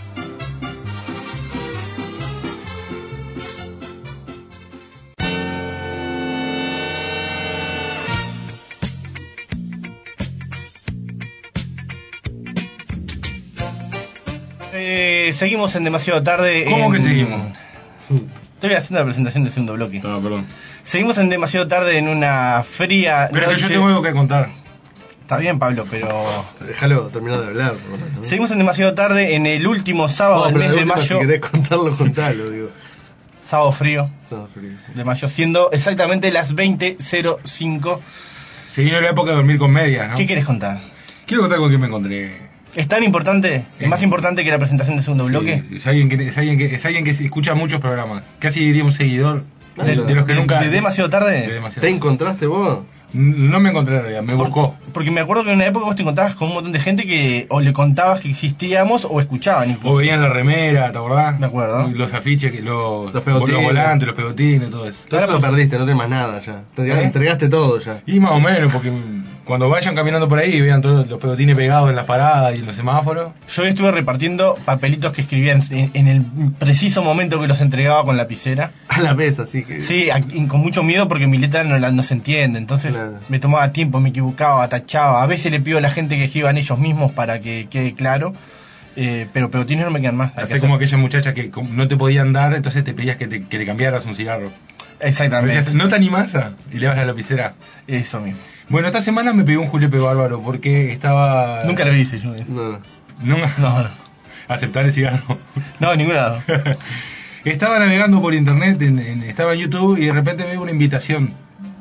Eh, seguimos en Demasiado Tarde. ¿Cómo en... que seguimos? Estoy haciendo la presentación del segundo bloque. Ah, perdón. Seguimos en Demasiado Tarde en una fría Pero noche. que yo tengo algo que contar. Está bien, Pablo, pero... Déjalo terminar de hablar. Seguimos en Demasiado Tarde en el último sábado No, del pero mes de de última, mayo. si querés contarlo, contalo, digo. Sábado frío. Sábado frío, sí. De mayo, siendo exactamente las veinte cero cinco. Se vino la época de dormir con medias, ¿no? ¿Qué quieres contar? Quiero contar con quién me encontré. ¿Es tan importante? ¿Es más importante que la presentación del segundo bloque? Sí, es, alguien que, es, alguien que, es alguien que escucha muchos programas. Casi diría un seguidor de, de los que ¿De, nunca... ¿De Demasiado Tarde? De demasiado. ¿Te encontraste vos? No me encontré en realidad, me buscó. Porque me acuerdo que en una época vos te encontrabas con un montón de gente que o le contabas que existíamos o escuchaban incluso. O veían la remera, ¿te acordás? Me acuerdo. Los afiches, que los, Los pegotines. los volantes, los pegotines, todo eso. Ahora lo perdiste, no tenés más nada ya. Te ¿Eh? entregaste todo ya. Y más o menos, porque cuando vayan caminando por ahí y vean todos los pegotines pegados en las paradas y en los semáforos. Yo estuve repartiendo papelitos que escribían en, en el preciso momento que los entregaba con lapicera. A la vez, así que... Sí, a- y con mucho miedo porque mi letra no, la- no se entiende. Entonces Claro. me tomaba tiempo, me equivocaba, tachaba. A veces le pido a la gente que escriban ellos mismos para que quede claro. Eh, pero pegotines no me quedan más. Hay que Hacé hacer- como aquella muchacha que como no te podían dar, entonces te pedías que, te, que le cambiaras un cigarro. Exactamente. Decías, ¿no te animás a? Y le vas la lapicera. Eso mismo. Bueno, esta semana me pegó un Julepe bárbaro porque estaba... Nunca lo hice yo. No. Nunca. No, no. Aceptar el cigarro. No, en ningún lado. Estaba navegando por internet, en, en- estaba en YouTube y de repente veo una invitación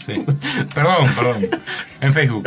Sí. Perdón, perdón. En Facebook.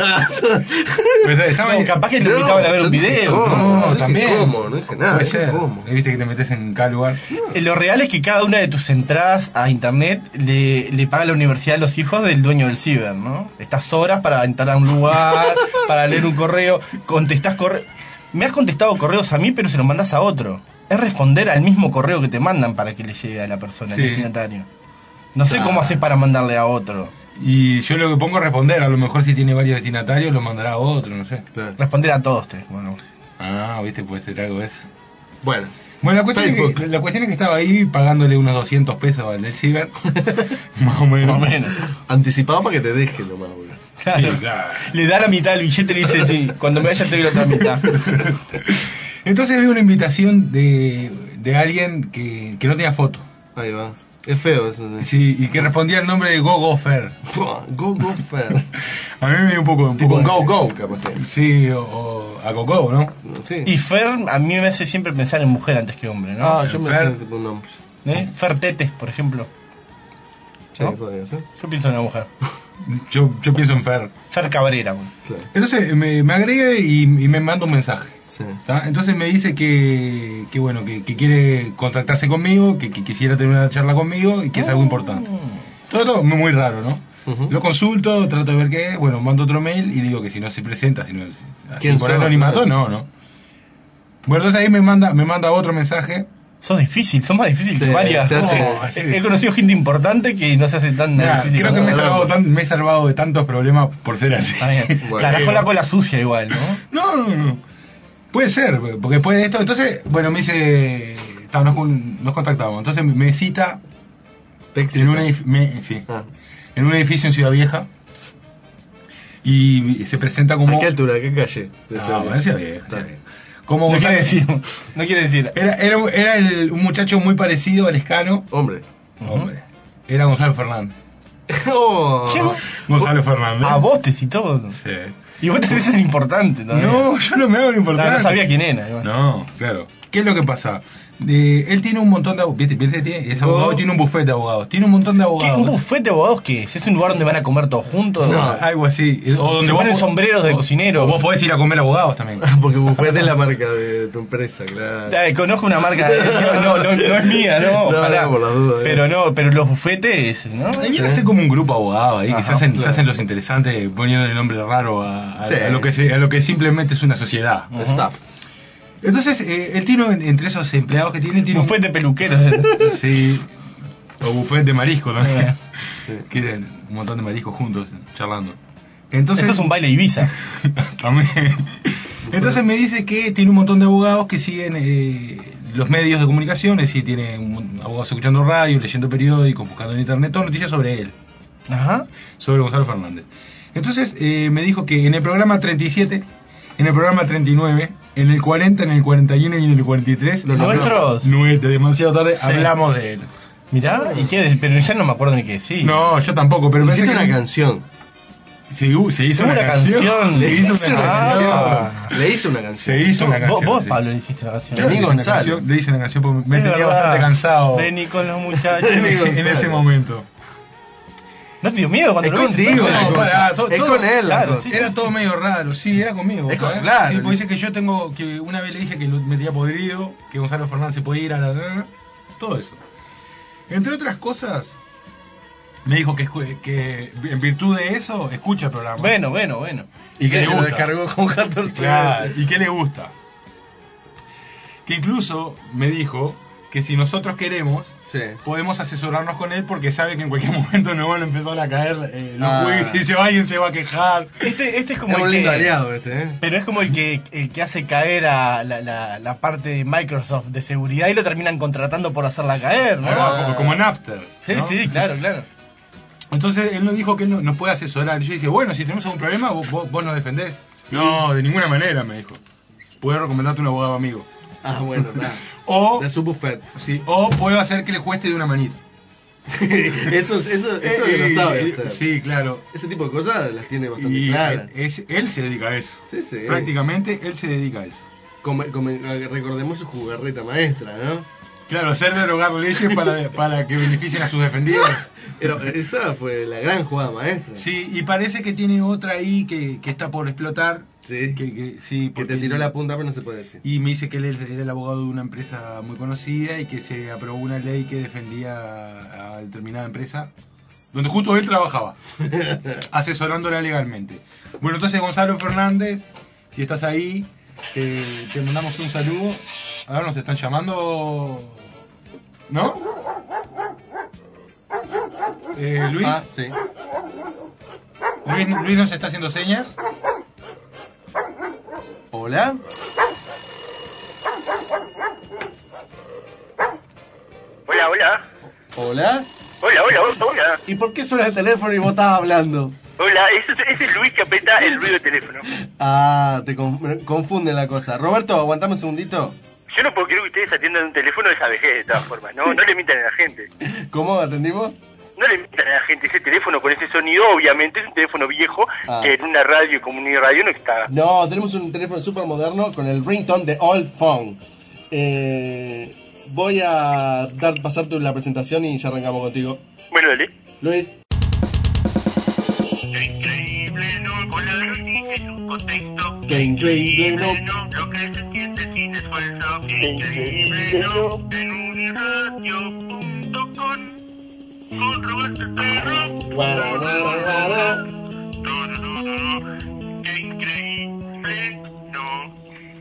Pero estaba No, capaz que lo invitaban a ver un video. ¿Cómo? No, No, también. ¿Cómo? No dije nada. Puede dije ser. ¿Cómo? Viste que te metes en cada lugar. Eh, Lo real es que cada una de tus entradas a internet le, le paga la universidad a los hijos del dueño del ciber, ¿no? Estas horas para entrar a un lugar, para leer un correo, contestás correo. Me has contestado correos a mí, pero se los mandás a otro. Es responder al mismo correo que te mandan para que le llegue a la persona, Sí. al destinatario. No sé Claro. cómo haces para mandarle a otro. Y yo lo que pongo es responder. A lo mejor si tiene varios destinatarios lo mandará a otro, no sé. Responder a todos, te. Bueno, Ah, viste, puede ser algo eso. Bueno. Bueno, la cuestión, es Facebook. que, la cuestión es que estaba ahí pagándole unos doscientos pesos al del ciber. Más o menos. más o menos. Anticipado para que te deje nomás, boludo. Sí, claro. Le da la mitad del billete y le dice, sí, cuando me vaya te doy la otra mitad. Entonces vi una invitación de, de alguien que, que no tenía foto. Ahí va. Es feo eso. Sí. Sí, y que respondía el nombre de Go Go Fer. Go Go Fair. A mí me dio un poco... Un Tipo poco un Go Go, capaz que. Sí, o, o a Go Go, ¿no? Sí. Y Fer a mí me hace siempre pensar en mujer antes que hombre, ¿no? Ah, yo me Fer. siento tipo un nombre. ¿Eh? Fer Tetes, por ejemplo. Sí, ¿No? podría ser. Yo pienso en una mujer. Yo, yo pienso en Fer. Fer Cabrera, bueno. Claro. Entonces me, me agrega y, y me manda un mensaje. Sí. ¿Tá? Entonces me dice que, que bueno, que, que quiere contactarse conmigo, que, que quisiera tener una charla conmigo y que es algo importante. Todo, todo muy, muy raro, ¿no? Ujú. Lo consulto, trato de ver qué es, bueno, mando otro mail y digo que si no se presenta, si no así ¿Quién por sos? anonimato, Claro. no, no. Bueno, entonces ahí me manda, me manda otro mensaje. Sos difícil, sos más difícil Sí, que varias. se hace- Oh, así. he, he conocido gente importante que no se hace tan Mirá, difícil. creo que me he, como- salvado tan- me he salvado de tantos problemas por ser así. Está bien. Bueno. La harás con la cola sucia igual, ¿no? No, no, no. Puede ser, porque después de esto, entonces, bueno, me dice, ta, nos, nos contactamos. Entonces me cita Texi. en, una, edif- me- sí, Ah. en un edificio en Ciudad Vieja y se presenta como... ¿A qué altura? ¿A qué calle? De Ah, Ciudad bueno, en Ciudad Vieja. Vieja, Ciudad Vieja. Como No Gonzalo- quiere decir. No quiere decir. Era, era, era el- un muchacho muy parecido al Escano. Hombre. Hombre. Era Gonzalo Fernández. Oh. ¿Quién? Gonzalo Fernández. A vos te citó. Sí. Y vos te dices importante todavía. No, yo no me hago lo importante. No, no sabía quién era. igual. No, claro. ¿Qué es lo que pasa? Eh, él tiene un montón de abogados. ¿Viste? ¿Viste? Tiene- Es abogado, Oh. tiene un buffet de abogados. Tiene un montón de ¿Qué? abogados. ¿Un buffet de abogados qué es? ¿Es un lugar donde van a comer todos juntos? No, algo así. O donde Se vos ponen po- sombreros de o- cocinero. o vos podés ir a comer abogados también. Porque Buffet es la marca de tu empresa, claro. Ay, conozco una marca de... No, no, no es mía, no. No, ojalá. no, por las dudas, eh. Pero no, pero los bufetes, ¿no? Ahí viene a ser como un grupo de abogados ahí que Ajá, se hacen, se claro. hacen los interesantes poniendo el nombre raro a, a- Sí. a lo que se- a lo que simplemente es una sociedad. Staff. Entonces, eh, él tiene, un- entre esos empleados que tiene, tiene un- Buffet de peluqueros. Sí. O buffet de marisco también. Sí. Que tienen un montón de mariscos juntos, charlando. Entonces, Eso es un baile Ibiza. también. Entonces me dice que tiene un montón de abogados que siguen eh, los medios de comunicación, es decir, tiene un- abogados escuchando radio, leyendo periódicos, buscando en internet, todo noticias sobre él, Ajá. sobre Gonzalo Fernández. Entonces eh, me dijo que en el programa treinta y siete, en el programa treinta y nueve, en el cuarenta, en el cuarenta y uno y en el cuarenta y tres, ¿Los nuestros? no es demasiado tarde, Sí. hablamos de él. Mirá, ¿y qué? Pero ya no me acuerdo ni qué decir. No, yo tampoco, pero pensé Hiciste que una canción. Se, uh, se hizo Una una, canción. canción. Se hizo una Ah. canción. Le hice una canción. Se hizo una Vos, canción. vos sí. Pablo, le hiciste la canción. Yo le hice una Gonzalo. canción, le hice una canción porque me Es tenía verdad. bastante cansado Vení con los muchachos. en, Vení, en Gonzalo. ese momento. ¿No te dio miedo cuando Es lo viste? contigo, No, es No, con- pará, to- es todo- con él la claro, cosa. sí. Era todo medio raro, sí, era conmigo. Es con- ¿sabes? claro. Sí, porque dice que yo tengo, que una vez le dije que lo metía podrido, que Gonzalo Fernández se puede ir a la... Todo eso. Entre otras cosas, me dijo que, escu- que en virtud de eso, escucha el programa. Bueno, bueno, bueno. y que Se le lo gusta. descargó con catorce Claro, años. y que le gusta. Que incluso me dijo que si nosotros queremos, Sí. podemos asesorarnos con él porque sabe que en cualquier momento nos van a empezar a caer eh, los Ah. juicios, alguien se va a quejar. Este, este es como Es un el lindo que... aliado este, ¿eh? Pero es como el que, el que hace caer a la, la, la parte de Microsoft de seguridad y lo terminan contratando por hacerla caer, ¿no? Ah, como, como Napster. Sí, ¿no? sí, claro, claro. Entonces él nos dijo que él no- nos puede asesorar. Y yo dije, bueno, si tenemos algún problema, vos, vos, vos nos defendés. No, de ninguna manera, me dijo. Puedo recomendarte un abogado amigo. Ah, bueno, está. O, De su buffet. sí, o puedo hacer que le cueste de una manita. eso eso, eso Eh, lo sabe eh, hacer. Sí, claro. Ese tipo de cosas las tiene bastante Y claras. él, es- él se dedica a eso. Sí, sí. Prácticamente él se dedica a eso. Come- come- recordemos su jugarreta maestra, ¿no? Claro, hacer derogar leyes para, para que beneficien a sus defendidos. Pero esa fue la gran jugada maestra. Sí, y parece que tiene otra ahí que, que está por explotar. Sí, que, que, sí, que te tiró la punta, pero no se puede decir. Y me dice que él era el abogado de una empresa muy conocida y que se aprobó una ley que defendía a, a determinada empresa, donde justo él trabajaba, asesorándola legalmente. Bueno, entonces Gonzalo Fernández, si estás ahí, te, te mandamos un saludo. A ver, nos están llamando, ¿no? Eh, Luis. Ah, sí. Luis. Luis nos está haciendo señas. Hola. Hola, hola. Hola. Hola, hola, hola, hola. ¿Y por qué suena el teléfono y vos estabas hablando? Hola, ese es, es Luis que aprieta el ruido del teléfono. Ah, te conf- confunden la cosa. Roberto, aguantame un segundito. Yo no puedo creer que ustedes atiendan un teléfono de esa vejez de todas formas. No, no le mientan a la gente. ¿Cómo atendimos? No le mientan a la gente. Ese teléfono con ese sonido, obviamente, es un teléfono viejo Ah. que en una radio como Uniradio no está. No, tenemos un teléfono súper moderno con el ringtone de Old Phone. Eh, voy a dar pasarte la presentación y ya arrancamos contigo. Bueno, dale. Luis. Qué increíble, ¿no? Con la noticia es un contexto. Qué increíble, ¿no? Lo que se siente sin esfuerzo. Qué increíble, ¿no? En uniradio punto com con Roberto el Perro. Guara, guara, guara. Qué increíble, ¿no?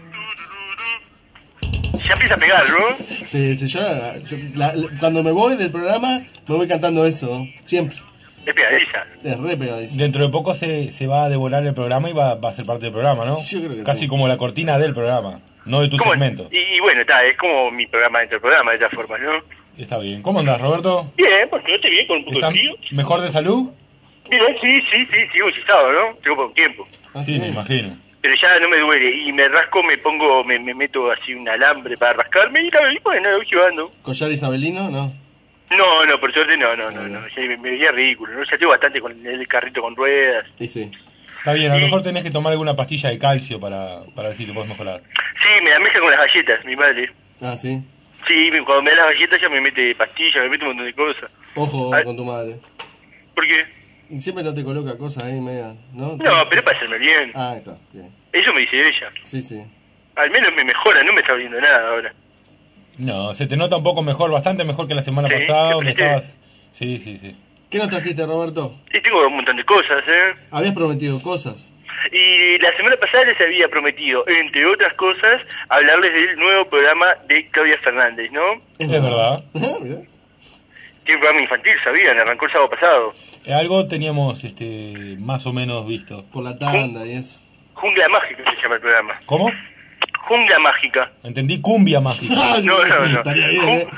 Ya empieza a pegar, ¿no? Sí, sí, yo, la- la- cuando me voy del programa, me voy cantando eso, siempre. Es pegadiza. Es re pegadizo. Dentro de poco se, se va a devorar el programa y va, va a ser parte del programa, ¿no? Yo creo que Casi sí. como la cortina del programa, no de tu ¿Cómo? segmento. Y, y bueno, está, es como mi programa dentro del programa, de todas formas, ¿no? Está bien. ¿Cómo andas, Roberto? Bien, porque no estoy bien con un poco de ¿Estás frío. mejor de salud? Bien, sí, sí, sí, sigo hechizado, ¿no? Sigo por un tiempo. Sí, me imagino. Pero ya no me duele. Y me rasco, me pongo, me, me meto así un alambre para rascarme y, la, y bueno, lo voy llevando. ¿Collar isabelino? No. No, no, por suerte no, no, no, no. Ya me, me veía ridículo, ¿no? Ya tengo bastante con el carrito con ruedas. Sí, sí. Está bien, a lo mejor tenés que tomar alguna pastilla de calcio para, para ver si te podés mejorar. Sí, me la mezcla con las galletas, mi madre. Ah, sí. Sí, cuando me da las galletas ya me mete pastillas, me mete un montón de cosas. Ojo Ah. con tu madre. ¿Por qué? Siempre no te coloca cosas ahí media, ¿no? No, pero es para hacerme bien. Ah, está, bien. Eso me dice ella. Sí, sí. Al menos me mejora, no me está doliendo nada ahora. No, se te nota un poco mejor, bastante mejor que la semana Sí, pasada, ¿te donde fijé? estabas... Sí, sí, sí. ¿Qué nos trajiste, Roberto? Sí, tengo un montón de cosas, ¿eh? Habías prometido cosas. Y la semana pasada les había prometido, entre otras cosas, hablarles del nuevo programa de Claudia Fernández, ¿no? Es verdad. Tiene un programa infantil, sabían, arrancó el sábado pasado. Eh, Algo teníamos este más o menos visto. Por la tanda y eso. Jungla Mágica se llama el programa. ¿Cómo? Jungla Mágica. Entendí cumbia mágica. No, no, no. Estaría bien, ¿eh?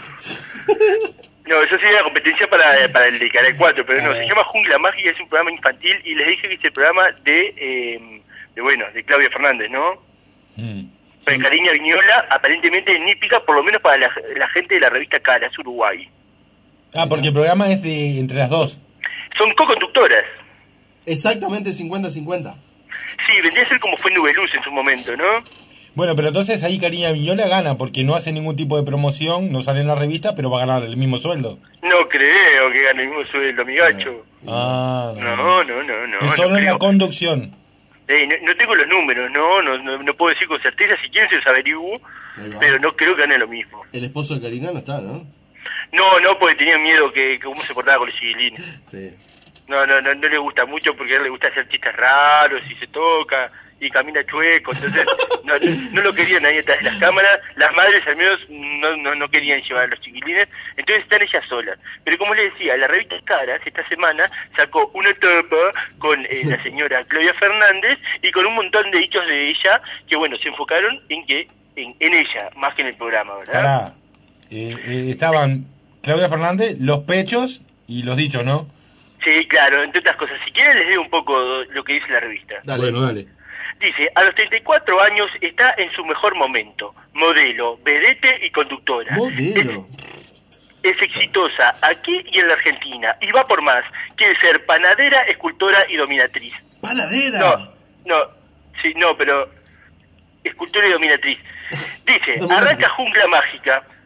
No, eso sería la competencia para, para el de Canal cuatro, pero no, se llama Jungla Mágica, es un programa infantil y les dije que es el programa de, eh, de bueno, de Claudia Fernández, ¿no? Mm. Pero Karina Viñola aparentemente es nípica, por lo menos para la, la gente de la revista Caras, Uruguay. Ah, porque el programa es de entre las dos. Son co-conductoras. Exactamente cincuenta cincuenta. Sí, vendría a ser como fue Nubeluz en su momento, ¿no? Bueno, pero entonces ahí Karina Viñola gana, porque no hace ningún tipo de promoción, no sale en la revista, pero va a ganar el mismo sueldo. No creo que gane el mismo sueldo, mi gacho. Ah, no. No, no, no, no. Es solo no en la creo. conducción. Eh, no, no tengo los números, no, no, no, no puedo decir con certeza, si quieren se los averiguo, pero no creo que gane lo mismo. El esposo de Karina no está, ¿no? No, no, porque tenía miedo que, que cómo se portaba con los chiquilines. Sí. No, no, no, no le gusta mucho porque a él le gusta hacer chistes raros y se toca y camina chueco, entonces no, no lo querían ahí detrás de las cámaras, las madres al menos no, no, no querían llevar a los chiquilines, entonces están ellas solas. Pero como les decía, la revista Caras esta semana sacó una tapa con eh, la señora Claudia Fernández y con un montón de dichos de ella que bueno, se enfocaron en que en, en ella, más que en el programa, ¿verdad? Pará. Eh, eh, estaban Claudia Fernández, los pechos y los dichos, ¿no? Sí, claro, entre otras cosas. Si quieren les leo un poco lo que dice la revista. Dale. Bueno, dale. Dice, a los treinta y cuatro años está en su mejor momento. Modelo, vedete y conductora. Modelo. Es, es exitosa aquí y en la Argentina. Y va por más. Quiere ser panadera, escultora y dominatriz. ¡Panadera! No, no, sí, no, pero escultora y dominatriz. Dice, arranca Jungla Mágica.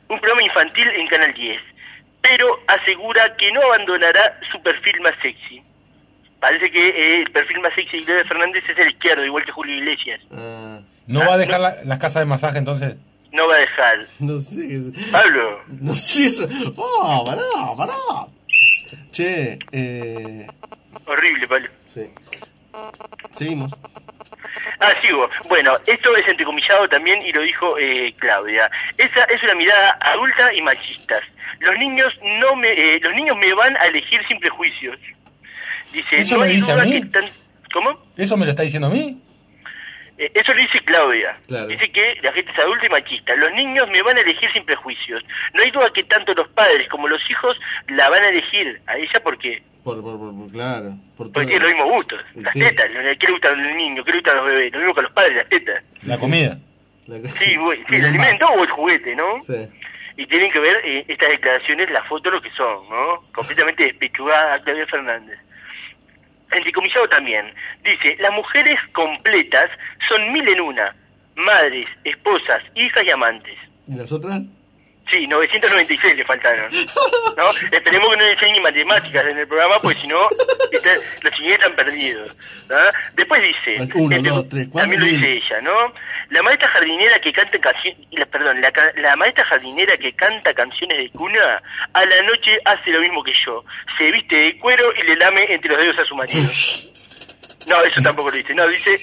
un programa infantil en Canal diez, pero asegura que no abandonará su perfil más sexy. Parece que eh, el perfil más sexy de Claudia Fernández es el izquierdo, igual que Julio Iglesias. Ah, ¿No va a dejar la- las casas de masaje entonces? No va a dejar. no sé qué... Pablo. No sé eso... ¡Oh, pará, pará! Che, eh... Horrible, Pablo. Sí. Seguimos. Ah, sigo. Bueno, esto es entrecomillado también y lo dijo eh, Claudia. Esa es una mirada adulta y machista. Los niños no me, eh, los niños me van a elegir sin prejuicios. Dice, ¿Eso no me hay dice a duda mí? que tan- ¿Cómo? ¿Eso me lo está diciendo a mí? Eh, eso lo dice Claudia. Claro. Dice que la gente es adulta y machista. Los niños me van a elegir sin prejuicios. No hay duda que tanto los padres como los hijos la van a elegir a ella porque Por, por, por, por- claro. Por porque todo. tiene los mismos gustos. Las Sí. tetas. ¿Qué le gustan a los niños? ¿Qué le gustan a los bebés? Lo mismo que a los padres, las tetas. La comida. Sí, güey, sí, el Miren más. alimento o el juguete, ¿no? Sí. Y tienen que ver eh, estas declaraciones, las fotos, lo que son, ¿no? Completamente despechugada a Claudia Fernández. Anticomillado también. Dice, las mujeres completas son mil en una. Madres, esposas, hijas y amantes. ¿Y las otras? Sí, novecientos noventa y seis le faltaron. ¿No? Esperemos que no le enseñen matemáticas en el programa, porque si no, está- los chiquillos están perdidos. ¿Ah? Después dice, Uno, entre- dos, tres, cuatro, también lo mil. dice ella, ¿no? La maestra jardinera que canta canciones, perdón, la, ca- la maestra jardinera que canta canciones de cuna, a la noche hace lo mismo que yo. Se viste de cuero y le lame entre los dedos a su marido. No, eso tampoco lo dice. No, dice...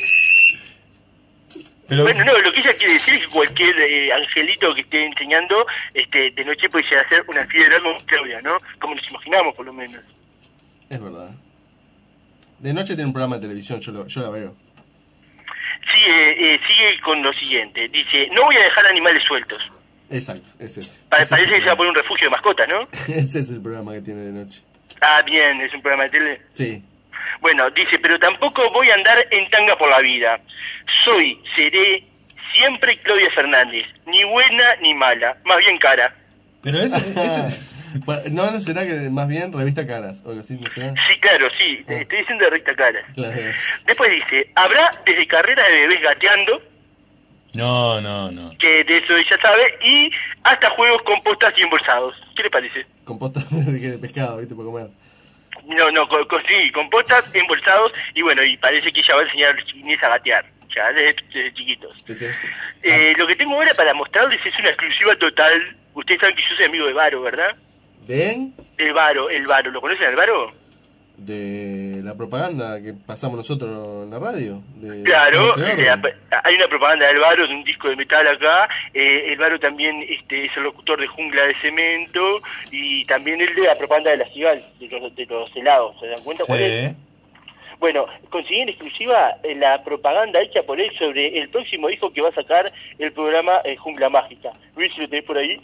Pero, Bueno, no, lo que ella quiere decir es que cualquier eh, angelito que esté enseñando este, de noche puede llegar a ser una fiera como Claudia, ¿no? Como nos imaginamos, por lo menos. Es verdad. De noche tiene un programa de televisión, yo, lo, yo la veo. Sigue, eh, sigue con lo siguiente. Dice, no voy a dejar animales sueltos. Exacto, es ese. Pa- Ese es parece el que se va a poner un refugio de mascotas, ¿no? Ese es el programa que tiene de noche. Ah, bien, es un programa de tele. Sí. Bueno, dice, pero tampoco voy a andar en tanga por la vida. Soy, seré, siempre Claudia Fernández. Ni buena ni mala, más bien cara. pero eso, eso- Bueno, ¿no será que más bien revista Caras? O algo así, ¿no será? Sí, claro, sí, Ah. estoy diciendo de recta cara. Claro. Después dice, habrá desde carreras de bebés gateando, no, no, no. que de eso ella sabe, y hasta juegos con postas y embolsados. ¿Qué le parece? Composta de, de pescado, ¿viste? Para comer. No, no, con, con- sí, con postas, embolsados, y bueno, y parece que ella va a enseñar a los chiquines a gatear, ya desde, desde chiquitos. Sí, sí. Eh, lo que tengo ahora para mostrarles es una exclusiva total. Ustedes saben que yo soy amigo de Varo, ¿verdad? ¿Ven? El Varo, el Varo. ¿Lo conocen al Varo? De la propaganda que pasamos nosotros en la radio. De Claro, ¿cómo se llama? eh, hay una propaganda del Varo, de un disco de metal acá. Eh, el Varo también este, es el locutor de Jungla de Cemento y también el de la propaganda de la Cigal, de los, de los helados. ¿Se dan cuenta cuál es? Sí. Bueno, conseguí en exclusiva eh, la propaganda hecha por él sobre el próximo disco que va a sacar el programa eh, Jungla Mágica. Luis, si lo tenés por ahí.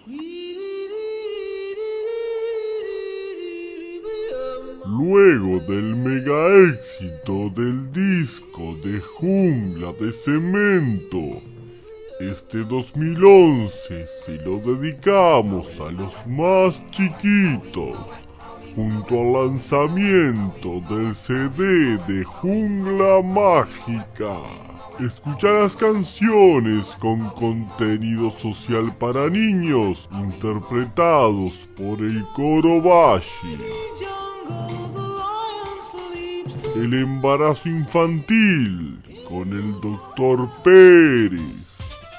Luego del mega éxito del disco de Jungla de Cemento, este dos mil once se lo dedicamos a los más chiquitos, junto al lanzamiento del C D de Jungla Mágica. Escucha las canciones con contenido social para niños, interpretados por el coro Bashi. El embarazo infantil con el doctor Pérez.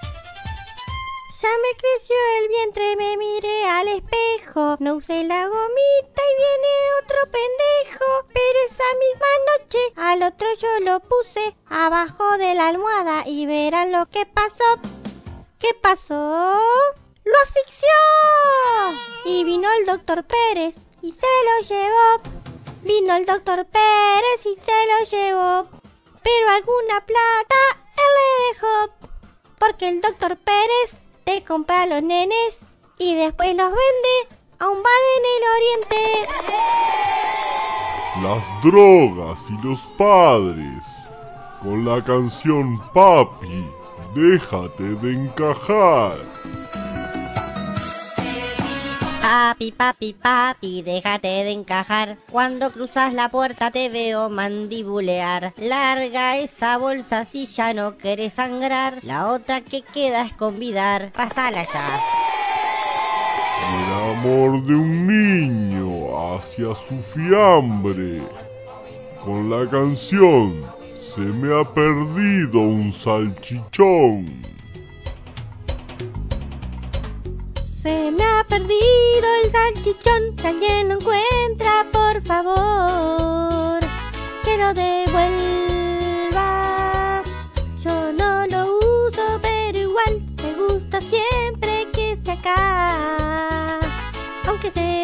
Ya me creció el vientre, me miré al espejo. No usé la gomita y viene otro pendejo. Pero esa misma noche al otro yo lo puse abajo de la almohada y verán lo que pasó. ¿Qué pasó? ¡Lo asfixió! Y vino el doctor Pérez y se lo llevó. Vino el doctor Pérez y se lo llevó. Pero alguna plata él le dejó. Porque el doctor Pérez te compra a los nenes y después los vende a un bar en el oriente. Las drogas y los padres. Con la canción Papi, déjate de encajar. Papi, papi, papi, déjate de encajar. Cuando cruzas la puerta te veo mandibulear. Larga esa bolsa si ya no querés sangrar. La otra que queda es convidar. Pasala ya. amor de un niño hacia su fiambre. Con la canción Se me ha perdido un salchichón. Se me ha perdido el salchichón, si alguien lo encuentra, por favor, que lo devuelva. Yo no lo uso, pero igual me gusta siempre que esté acá, aunque se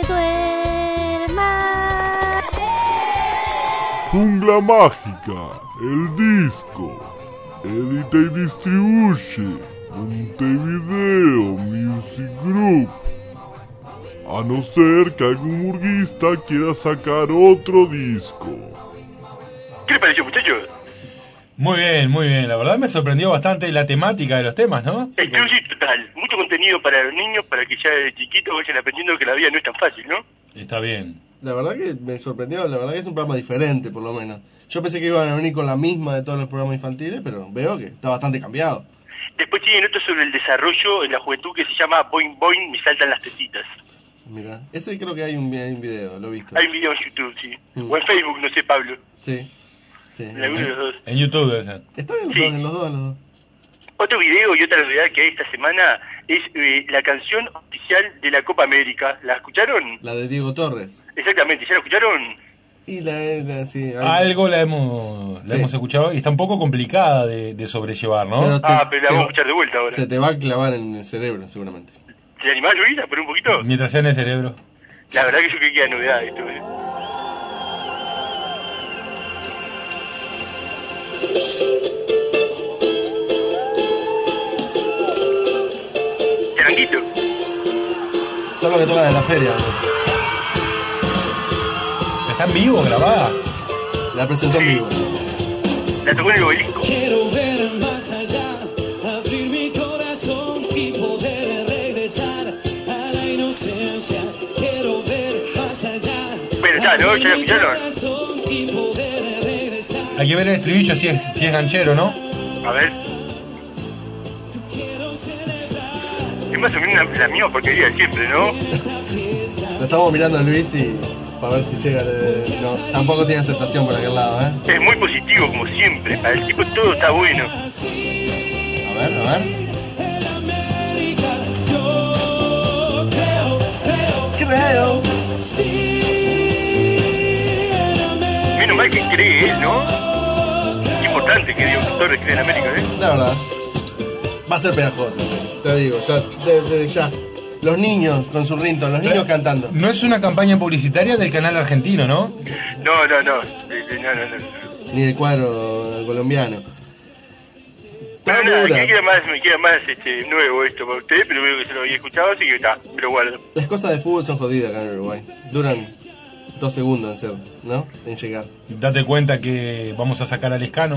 duerma. Jungla Mágica, el disco, edita y distribuye Montevideo Music Group. A no ser que algún burguista quiera sacar otro disco. ¿Qué le pareció, muchachos? Muy bien, muy bien. La verdad me sorprendió bastante la temática de los temas, ¿no? Exclusivo total. Mucho contenido para los niños, para que ya de chiquitos vayan aprendiendo que la vida no es tan fácil, ¿no? Está bien. La verdad que me sorprendió, la verdad que es un programa diferente, por lo menos. Yo pensé que iban a venir con la misma de todos los programas infantiles, pero veo que está bastante cambiado. Después tienen otro sobre el desarrollo en la juventud que se llama Boing Boing, me saltan las tetitas. Mira, ese creo que hay un, hay un video, lo he visto. Hay un video en YouTube, sí. Mm. O en Facebook, no sé, Pablo. Sí, sí. En alguno de los dos. En YouTube debe ser. Están en los, Sí. dos, en los dos, en los dos. Otro video y otra novedad que hay esta semana es eh, la canción oficial de la Copa América. ¿La escucharon? La de Diego Torres. Exactamente, ¿ya la escucharon? Y la, la sí, algo. Algo la hemos, la Sí. hemos escuchado y está un poco complicada de, de sobrellevar, ¿no? Pero te- Ah, pero la te- vamos a escuchar de vuelta ahora. Se te va a clavar en el cerebro, seguramente. ¿Se animás, Luisa, por un poquito? Mientras sea en el cerebro. La verdad que yo creo que queda novedad esto. eh. Charanguito. Son los que tocan en la feria. pues. ¿Está en vivo, grabada? La presentó en vivo. La tocó en el obelisco. Quiero ver más allá, abrir mi corazón y poder regresar a la inocencia. Quiero ver más allá. Bueno, ya, ¿no? ¿Ya la escucharon? Corazón y poder regresar. Hay que ver el estribillo si es, si es ganchero, ¿no? A ver. Es más o menos la, la misma porquería de siempre, ¿no? Lo estamos mirando a Luis y para ver si llega. el- No, tampoco tiene aceptación por aquel lado, ¿eh? Es muy positivo, como siempre. Para el tipo todo está bueno. A ver, a ver. Creo. Menos mal que cree él, ¿no? Qué importante que Diego Torres cree en América, ¿eh? La verdad. Va a ser pegajoso, te digo, ya, desde ya. Los niños con su rinton, los niños cantando. No es una campaña publicitaria del canal argentino, ¿no? No, no, no. Eh, eh, No, no, no. Ni el cuadro colombiano. Pero nada, Dura. que queda más, me queda más este, nuevo esto para usted, pero veo que se lo había escuchado, así que está, me lo guardo. Las cosas de fútbol son jodidas acá en Uruguay. Duran dos segundos en ser, ¿no? En llegar. Date cuenta que vamos a sacar al Escano.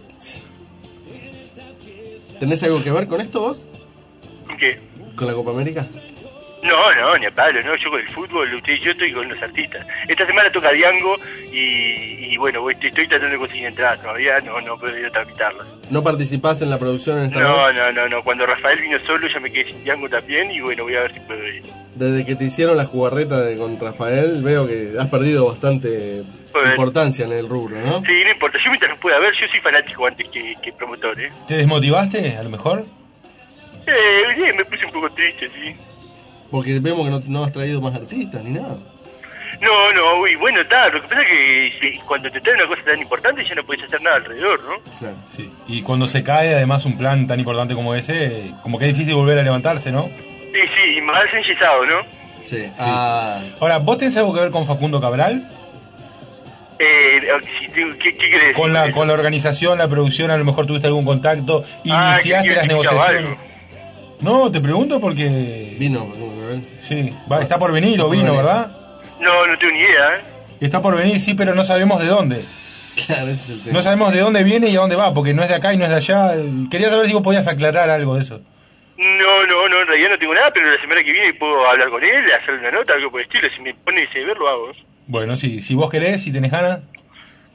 ¿Tenés algo que ver con esto vos? ¿Qué? ¿Con la Copa América? No, no, ni a Pablo, no, yo con el fútbol, usted y yo estoy con los artistas. Esta semana toca Diango y, y bueno, voy- estoy tratando de conseguir entradas, todavía no, no puedo ir a tramitarlas. ¿No participás en la producción en esta No, vez? no, no, no, cuando Rafael vino solo ya me quedé sin Diango también y bueno, voy a ver si puedo ir. Desde que te hicieron la jugarreta de- con Rafael, veo que has perdido bastante Joder. importancia en el rubro, ¿no? Sí, no importa, yo mientras los pueda ver, yo soy fanático antes que, que promotor, ¿eh? ¿Te desmotivaste, a lo mejor? Eh, bien, me puse un poco triste, sí. Porque vemos que no, no has traído más artistas ni nada. No, no, uy, bueno, está, lo que pasa es que si- cuando te trae una cosa tan importante ya no puedes hacer nada alrededor, ¿no? Claro. Sí. Y cuando se cae, además, un plan tan importante como ese, como que es difícil volver a levantarse, ¿no? Sí, sí, y más enyesado, ¿no? Sí. Sí. Ah, Ahora, ¿vos tenés algo que ver con Facundo Cabral? Eh, si te- ¿qué, ¿Qué querés? Con la, con la organización, la producción, a lo mejor tuviste algún contacto, Ah, iniciaste que- que las escuchaba negociaciones. No, te pregunto porque... vino. Sí, va, está por venir o vino, ¿verdad? No, no tengo ni idea, ¿eh? Está por venir, sí, pero no sabemos de dónde. Claro, ese es el tema. No sabemos de dónde viene y a dónde va, porque no es de acá y no es de allá. Quería saber si vos podías aclarar algo de eso. No, no, no, en realidad no tengo nada, pero la semana que viene puedo hablar con él, hacerle una nota, algo por el estilo. Si me pone ese ver, lo hago. Bueno, sí, si vos querés, si tenés ganas.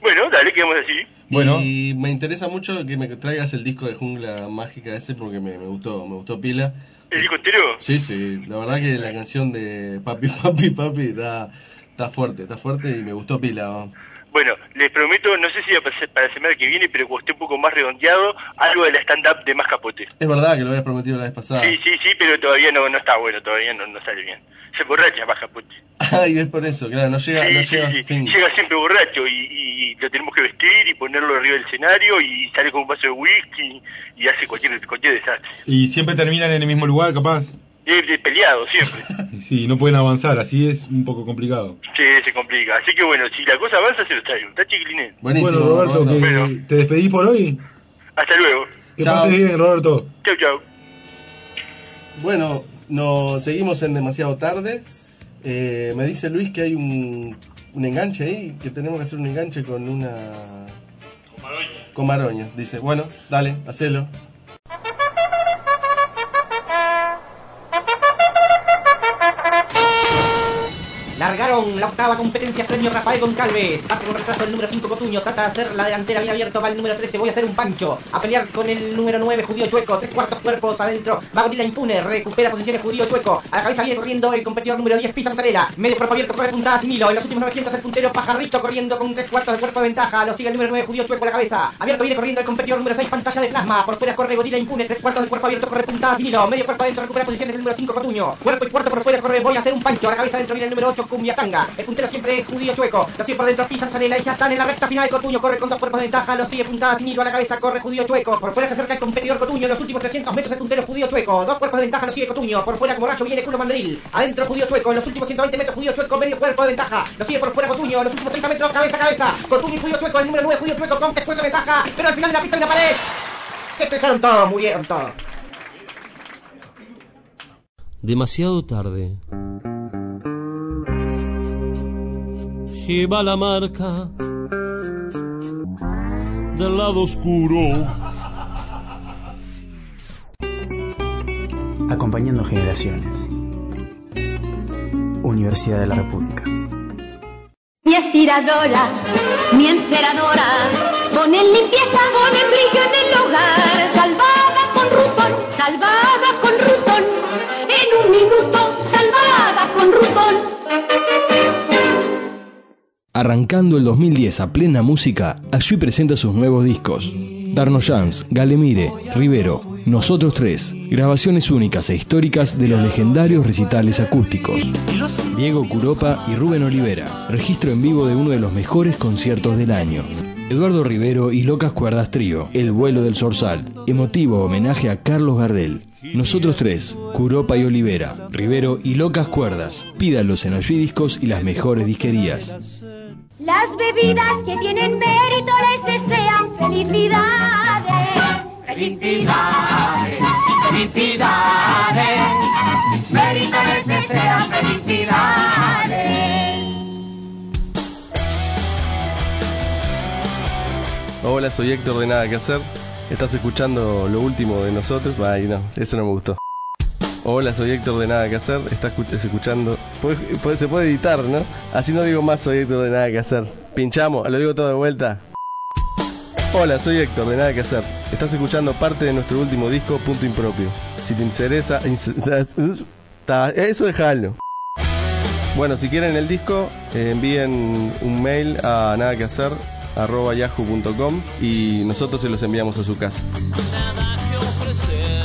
Bueno, dale, quedamos así. Bueno. Y me interesa mucho que me traigas el disco de Jungla Mágica ese porque me, me gustó, me gustó pila. ¿El disco entero? Sí, sí, la verdad que la canción de Papi, Papi, Papi está, está fuerte, está fuerte y me gustó pila. ¿no? Bueno, les prometo, no sé si para la semana que viene, pero cuando esté un poco más redondeado, algo de la stand-up de Más Capote. Es verdad que lo habías prometido la vez pasada. Sí, sí, sí, pero todavía no, no está bueno, todavía no, no sale bien. Se borracha Más Capote. Ay, es por eso, claro, no llega, sí, no sí, llega sí. a fin. Llega siempre borracho y, y lo tenemos que vestir y ponerlo arriba del escenario y sale con un vaso de whisky y hace cualquier, cualquier desastre. Y siempre terminan en el mismo lugar, capaz. Es de peleado siempre. Sí, no pueden avanzar, así es un poco complicado. Sí, se complica. Así que bueno, si la cosa avanza, se lo traigo. ¿Está, chiquilines? Buenísimo, bueno, Roberto, Roberto. Que bueno. ¿Te despedís por hoy? Hasta luego. Que chau. Pases bien, Roberto. Chau, chau. Bueno, nos seguimos en demasiado tarde. Eh, me dice Luis que hay un, un enganche ahí, que tenemos que hacer un enganche con una... Con Maroña. Con Maroña. Dice, bueno, dale, hacelo. Largaron la octava competencia, premio Rafael Goncalves. Parte con retraso el número cinco Cotuño. Trata de hacer la delantera bien abierto. Va el número trece, voy a hacer un pancho. A pelear con el número nueve, Judío Chueco. Tres cuartos cuerpos adentro. Va Gorila impune. Recupera posiciones Judío Chueco. A la cabeza viene corriendo el competidor número diez, Pisa Mozzarella. Medio cuerpo abierto, corre puntada sin hilo. En los últimos novecientos el puntero Pajarricho corriendo con tres cuartos de cuerpo de ventaja. Lo sigue el número nueve, Judío Chueco a la cabeza. Abierto viene corriendo el competidor número seis, Pantalla de Plasma. Por fuera corre Gorila impune. Tres cuartos de cuerpo abierto, corre puntada sin hilo. Medio cuerpo adentro, recupera posiciones el número cinco, Cotuño. Cuerpo y cuarto por fuera corre, voy a hacer un pancho. A la cabeza adentro viene el número ocho, Cumbia Tanga. El puntero siempre es Judío Chueco. Lo sigue por dentro, Pisa Mozzarella y ya están en la recta final. Cotuño corre con dos cuerpos de ventaja. Lo sigue puntada sin hilo a la cabeza. Corre Judío Chueco. Por fuera se acerca el competidor Cotuño. En los últimos trescientos metros el puntero Judío Chueco. Dos cuerpos de ventaja. Lo sigue Cotuño. Por fuera como rayo viene Culo Mandril. Adentro Judío Chueco. En los últimos ciento veinte metros Judío Chueco. Medio cuerpo de ventaja. Lo sigue por fuera Cotuño. En los últimos treinta metros cabeza a cabeza. Cotuño y Judío Chueco. El número nueve Judío Chueco con tres cuerpos de ventaja. Pero al final de la pista hay una pared. Se estrecharon todos. Murieron todos. Demasiado tarde. Lleva la marca del lado oscuro. Acompañando generaciones. Universidad de la República. Mi aspiradora, mi enceradora, ponen limpieza, ponen brillo en el hogar. Salvada con Rutón, salvada con Rutón. En un minuto, salvada con Rutón. Arrancando el dos mil diez a plena música, Ayui presenta sus nuevos discos. Darnos Chance, Galemire, Rivero, Nosotros Tres. Grabaciones únicas e históricas de los legendarios recitales acústicos. Diego Curopa y Rubén Olivera. Registro en vivo de uno de los mejores conciertos del año. Eduardo Rivero y Locas Cuerdas Trío. El vuelo del Zorzal. Emotivo homenaje a Carlos Gardel. Nosotros Tres, Curopa y Olivera, Rivero y Locas Cuerdas. Pídalos en Ayui Discos y las mejores disquerías. Las bebidas que tienen mérito les desean felicidades. Felicidades, felicidades. Mérito les desean felicidades. Hola, soy Héctor de Nada Que Hacer. Estás escuchando lo último de nosotros. Ay, no, eso no me gustó. Hola, soy Héctor de Nada Que Hacer. Estás escuchando. Se puede editar, ¿no? Así no digo más, soy Héctor de Nada Que Hacer. Pinchamos, lo digo todo de vuelta. Hola, soy Héctor de Nada Que Hacer. Estás escuchando parte de nuestro último disco, Punto Impropio. Si te interesa. Eso dejalo. Bueno, si quieren el disco, eh, envíen un mail a nadaquehacer arroba yahoo punto com y nosotros se los enviamos a su casa. Nada que ofrecer.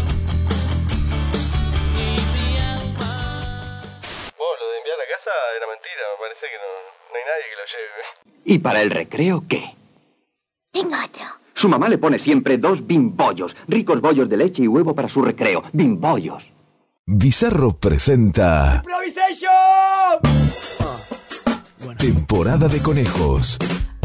Era mentira, me parece que no, no hay nadie que lo lleve. ¿Y para el recreo qué? Tengo otro. Su mamá le pone siempre dos bimbollos, ricos bollos de leche y huevo para su recreo. Bimbollos. Bizarro presenta ¡Improvisation! Temporada de Conejos.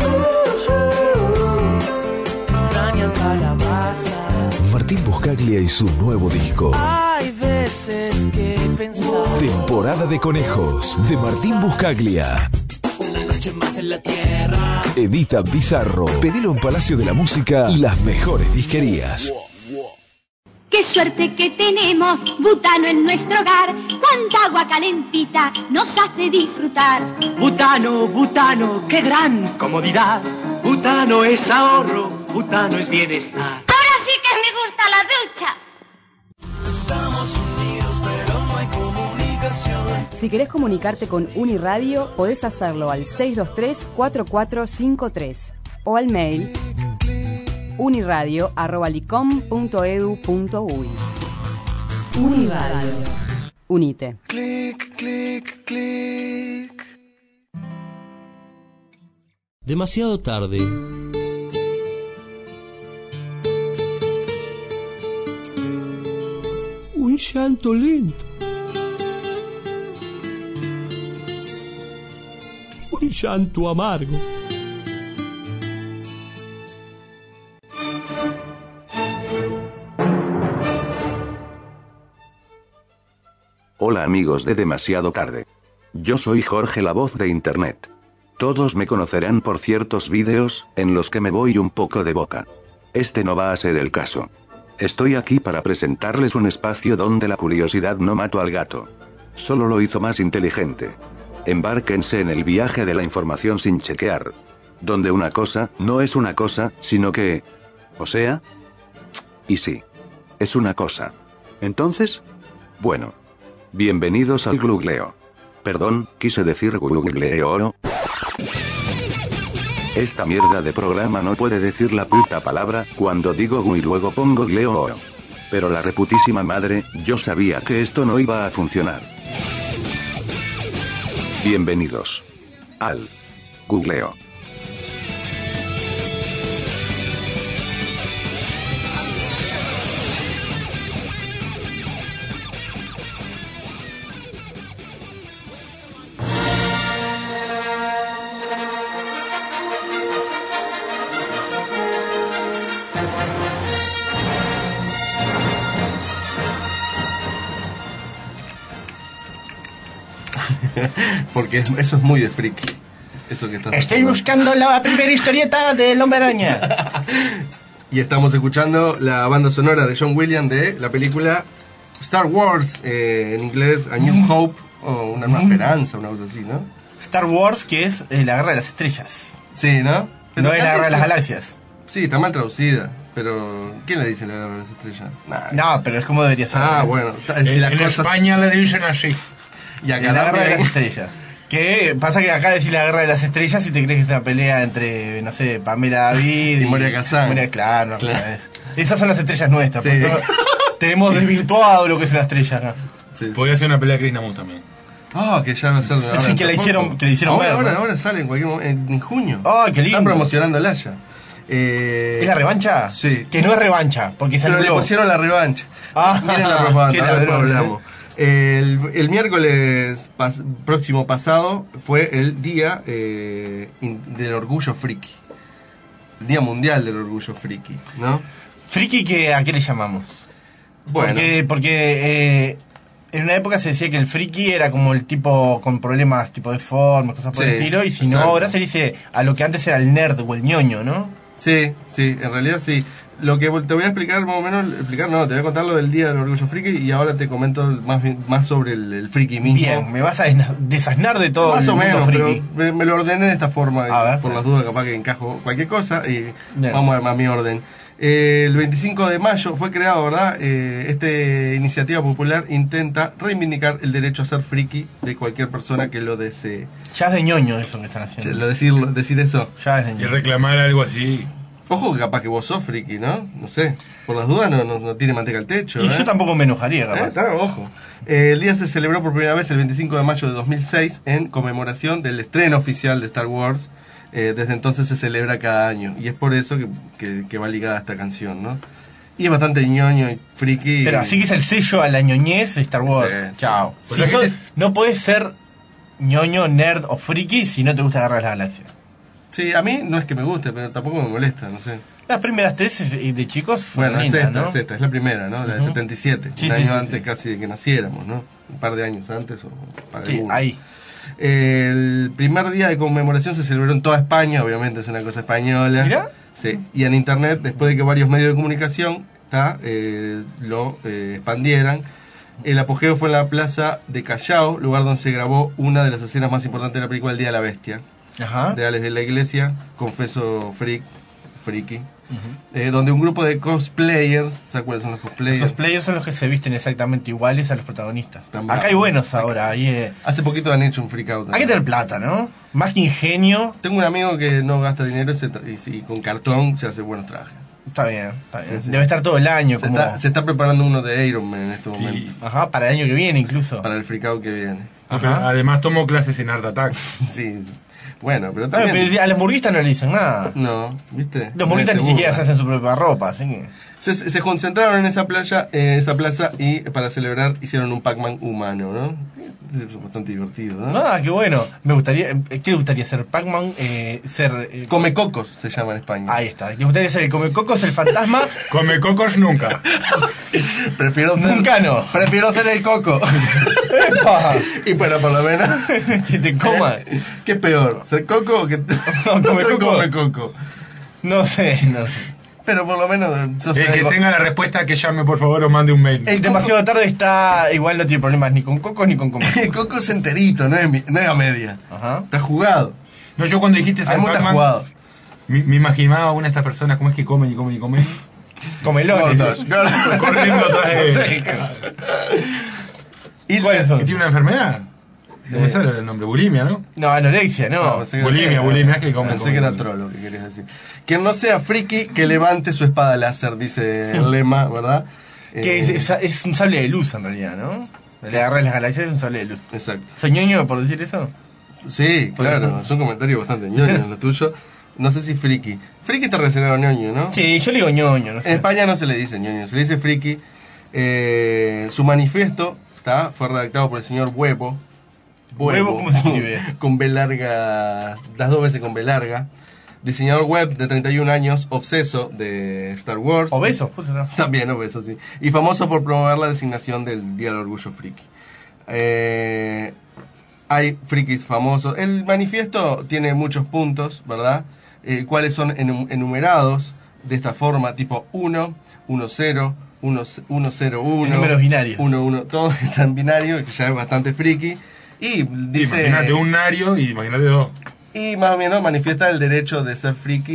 Extraña calabaza. Martín Buscaglia y su nuevo disco. Hay veces que pensar. Temporada de Conejos, de Martín Buscaglia. Una noche más en la tierra. Edita Bizarro. Pedilo en Palacio de la Música y las mejores disquerías. Qué suerte que tenemos butano en nuestro hogar. cuánta agua calentita nos hace disfrutar. Butano, butano, qué gran comodidad. Butano es ahorro, butano es bienestar. Ahora sí que me gusta la ducha. Estamos unidos, pero no hay comunicación. Si querés comunicarte con Uniradio, podés hacerlo al seis dos tres, cuatro cuatro cinco tres o al mail uniradio arroba licom punto edu punto uy. Uniradio. Unite. Clic, clic, clic. Demasiado tarde. Un llanto lento. Un llanto amargo. Hola amigos de Demasiado Tarde. Yo soy Jorge, la voz de Internet. Todos me conocerán por ciertos vídeos, en los que me voy un poco de boca. Este no va a ser el caso. Estoy aquí para presentarles un espacio donde la curiosidad no mató al gato. Solo lo hizo más inteligente. Embárquense en el viaje de la información sin chequear. Donde una cosa, no es una cosa, sino que... O sea... Y sí. Es una cosa. Entonces... Bueno. Bienvenidos al Glugleo. Perdón, quise decir Glugleo. Esta mierda de programa no puede decir la puta palabra, cuando digo gu y luego pongo gleo. Pero la reputísima madre, yo sabía que esto no iba a funcionar. Bienvenidos al Googleo. Porque es- eso es muy de friki. Eso que estás Estoy haciendo. buscando la primera historieta del Hombre Araña. Y estamos escuchando la banda sonora de John Williams de la película Star Wars, eh, en inglés A New Hope, o Una Nueva Esperanza, una cosa así, ¿no? Star Wars, que es eh, la guerra de las estrellas. Sí, ¿no? No es la guerra de las sí. galaxias. Sí, está mal traducida, pero ¿quién le dice la guerra de las estrellas? Nah. No, pero es como debería ser. Ah, bueno. Si En, las en cosas- España le dicen así. Y acá la guerra de también. las estrellas. Que pasa que acá decís la guerra de las estrellas y te crees que es una pelea entre, no sé, Pamela David Y Moria Kazan. Moria, claro, no, Claro. es- Esas son las estrellas nuestras. Sí. por eso tenemos desvirtuado lo que es una estrella acá. Sí, sí. Podría ser una pelea de Chris Namus también. Ah, que ya va a ser. ahora Sí, que la tampoco. hicieron- que la hicieron ahora, ver, ahora, ¿no? ahora sale en cualquier momento, en, en junio. ¡Oh, qué lindo! Están promocionándola ya. Eh, ¿Es la revancha? Sí. Que no es revancha, porque se Pero le anuló. pusieron la revancha. Ah, Miren la qué propaganda, ahora después ladrón, hablamos. El, el miércoles pas- próximo pasado fue el día eh, in- del orgullo friki. El día mundial del orgullo friki, ¿no? Friki, que, ¿a qué le llamamos? Bueno. Porque, porque eh, en una época se decía que el friki era como el tipo con problemas tipo de forma, cosas por Sí, el estilo, y si no, exacto. ahora se dice a lo que antes era el nerd o el ñoño, ¿no? Sí, sí, en realidad sí. Lo que te voy a explicar más o menos, explicar no, te voy a contar lo del día del orgullo friki y ahora te comento más, bien- más sobre el, el friki mismo. Bien, me vas a desna- desasnar de todo Más el o mundo menos, pero friki. me, me lo ordené de esta forma, A ver, por pues. las dudas capaz que encajo cualquier cosa y Bien. vamos a, a mi orden. Eh, el veinticinco de mayo fue creado, ¿verdad? Eh, esta iniciativa popular intenta reivindicar el derecho a ser friki de cualquier persona que lo desee. Ya es de ñoño eso que están haciendo. Lo decirlo, decir eso. Ya es de Y ñoño. reclamar algo así. Ojo que capaz que vos sos friki, ¿no? No sé. Por las dudas no, no, no tiene manteca al techo. Y ¿eh? yo tampoco me enojaría, Eh, capaz. está, ojo. Eh, el día se celebró por primera vez el veinticinco de mayo de dos mil seis en conmemoración del estreno oficial de Star Wars. Eh, desde entonces se celebra cada año y es por eso que, que- que va ligada a esta canción, ¿no? Y es bastante ñoño y friki. Pero así que es el sello a la ñoñez de Star Wars. Sí, sí. Chao. O Si sea que sos- es- No podés ser ñoño, nerd o friki si no te gusta agarrar las galaxias. Sí, a mí no es que me guste, pero tampoco me molesta, no sé. Las primeras tres eh, de chicos fueron Bueno, es lindas, esta, ¿no? es esta, es la primera, ¿no? La de Ujú. setenta y siete, Sí, un sí, año sí, antes sí. casi de que naciéramos, ¿no? Un par de años antes o para Sí, algunos. ahí. El primer día de conmemoración se celebró en toda España, obviamente es una cosa española. ¿Mirá? Sí, y en internet, después de que varios medios de comunicación ta, eh, lo eh, expandieran, El apogeo fue en la plaza de Callao, lugar donde se grabó una de las escenas más importantes de la película El Día de la Bestia. Ajá. De Alex de la Iglesia, confeso freak, friki. Uh-huh. eh, donde un grupo de cosplayers, ¿sabes cuáles son los cosplayers? Los cosplayers son los que se visten exactamente iguales a los protagonistas. También. Acá hay buenos ahora. Ahí, eh. Hace poquito han hecho un freak out. Hay que tener plata, ¿no? Más que ingenio. Tengo un amigo que no gasta dinero y, se tra- y, sí, con cartón se hace buenos trajes. Está bien, está bien. Sí, sí. Debe estar todo el año. Se, como... está, se está preparando uno de Iron Man en este Sí. momento. Ajá, para el año que viene incluso. Para el freak out que viene. Ah, pero además tomó clases en Art Attack. Sí. Bueno, pero Ah, también... pero a los murguistas no le dicen nada. No, ¿viste? Los murguistas No ni se siquiera burla. se hacen su propia ropa, así que... Se, se concentraron en esa playa, eh, esa plaza y para celebrar hicieron un Pac-Man humano, ¿no? Es bastante divertido, ¿no? Ah, qué bueno. Me gustaría... ¿Qué le gustaría ser? Pac-Man, eh, ser... Eh, Come cocos se llama en España. Ahí está. ¿Le gustaría ser el come cocos, el fantasma? Come cocos nunca. Prefiero ser, Nunca no. Prefiero ser el coco. Y para por lo menos que te coma. ¿Qué es peor? ¿Ser coco o que te... No, come ser coco. come coco? No sé, no sé. Pero por lo menos sos El que algo- tenga la respuesta que llame por favor o mande un mail. El Demasiado tarde está... Igual no tiene problemas ni con cocos ni con come. El coco es enterito, no es, mi- no es a media. Ajá. Está jugado. No, yo cuando dijiste ser Hay muchas Pac-Man, jugado. me, me imaginaba a una de estas personas, ¿cómo es que comen y comen y comen? Comelones. Corriendo atrás de... Y ¿Cuáles son? ¿Que tiene una enfermedad? No me sale el nombre, bulimia, ¿no? No, anorexia, no. pensé que- Bulimia, bulimia, es que come. Pensé come, que era come. trolo lo que querías decir. Quien no sea friki, que levante su espada láser, dice el lema, ¿verdad? Que Eh, es, es, es un sable de luz en realidad, ¿no? La guerra de las galaxias es un sable de luz. Exacto. ¿Soy ñoño por decir eso? Sí, claro, es un comentario bastante ñoño lo tuyo. No sé si friki. Friki está relacionado a ñoño, ¿no? Sí, yo le digo ñoño, no En sé. España no se le dice ñoño, se le dice friki. Eh, su manifiesto está, fue redactado por el señor Huevo. ¿Huevo cómo se escribe? Con B larga, las dos veces con B larga. Diseñador web de treinta y un años, obseso de Star Wars. Obeso, justo. ¿No? También obeso, sí. Y famoso por promover la designación del Día del Orgullo Friki. Eh, hay frikis famosos. El manifiesto tiene muchos puntos, ¿verdad? Eh, cuáles son enum- enumerados de esta forma, tipo uno, uno cero, uno cero uno. En números binarios. uno uno, todo está en binario, que ya es bastante friki. Y dice... Imagínate un nario y imagínate dos. Y más o menos manifiesta el derecho de ser friki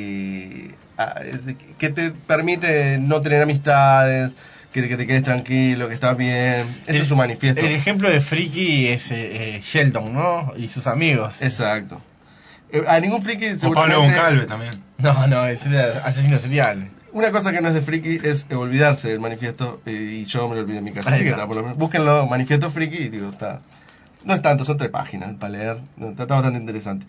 y, a- que te permite no tener amistades, que, que te quedes tranquilo, que estás bien. Ese El- es su manifiesto. El ejemplo de friki es eh, eh, Sheldon, ¿no? Y sus amigos. Exacto. Eh, A ningún friki O Pablo seguramente... Goncalves también. No, no, es el asesino serial. Una cosa que no es de friki es olvidarse del manifiesto, eh, y yo me lo olvidé en mi casa. Ahí Así que está. está, por lo menos, búsquenlo, manifiesto friki, y digo, está... No es tanto, son tres páginas para leer, no, está, está bastante interesante.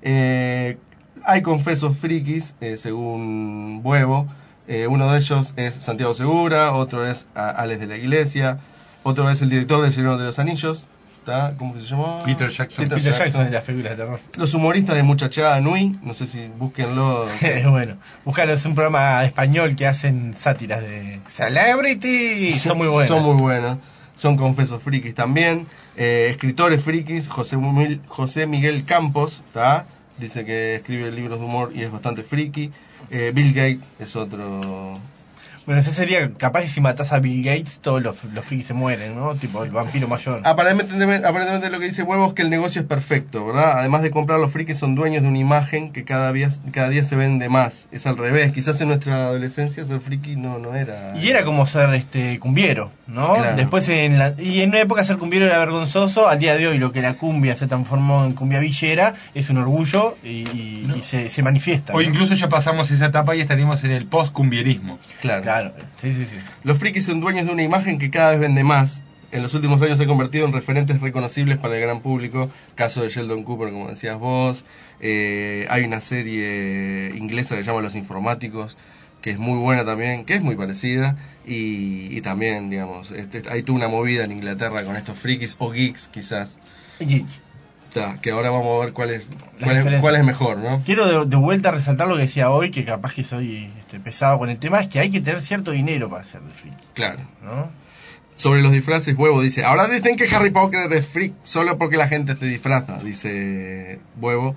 Eh, hay confesos frikis, eh, según Huevo. Eh, uno de ellos es Santiago Segura, otro es a- Alex de la Iglesia, otro es el director del Señor de los Anillos, ¿tá? ¿Cómo que se llamó? Peter Jackson. Peter Jackson de las películas de terror. Los humoristas de Muchachada Nui, no sé si búsquenlo. Bueno, búscalo, es un programa español que hacen sátiras de Celebrity. Son muy buenos. Son muy buenos. Son confesos frikis también. Eh, escritores frikis, José, Mil- José Miguel Campos, ¿tá? Dice que escribe libros de humor y es bastante friki. Eh, Bill Gates es otro... Bueno, eso sería capaz que si matas a Bill Gates, todos los, los frikis se mueren, ¿no? Tipo el vampiro mayor. Aparentemente, aparentemente lo que dice Huevo es que el negocio es perfecto, ¿verdad? Además de comprar, los frikis son dueños de una imagen que cada día, cada día se vende más. Es al revés. Quizás en nuestra adolescencia ser friki no, no era... Y era como ser este cumbiero, ¿no? Claro. Después en la, y en una época ser cumbiero era vergonzoso. Al día de hoy lo que la cumbia se transformó en cumbia villera es un orgullo y, y- y se, se manifiesta. O ¿no? incluso ya pasamos esa etapa y estaríamos en el post-cumbierismo. Claro. Claro, sí, sí, sí. Los frikis son dueños de una imagen que cada vez vende más. En los últimos años se ha convertido en referentes reconocibles para el gran público. Caso de Sheldon Cooper, como decías vos. Eh, hay una serie inglesa que se llama Los Informáticos, que es muy buena también, que es muy parecida. Y, y también, digamos, este, hay toda una movida en Inglaterra con estos frikis o geeks, quizás. Geek. Ta, que ahora vamos a ver cuál es, La cuál es, diferencia. cuál es mejor, ¿no? Quiero de, de vuelta resaltar lo que decía hoy, que capaz que soy este, pesado con el tema, es que hay que tener cierto dinero para ser de friki, Claro. ¿no? Sobre los disfraces, Huevo dice, ahora dicen que Harry Potter es freak solo porque la gente se disfraza, dice Huevo.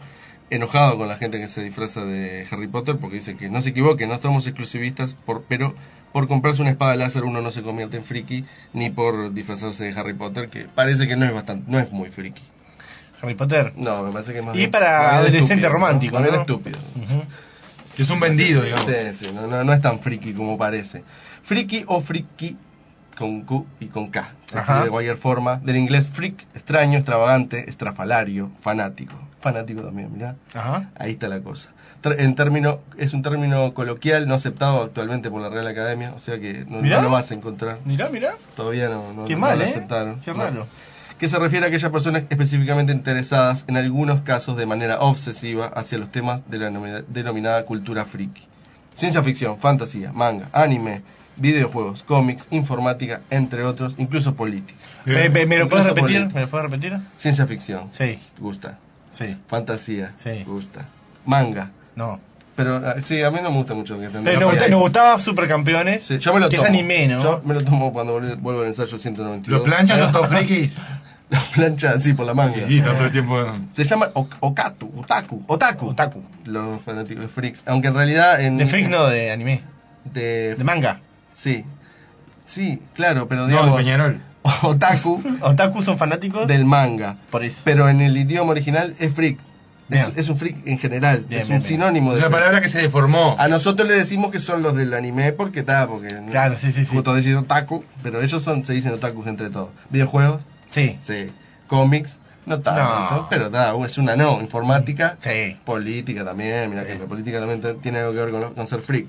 enojado con la gente que se disfraza de Harry Potter porque dice que no se equivoque, no somos exclusivistas, por, pero por comprarse una espada láser uno no se convierte en friki, ni por disfrazarse de Harry Potter, que parece que no es bastante, no es muy friki. Harry Potter. No, me parece que es más Y bien, para más bien adolescente estúpido, romántico, ¿no? Más ¿no? bien estúpido. Que es un vendido, digamos. Sí, sí, no, no, no es tan friki como parece. Friki o friki con Q y con K. Se Ajá. escribe de cualquier forma. Del inglés freak, extraño, extravagante, estrafalario, fanático. Fanático también, mirá. Ajá. Ahí está la cosa. Ter- En término, es un término coloquial no aceptado actualmente por la Real Academia, o sea que no, Mirá. no lo vas a encontrar. Mirá, mirá. Todavía no, no, Qué no mal, lo ¿eh? aceptaron. Qué No. raro. Que se refiere a aquellas personas específicamente interesadas, en algunos casos de manera obsesiva, hacia los temas de la denomina- denominada cultura friki. Ciencia ficción, fantasía, manga, anime, videojuegos, cómics, informática, entre otros, incluso política. ¿Me, me- me lo puedes Incluso repetir? política. ¿Me lo puedes repetir? Ciencia ficción. Sí. Gusta. Sí. Fantasía. Sí. Gusta. Manga. No. Pero ah, sí, a mí no me gusta mucho que Pero nos, gusta- nos gustaba Supercampeones. Sí, yo me lo que tomo. es anime, ¿no? Yo me lo tomo cuando vuelvo, vuelvo al ensayo ciento noventa y dos. ¿Los planchas son todos frikis? Los planchas, sí, por la manga. Sí, sí, todo el tiempo. Se llama ok- Okatu, Otaku, Otaku. Otaku. Los fanáticos, los freaks. Aunque en realidad en... De freak no, de anime. De, De manga. Sí. Sí, claro, pero No, digamos... de Peñarol. Otaku Otaku son fanáticos del manga. por eso. Pero en el idioma original es freak. Es, Bien. es un freak en general. Bien, es bien, un bien. sinónimo Es de una freak. palabra que se deformó. A nosotros le decimos que son los del anime porque está, porque... Claro, sí, sí, sí. Justo decir otaku, pero ellos son, se dicen otakus entre todos. Videojuegos, Sí. sí. Cómics, no tanto, No. pero nada, es una no. Informática, Sí. política también, mira que la política también te- tiene algo que ver con, con ser freak.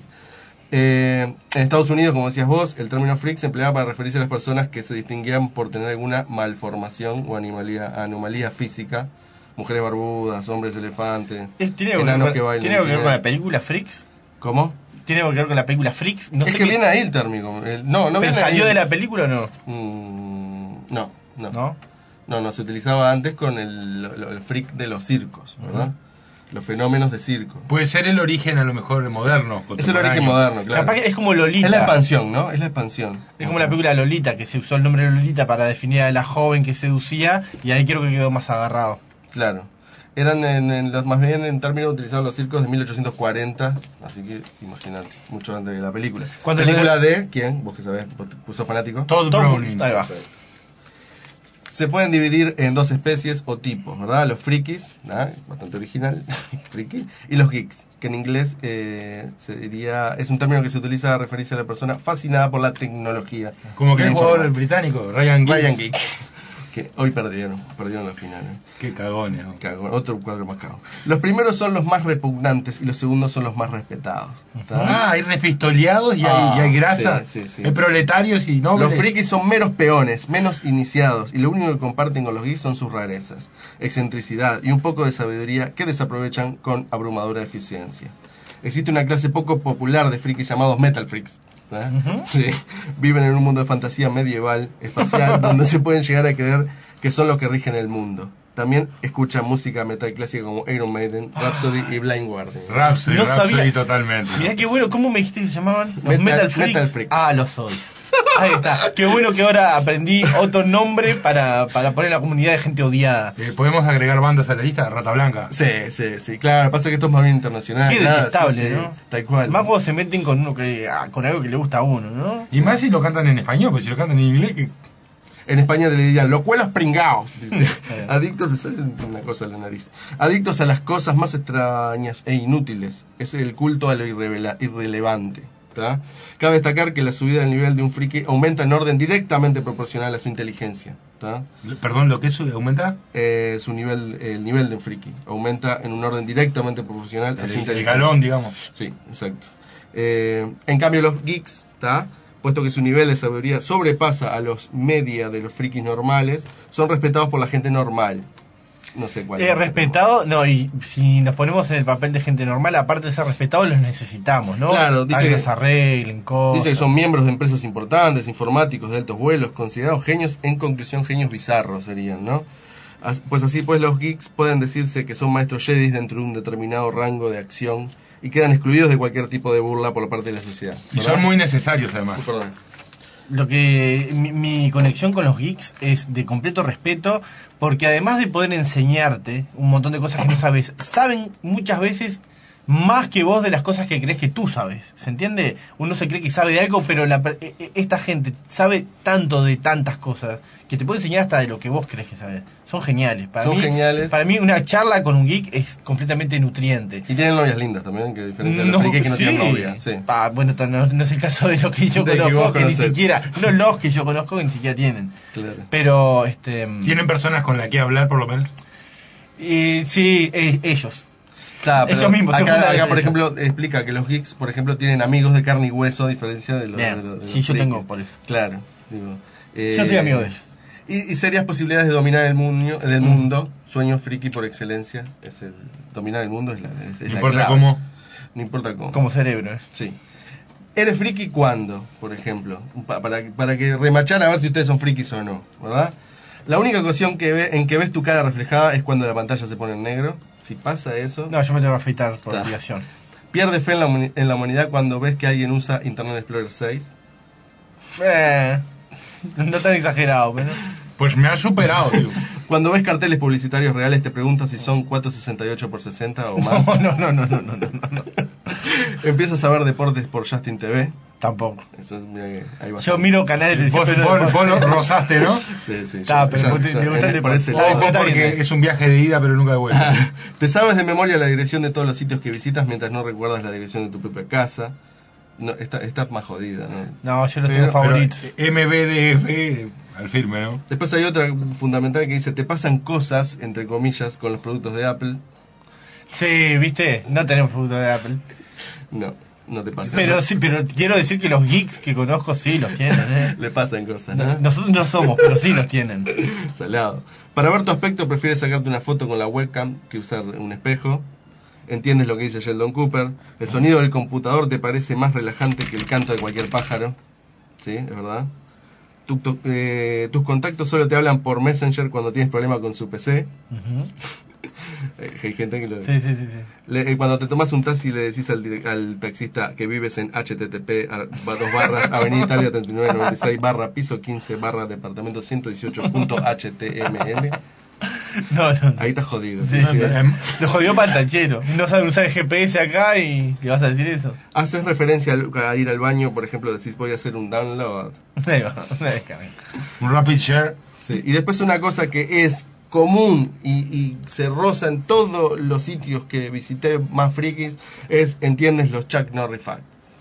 Eh, en Estados Unidos, como decías vos, el término freak se empleaba para referirse a las personas que se distinguían por tener alguna malformación o anomalía, anomalía física. Mujeres barbudas, hombres elefantes, Es- ¿Tiene algo que enanos ver que con- bailan. ¿tiene algo que ver con la tienen- película Freaks? ¿Cómo? ¿Tiene algo que ver con la película Freaks? No es sé que qué- viene ahí el término. el- no, no ¿Pero viene salió ahí. de la película o no? Mm, no, no. ¿No? No, no, se utilizaba antes con el, lo- el freak de los circos, ¿verdad? Los fenómenos de circo. Puede ser el origen a lo mejor moderno. Es el origen moderno, claro. Capaz que es como Lolita. Es la expansión, ¿no? Es la expansión. Es como la película Lolita, que se usó el nombre de Lolita para definir a la joven que seducía y ahí creo que quedó más agarrado. Claro. Eran en, en los más bien en términos utilizados los circos de mil ochocientos cuarenta, así que imagínate, mucho antes de la película. Cuando película le- de quién, vos que sabés, vos sos fanático. Todd Todd Browning. Ahí va. Perfecto. Se pueden dividir en dos especies o tipos, ¿verdad? Los frikis, ¿ah? Bastante original, friki, y los geeks, que en inglés eh, se diría, es un término que se utiliza para referirse a la persona fascinada por la tecnología. Como que La el jugador informática. británico, Ryan Giggs. Ryan Geek, que hoy perdieron, perdieron la final. ¿eh? Qué cagones. ¿no? Cagón, otro cuadro más cagón. Los primeros son los más repugnantes y los segundos son los más respetados. ¿tá? Ah, hay refistoleados y hay, Ah, y hay grasa. sí, sí, sí. Hay proletarios y nobles. Los frikis son meros peones, menos iniciados, y lo único que comparten con los geeks son sus rarezas, excentricidad y un poco de sabiduría que desaprovechan con abrumadora eficiencia. Existe una clase poco popular de frikis llamados metal freaks. ¿eh? Sí. Viven en un mundo de fantasía medieval, espacial, donde se pueden llegar a creer que son los que rigen el mundo. También escuchan música metal clásica como Iron Maiden, Rhapsody y Blind Guardian. Rhapsody, No Rhapsody sabía. totalmente. Mirá qué bueno, ¿cómo me dijiste que se llamaban? Los Metal- Metal, Freaks. Metal Freaks. Ah, los soy. Ahí está. Qué bueno que ahora aprendí otro nombre para, para poner la comunidad de gente odiada. Eh, ¿Podemos agregar bandas a la lista? Rata Blanca. Sí, sí, sí, claro, pasa que esto es más bien internacional. Qué claro, detestable, sí, sí, ¿no? Tal cual. Más cuando se meten con uno que ah, con algo que le gusta a uno, ¿no? Y más si lo cantan en español, pues si lo cantan en inglés. Que... En España te le dirían, locuelos pringaos. Dice. Adictos, me sale una cosa de la nariz. Adictos a las cosas más extrañas e inútiles. Es el culto a lo irrevela- irrelevante. ¿tá? Cabe destacar que la subida del nivel de un friki aumenta en orden directamente proporcional a su inteligencia. ¿tá? Perdón, ¿lo que eso aumenta? Eh, su nivel, el nivel de un friki aumenta en un orden directamente proporcional a El, su el inteligencia. galón, digamos. Sí, exacto. Eh, en cambio, los geeks, ¿tá? puesto que su nivel de sabiduría sobrepasa a los media de los frikis normales, son respetados por la gente normal. No sé cuál. Eh, respetado, no, y si nos ponemos en el papel de gente normal, aparte de ser respetados, los necesitamos, ¿no? Claro, dice Para que que- nos arreglen cosas. Dice que son miembros de empresas importantes, informáticos de altos vuelos, considerados genios, en conclusión genios bizarros serían, ¿no? As- Pues así pues los geeks pueden decirse que son maestros Jedi dentro de un determinado rango de acción y quedan excluidos de cualquier tipo de burla por parte de la sociedad. Y ¿verdad? son muy necesarios además. Perdón. lo que mi, mi conexión con los geeks es de completo respeto, porque además de poder enseñarte un montón de cosas que no sabes, saben muchas veces más que vos de las cosas que crees que tú sabes. ¿Se entiende? Uno se cree que sabe de algo, pero la, esta gente sabe tanto de tantas cosas que te puede enseñar hasta de lo que vos crees que sabes. Son geniales. Para Son mí, geniales. Para mí una charla con un geek es completamente nutriente. Y tienen novias lindas también, que diferencia de los frikis que no sí. tienen novia. Sí. Ah, bueno, no, no es el caso de los que yo De que conozco, vos que, ni conocés. siquiera, no los que yo conozco que ni siquiera tienen. Claro. Pero, este... ¿Tienen personas con las que hablar, por lo menos? Y, sí, e- ellos. Claro, pero ellos mismos. son acá, fundamentales acá, por ellos. ejemplo, explica que los geeks, por ejemplo, tienen amigos de carne y hueso, a diferencia de los, Bien. de los, de Sí, los yo frikis. tengo por eso. Claro. Digo, eh, Yo soy amigo de ellos. Y, y serias posibilidades de dominar el mundo, del mundo. Sueño friki por excelencia. Es el dominar el mundo es la, es, es No la importa clave. cómo. No importa cómo. Como cerebro. ¿eh? Sí. ¿Eres friki cuándo, por ejemplo? Pa- Para, para que remachar a ver si ustedes son frikis o no, ¿verdad? La única ocasión que ve, en que ves tu cara reflejada es cuando la pantalla se pone en negro. Si pasa eso... No, yo me tengo que afeitar por Ta. obligación. ¿Pierdes fe en la, humi- en la humanidad cuando ves que alguien usa Internet Explorer seis? Eh, no tan exagerado, pero... Pues me ha superado, tío. Cuando ves carteles publicitarios reales te preguntas si son cuatrocientos sesenta y ocho por sesenta o más. No, no, no, no, no, no, no. Empiezas a ver deportes por Justin T V. Tampoco. Eso es, mira que hay Yo bastante. miro canales de Vos, televisión, vos- pero- vos lo rozaste, ¿no? Sí, sí. Ta, ya- pero ya- vos te- ya- te gusta en- el por ese deporte. lado. Ojo, Ojo, porque es un viaje de ida, pero nunca de vuelta. Te sabes de memoria la dirección de todos los sitios que visitas mientras no recuerdas la dirección de tu propia casa. No, está, está más jodida, ¿no? No, yo los Pero- tengo favoritos. Pero M B D F al firme, ¿no? Después hay otra fundamental que dice, te pasan cosas, entre comillas, con los productos de Apple. Sí, ¿viste? No tenemos productos de Apple. No, no te pasa. Pero sí, pero quiero decir que los geeks que conozco sí los tienen, ¿eh? Le pasan cosas, ¿no? No- Nosotros no somos, pero sí los tienen. Salado. Para ver tu aspecto prefieres sacarte una foto con la webcam que usar un espejo. Entiendes lo que dice Sheldon Cooper. El sonido del computador te parece más relajante que el canto de cualquier pájaro. Sí, es verdad. Tu- tu- eh, tus contactos solo te hablan por Messenger cuando tienes problema con su P C. Ujú. Eh, Hay gente que lo... Sí, sí, sí, sí. Le- eh, cuando te tomas un taxi le decís al, direc- al taxista que vives en H T T P a- dos barras Avenida Italia treinta y nueve noventa y seis barra piso quince barra departamento ciento dieciocho punto H T M L. No, no. Ahí estás jodido. Sí, Sí, sí. es- Lo jodió para el tachero. No sabe usar el G P S acá y le vas a decir eso. Haces referencia al- a ir al baño, por ejemplo, decís voy a hacer un download. Ahí va, una descarga. Un rapid share. Sí. Y después una cosa que es común y, y se roza en todos los sitios que visité más frikis es, entiendes, los Chuck Norris facts.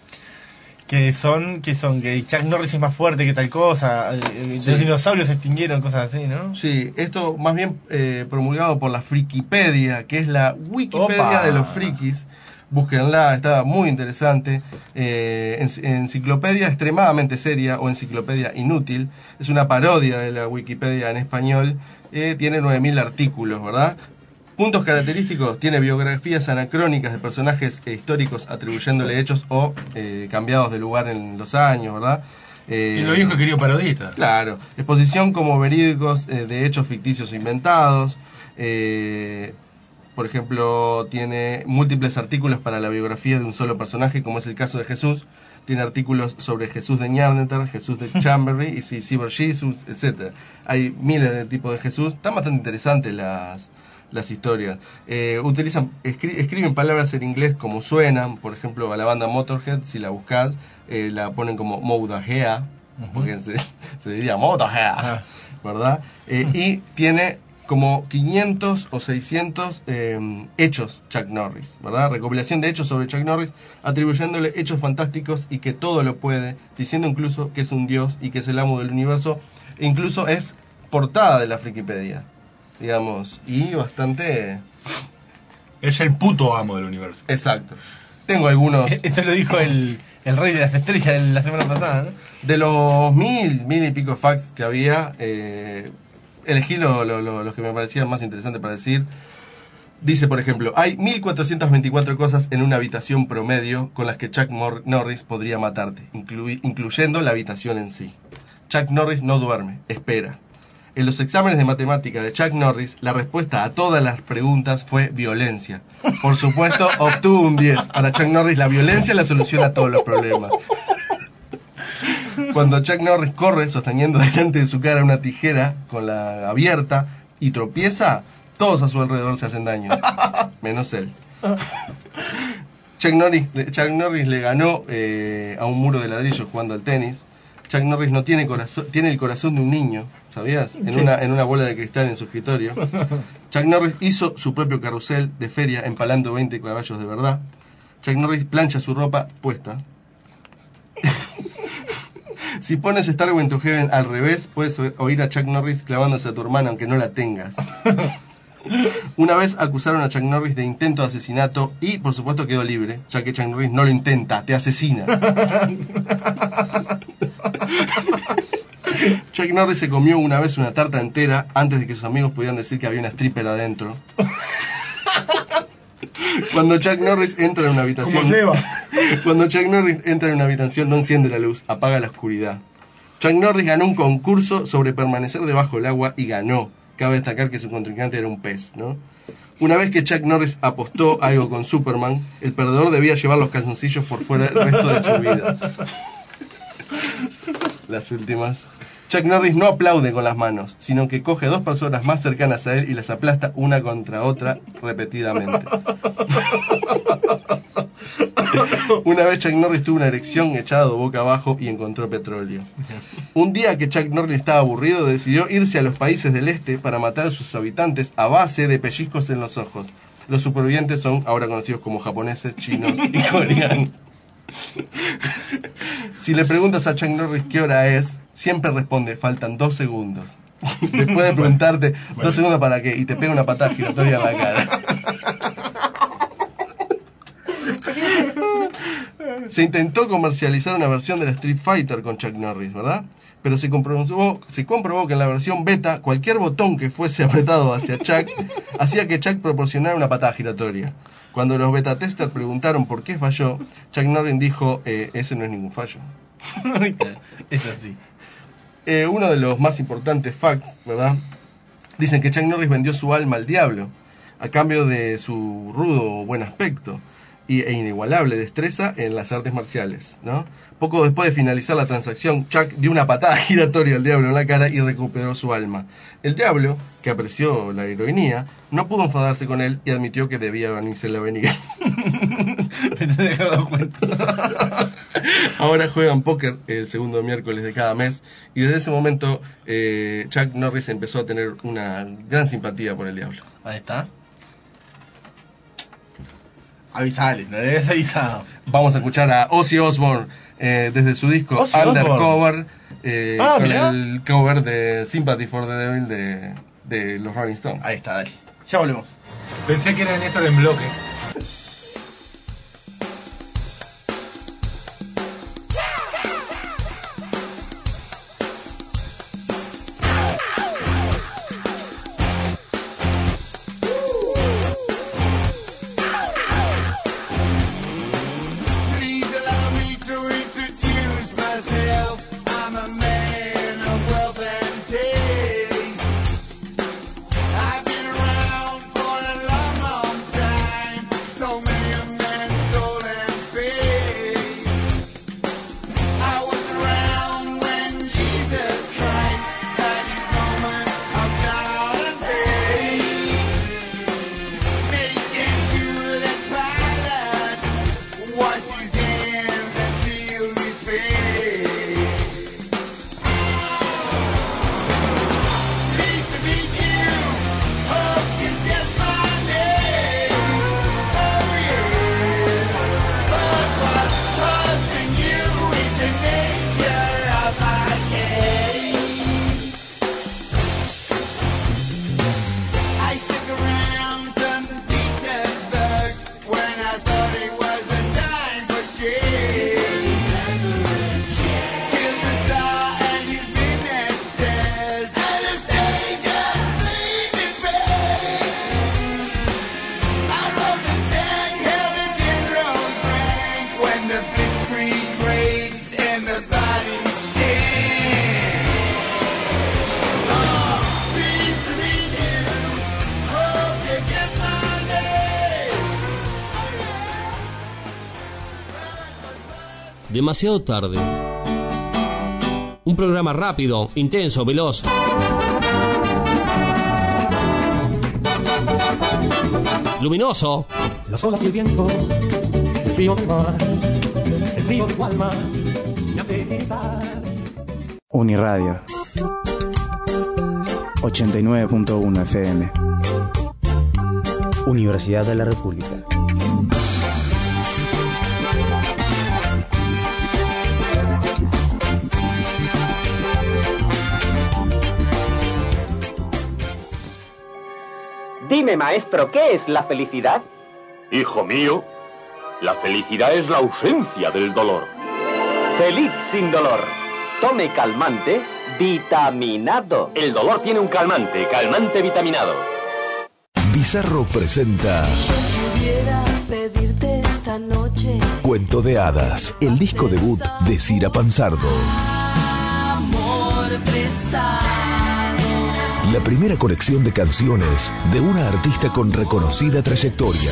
Que son, que son, que Chuck Norris es más fuerte que tal cosa, eh, eh, Sí. los dinosaurios se extinguieron, cosas así, ¿no? Sí, esto más bien eh, promulgado por la Frikipedia, que es la Wikipedia Opa. de los frikis. Búsquenla, está muy interesante. Eh, en- enciclopedia extremadamente seria o enciclopedia inútil. Es una parodia de la Wikipedia en español. Eh, tiene nueve mil artículos, ¿verdad? Puntos característicos, tiene biografías anacrónicas de personajes eh, históricos atribuyéndole hechos o eh, cambiados de lugar en los años, ¿verdad? Eh, Y lo dijo querido parodista. Claro, exposición como verídicos eh, de hechos ficticios o inventados. Eh, por ejemplo, tiene múltiples artículos para la biografía de un solo personaje, como es el caso de Jesús. Tiene artículos sobre Jesús de Ñarnetar, Jesús de Chamberry, y si Cyber Jesus, etcétera. Hay miles de tipos de Jesús. Están bastante interesantes las, las historias. Eh, utilizan, escri- escriben palabras en inglés como suenan. Por ejemplo, a la banda Motorhead, si la buscas, eh, la ponen como Motorhead, porque se, se diría Motorhead, ¿verdad? Eh, y tiene como quinientos o seiscientos eh, hechos Chuck Norris, ¿verdad? Recopilación de hechos sobre Chuck Norris, atribuyéndole hechos fantásticos y que todo lo puede, diciendo incluso que es un dios y que es el amo del universo. E incluso es portada de la Frikipedia, digamos, y bastante... Es el puto amo del universo. Exacto. Tengo algunos... Eso lo dijo el, el rey de las estrellas la semana pasada, ¿no? De los mil, mil y pico facts que había, eh, elegí lo- lo- lo- los que me parecían más interesantes para decir. Dice, por ejemplo, hay mil cuatrocientas veinticuatro cosas en una habitación promedio con las que Chuck Mor- Norris podría matarte, inclui- incluyendo la habitación en sí. Chuck Norris no duerme, espera. En los exámenes de matemática de Chuck Norris, la respuesta a todas las preguntas fue violencia. Por supuesto, obtuvo un diez. Para Chuck Norris, la violencia es la solución a todos los problemas. Cuando Chuck Norris corre sosteniendo delante de su cara una tijera con la abierta y tropieza, todos a su alrededor se hacen daño, menos él. Chuck Norris, Chuck Norris le ganó eh, a un muro de ladrillo jugando al tenis. Chuck Norris no tiene corazón, tiene el corazón de un niño, ¿sabías? En, Sí. una, en una bola de cristal en su escritorio. Chuck Norris hizo su propio carrusel de feria empalando veinte caballos de verdad. Chuck Norris plancha su ropa puesta. Si pones Starway to Heaven al revés, puedes oír a Chuck Norris clavándose a tu hermana aunque no la tengas. Una vez acusaron a Chuck Norris de intento de asesinato y, por supuesto, quedó libre, ya que Chuck Norris no lo intenta, te asesina. Chuck Norris se comió una vez una tarta entera antes de que sus amigos pudieran decir que había una stripper adentro. Cuando Chuck Norris entra en una habitación... ¿Cómo lleva? Cuando Chuck Norris entra en una habitación, no enciende la luz, apaga la oscuridad. Chuck Norris ganó un concurso sobre permanecer debajo del agua y ganó. Cabe destacar que su contrincante era un pez, ¿no? Una vez que Chuck Norris apostó algo con Superman, el perdedor debía llevar los calzoncillos por fuera el resto de su vida. Las últimas. Chuck Norris no aplaude con las manos, sino que coge a dos personas más cercanas a él y las aplasta una contra otra repetidamente. Una vez Chuck Norris tuvo una erección echado boca abajo y encontró petróleo. Un día que Chuck Norris estaba aburrido, decidió irse a los países del este para matar a sus habitantes a base de pellizcos en los ojos. Los supervivientes son ahora conocidos como japoneses, chinos y coreanos. Si le preguntas a Chuck Norris qué hora es, siempre responde, faltan dos segundos. Después de preguntarte, ¿dos segundos para qué? Y te pega una patada giratoria en la cara. Se intentó comercializar una versión de la Street Fighter con Chuck Norris, ¿verdad? Pero se comprobó, se comprobó que en la versión beta, cualquier botón que fuese apretado hacia Chuck, hacía que Chuck proporcionara una patada giratoria. Cuando los beta testers preguntaron por qué falló, Chuck Norris dijo, eh, ese no es ningún fallo. Es así. Eh, uno de los más importantes facts, ¿verdad? Dicen que Chuck Norris vendió su alma al diablo a cambio de su rudo buen aspecto y, e inigualable destreza en las artes marciales, ¿no? Poco después de finalizar la transacción, Chuck dio una patada giratoria al diablo en la cara y recuperó su alma. El diablo, que apreció la ironía, no pudo enfadarse con él y admitió que debía venirse la venida. Me te he dado cuenta. Ahora juegan póker el segundo miércoles de cada mes y desde ese momento eh, Chuck Norris empezó a tener una gran simpatía por el diablo. Ahí está. Avisale, no le habías avisado. Vamos a escuchar a Ozzy Osbourne eh, desde su disco Ozzy Undercover eh, Ah, con mirá. el cover de Sympathy for the Devil de, de los Rolling Stones. Ahí está, dale. Ya volvemos. Pensé que era Néstor en bloque. Please allow me to introduce myself. I'm a man of wealth and taste. I've been around for a long, long time. So many a man stole and paid. I was around when Jesus Christ died his moment of doubt and faith. Making sure that Pilate washed his hands and sealed his fate. Pleased to meet you. Hope you guess my name. Oh yeah. But what husband you is the nature of my game. I stuck around Saint Petersburg when I thought it was a time for change. Killed the Tsar and his ministers. Anastasia made me pay. I rode the tank, held the general's rank when the blitzkrieg raged and the bodies stand. Oh, pleased to meet you. Hope you guess my name. Demasiado tarde. Un programa rápido, intenso, veloz. Luminoso. Las olas y el viento, el frío del mar, el frío de tu alma, me hace gritar. Uniradio ochenta y nueve punto uno F M. Universidad de la República. Dime, maestro, ¿qué es la felicidad? Hijo mío, la felicidad es la ausencia del dolor. Feliz sin dolor. Tome calmante vitaminado. El dolor tiene un calmante, calmante vitaminado. Bizarro presenta Pudiera pedirte esta noche Cuento de Hadas, el disco debut de Cira Panzardo. amor prestado. La primera colección de canciones de una artista con reconocida trayectoria.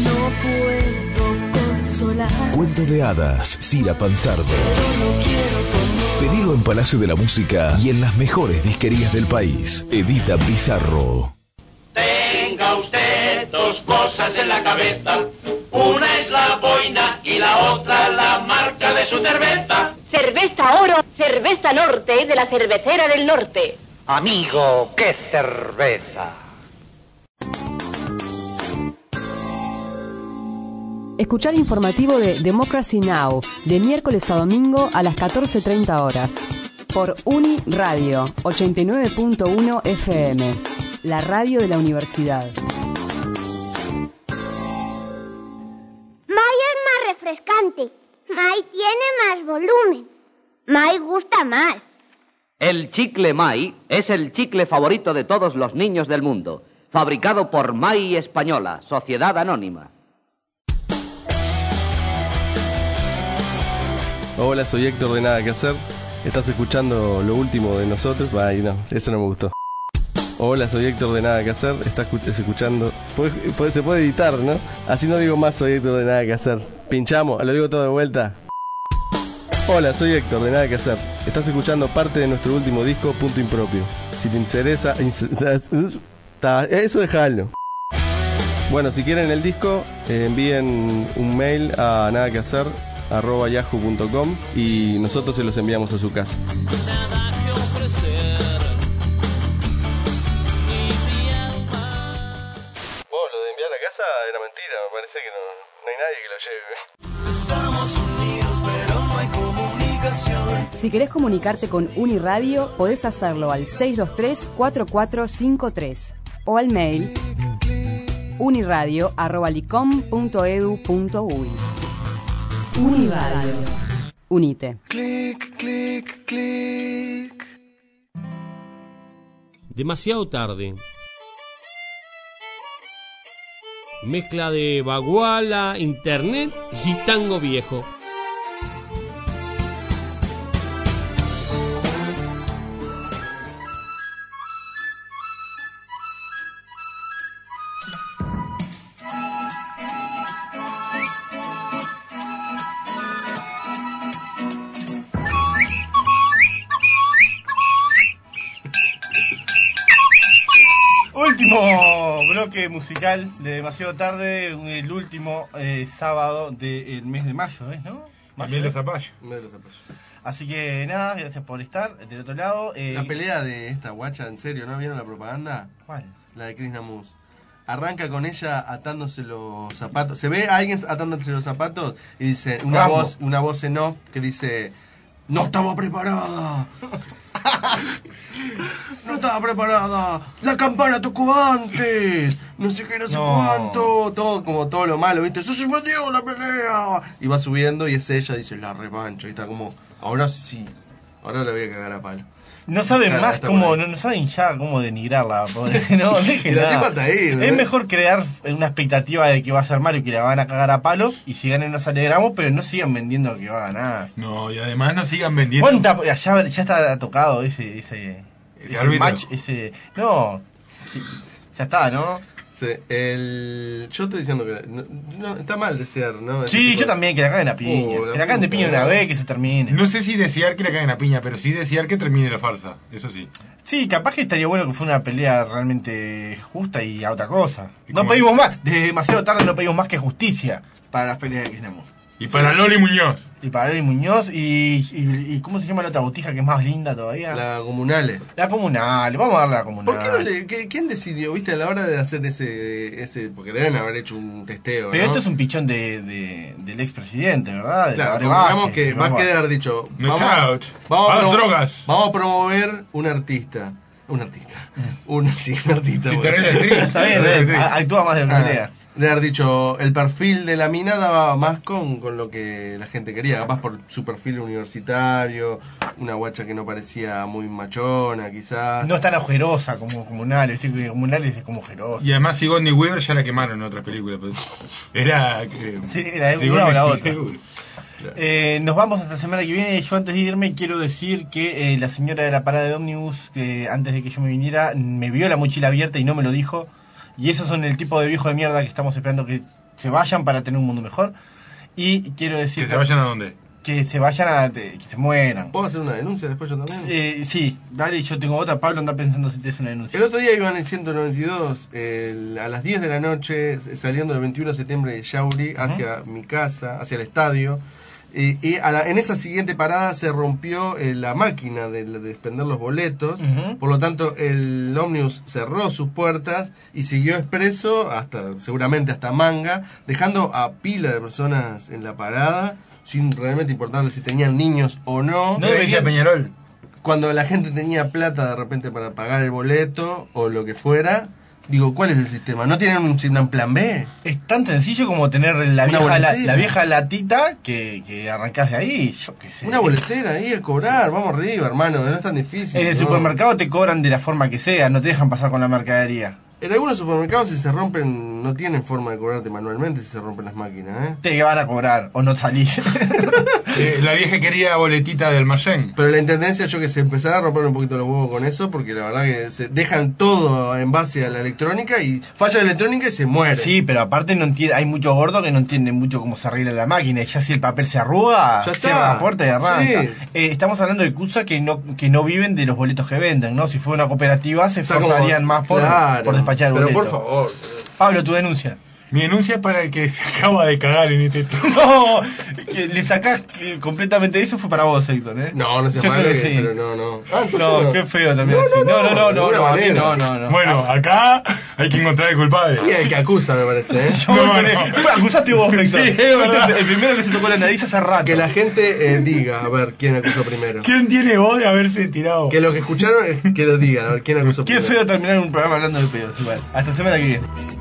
No puedo consolar, Cuento de Hadas, Cira Panzardo. pero no quiero tomar. Pedilo en Palacio de la Música y en las mejores disquerías del país. Edita Bizarro. Tenga usted dos cosas en la cabeza. Una es la boina y la otra la marca de su cerveza. Cerveza Oro, cerveza Norte de la cervecera del norte. Amigo, qué cerveza. Escuchar informativo de Democracy Now! De miércoles a domingo a las catorce treinta horas. Por Uni Radio ochenta y nueve punto uno F M. La radio de la universidad. May es más refrescante. May tiene más volumen. May gusta más. El chicle May es el chicle favorito de todos los niños del mundo. Fabricado por May Española, Sociedad Anónima. Hola, soy Héctor de Nada Que Hacer. Estás escuchando lo último de nosotros. Ay, no, eso no me gustó. Hola, soy Héctor de Nada Que Hacer. Estás escuchando. Puede- puede- se puede editar, ¿no? Así no digo más, soy Héctor de Nada Que Hacer. Pinchamos, lo digo todo de vuelta. Hola, soy Héctor de Nada Que Hacer. Estás escuchando parte de nuestro último disco, Punto Impropio. Si te interesa. Ta- Eso dejalo. Bueno, si quieren el disco, eh, envíen un mail a nada que hacer arroba yahoo punto com y nosotros se los enviamos a su casa. Nada que ofrecer. Vos, lo de enviar a casa era mentira, me parece que no, no hay nadie que lo lleve. Estamos unidos, pero no hay comunicación. Si querés comunicarte con Uniradio, podés hacerlo al seis dos tres cuatro cuatro cinco tres o al mail uniradio arroba licom punto edu punto uy. Uniradio. Unite. Clic, clic, clic. Demasiado tarde. Mezcla de baguala, internet y tango viejo. Último bloque musical de Demasiado Tarde, el último eh, sábado del mes de mayo, ¿es, no? Mayo, Melo ¿eh? Zapallo. Melo Zapallo. Así que nada, gracias por estar del otro lado. Eh, La pelea de esta guacha, en serio, ¿no vieron la propaganda? ¿Cuál? La de Chris Namus. Arranca con ella atándose los zapatos. Se ve a alguien atándose los zapatos y dice una Rambo. voz, una voz en off que dice: ¡No estaba preparada! ¡No estaba preparada! ¡La campana tocó antes! No sé qué, no sé No. cuánto. Todo como todo lo malo, ¿viste? ¡Se suspendió la pelea! Y va subiendo y es ella, dice: la revancha. Y está como: ahora sí, ahora le voy a cagar a palo. No saben Claro, más está cómo, por no, ahí. no saben ya cómo denigrarla, pobre. No, Y déjenla. la tipa está ahí, ¿no? Es mejor crear una expectativa de que va a ser Mario y que la van a cagar a palo, y si ganan nos alegramos, pero no sigan vendiendo que va a ganar. No, y además no sigan vendiendo. ¿Cuánta? Ya, ya está tocado ese ese, ese árbitro. match, ese. No, sí, ya está, ¿no? Sí, el... yo estoy diciendo que no, no, está mal desear, ¿no? Ese Sí, tipo yo de- también, que la caguen a piña. Oh, la que la caguen de puta piña una madre. vez, que se termine. No sé si desear que le caigan a piña, pero sí desear que termine la farsa. Eso sí. Sí, capaz que estaría bueno que fue una pelea realmente justa y a otra cosa. ¿Y No cómo pedimos más, desde demasiado tarde no pedimos más que justicia para las peleas de Kirchner. Y para Loli Muñoz. Y para Loli Muñoz y, y, y ¿cómo se llama la otra botija que es más linda todavía? La comunale. La comunal, vamos a darle a la comunal. ¿Por qué no le, qué- ¿Quién decidió, viste, a la hora de hacer ese, ese porque deben haber hecho un testeo, Pero ¿no? esto es un pichón de, de- del expresidente, ¿verdad? De Claro, Tabaré supongamos Vázquez, que vamos a- Vázquez haber dicho, vamos, Knockout. vamos, A a las promo- drogas. vamos a promover un artista. Un artista. Un, sí, un artista. Sí, bueno. Teresa actriz. Está bien, Teresa eh, actriz. a- actúa más de lo que Ah, pelea. de haber dicho, el perfil de la mina daba más con, con lo que la gente quería, capaz por su perfil universitario, una guacha que no parecía muy machona, quizás. No es tan ojerosa como comunal, viste que comunal es como ojerosa. Y además Sigourney Weaver ya la quemaron en otras películas. pero Era... eh, Sí, era Sigourney- una o la otra. Sigourney. Eh, nos vamos hasta la semana que viene. Yo antes de irme quiero decir que eh, la señora de la parada de ómnibus, que antes de que yo me viniera, me vio la mochila abierta y no me lo dijo. Y esos son el tipo de viejo de mierda que estamos esperando que se vayan para tener un mundo mejor. Y quiero decir... ¿Que se vayan a dónde? Que se vayan a... que se mueran. ¿Puedo hacer una denuncia después yo también? Eh, sí, dale, yo tengo otra. Pablo anda pensando si te hace una denuncia. El otro día iban en ciento noventa y dos, el- a las diez de la noche, saliendo del veintiuno de septiembre de Yauri hacia mi casa, hacia el estadio. Y, y a la- en esa siguiente parada se rompió eh, la máquina de, de expender los boletos. Ujú. Por lo tanto, el ómnibus cerró sus puertas y siguió expreso, hasta seguramente hasta Manga, dejando a pila de personas en la parada, sin realmente importarle si tenían niños o no. ¿No debería Peñarol? Cuando la gente tenía plata de repente para pagar el boleto o lo que fuera, digo, ¿cuál es el sistema? ¿No tienen un, un plan B? Es tan sencillo como tener la Una vieja, la, boletera. la vieja latita que, que arrancás de ahí. Yo qué sé. Una boletera ahí a cobrar, vamos arriba, hermano, no es tan difícil. En el ¿no? supermercado te cobran de la forma que sea, no te dejan pasar con la mercadería. En algunos supermercados si se rompen, no tienen forma de cobrarte manualmente si se rompen las máquinas, ¿eh? Te van a cobrar o no salís. Eh, la vieja quería boletita del almacén. Pero la intendencia, yo que sé, empezar a romper un poquito los huevos con eso, porque la verdad que se dejan todo en base a la electrónica y falla la electrónica y se muere. Sí, pero aparte no entiende, hay muchos gordos que no entienden mucho cómo se arregla la máquina. Y ya si el papel se arruga, Ya cierra está. la puerta y arranca. Sí. Eh, estamos hablando de cosas que no, que no viven de los boletos que venden, ¿no? Si fuera una cooperativa se O sea, como- esforzarían más por, claro, por despachar el pero boleto. por favor. Pablo, tu denuncia. Mi denuncia es para el que se acaba de cagar en este tema. No, que le sacás eh, completamente eso fue para vos, Héctor, ¿eh? No, no se Yo mal, creo que sí. pero no, no. Ah, entonces No, no. qué feo también. No, así. no, No, no, no, de no, ninguna no, a mí manera. no, no, no. Bueno, acá hay que encontrar el culpable. Y el que acusa, me parece, ¿eh? Yo No, me- no. Fue- acusaste vos, Héctor. Sí, es Fuiste verdad. el, el primero que se tocó la nariz hace rato. Que la gente eh, diga, a ver, quién acusó primero. ¿Quién tiene voz de haberse tirado? Que lo que escucharon, eh, que lo digan, a ver, quién acusó Qué primero. feo terminar un programa hablando de pedos. Igual. Hasta la semana que viene.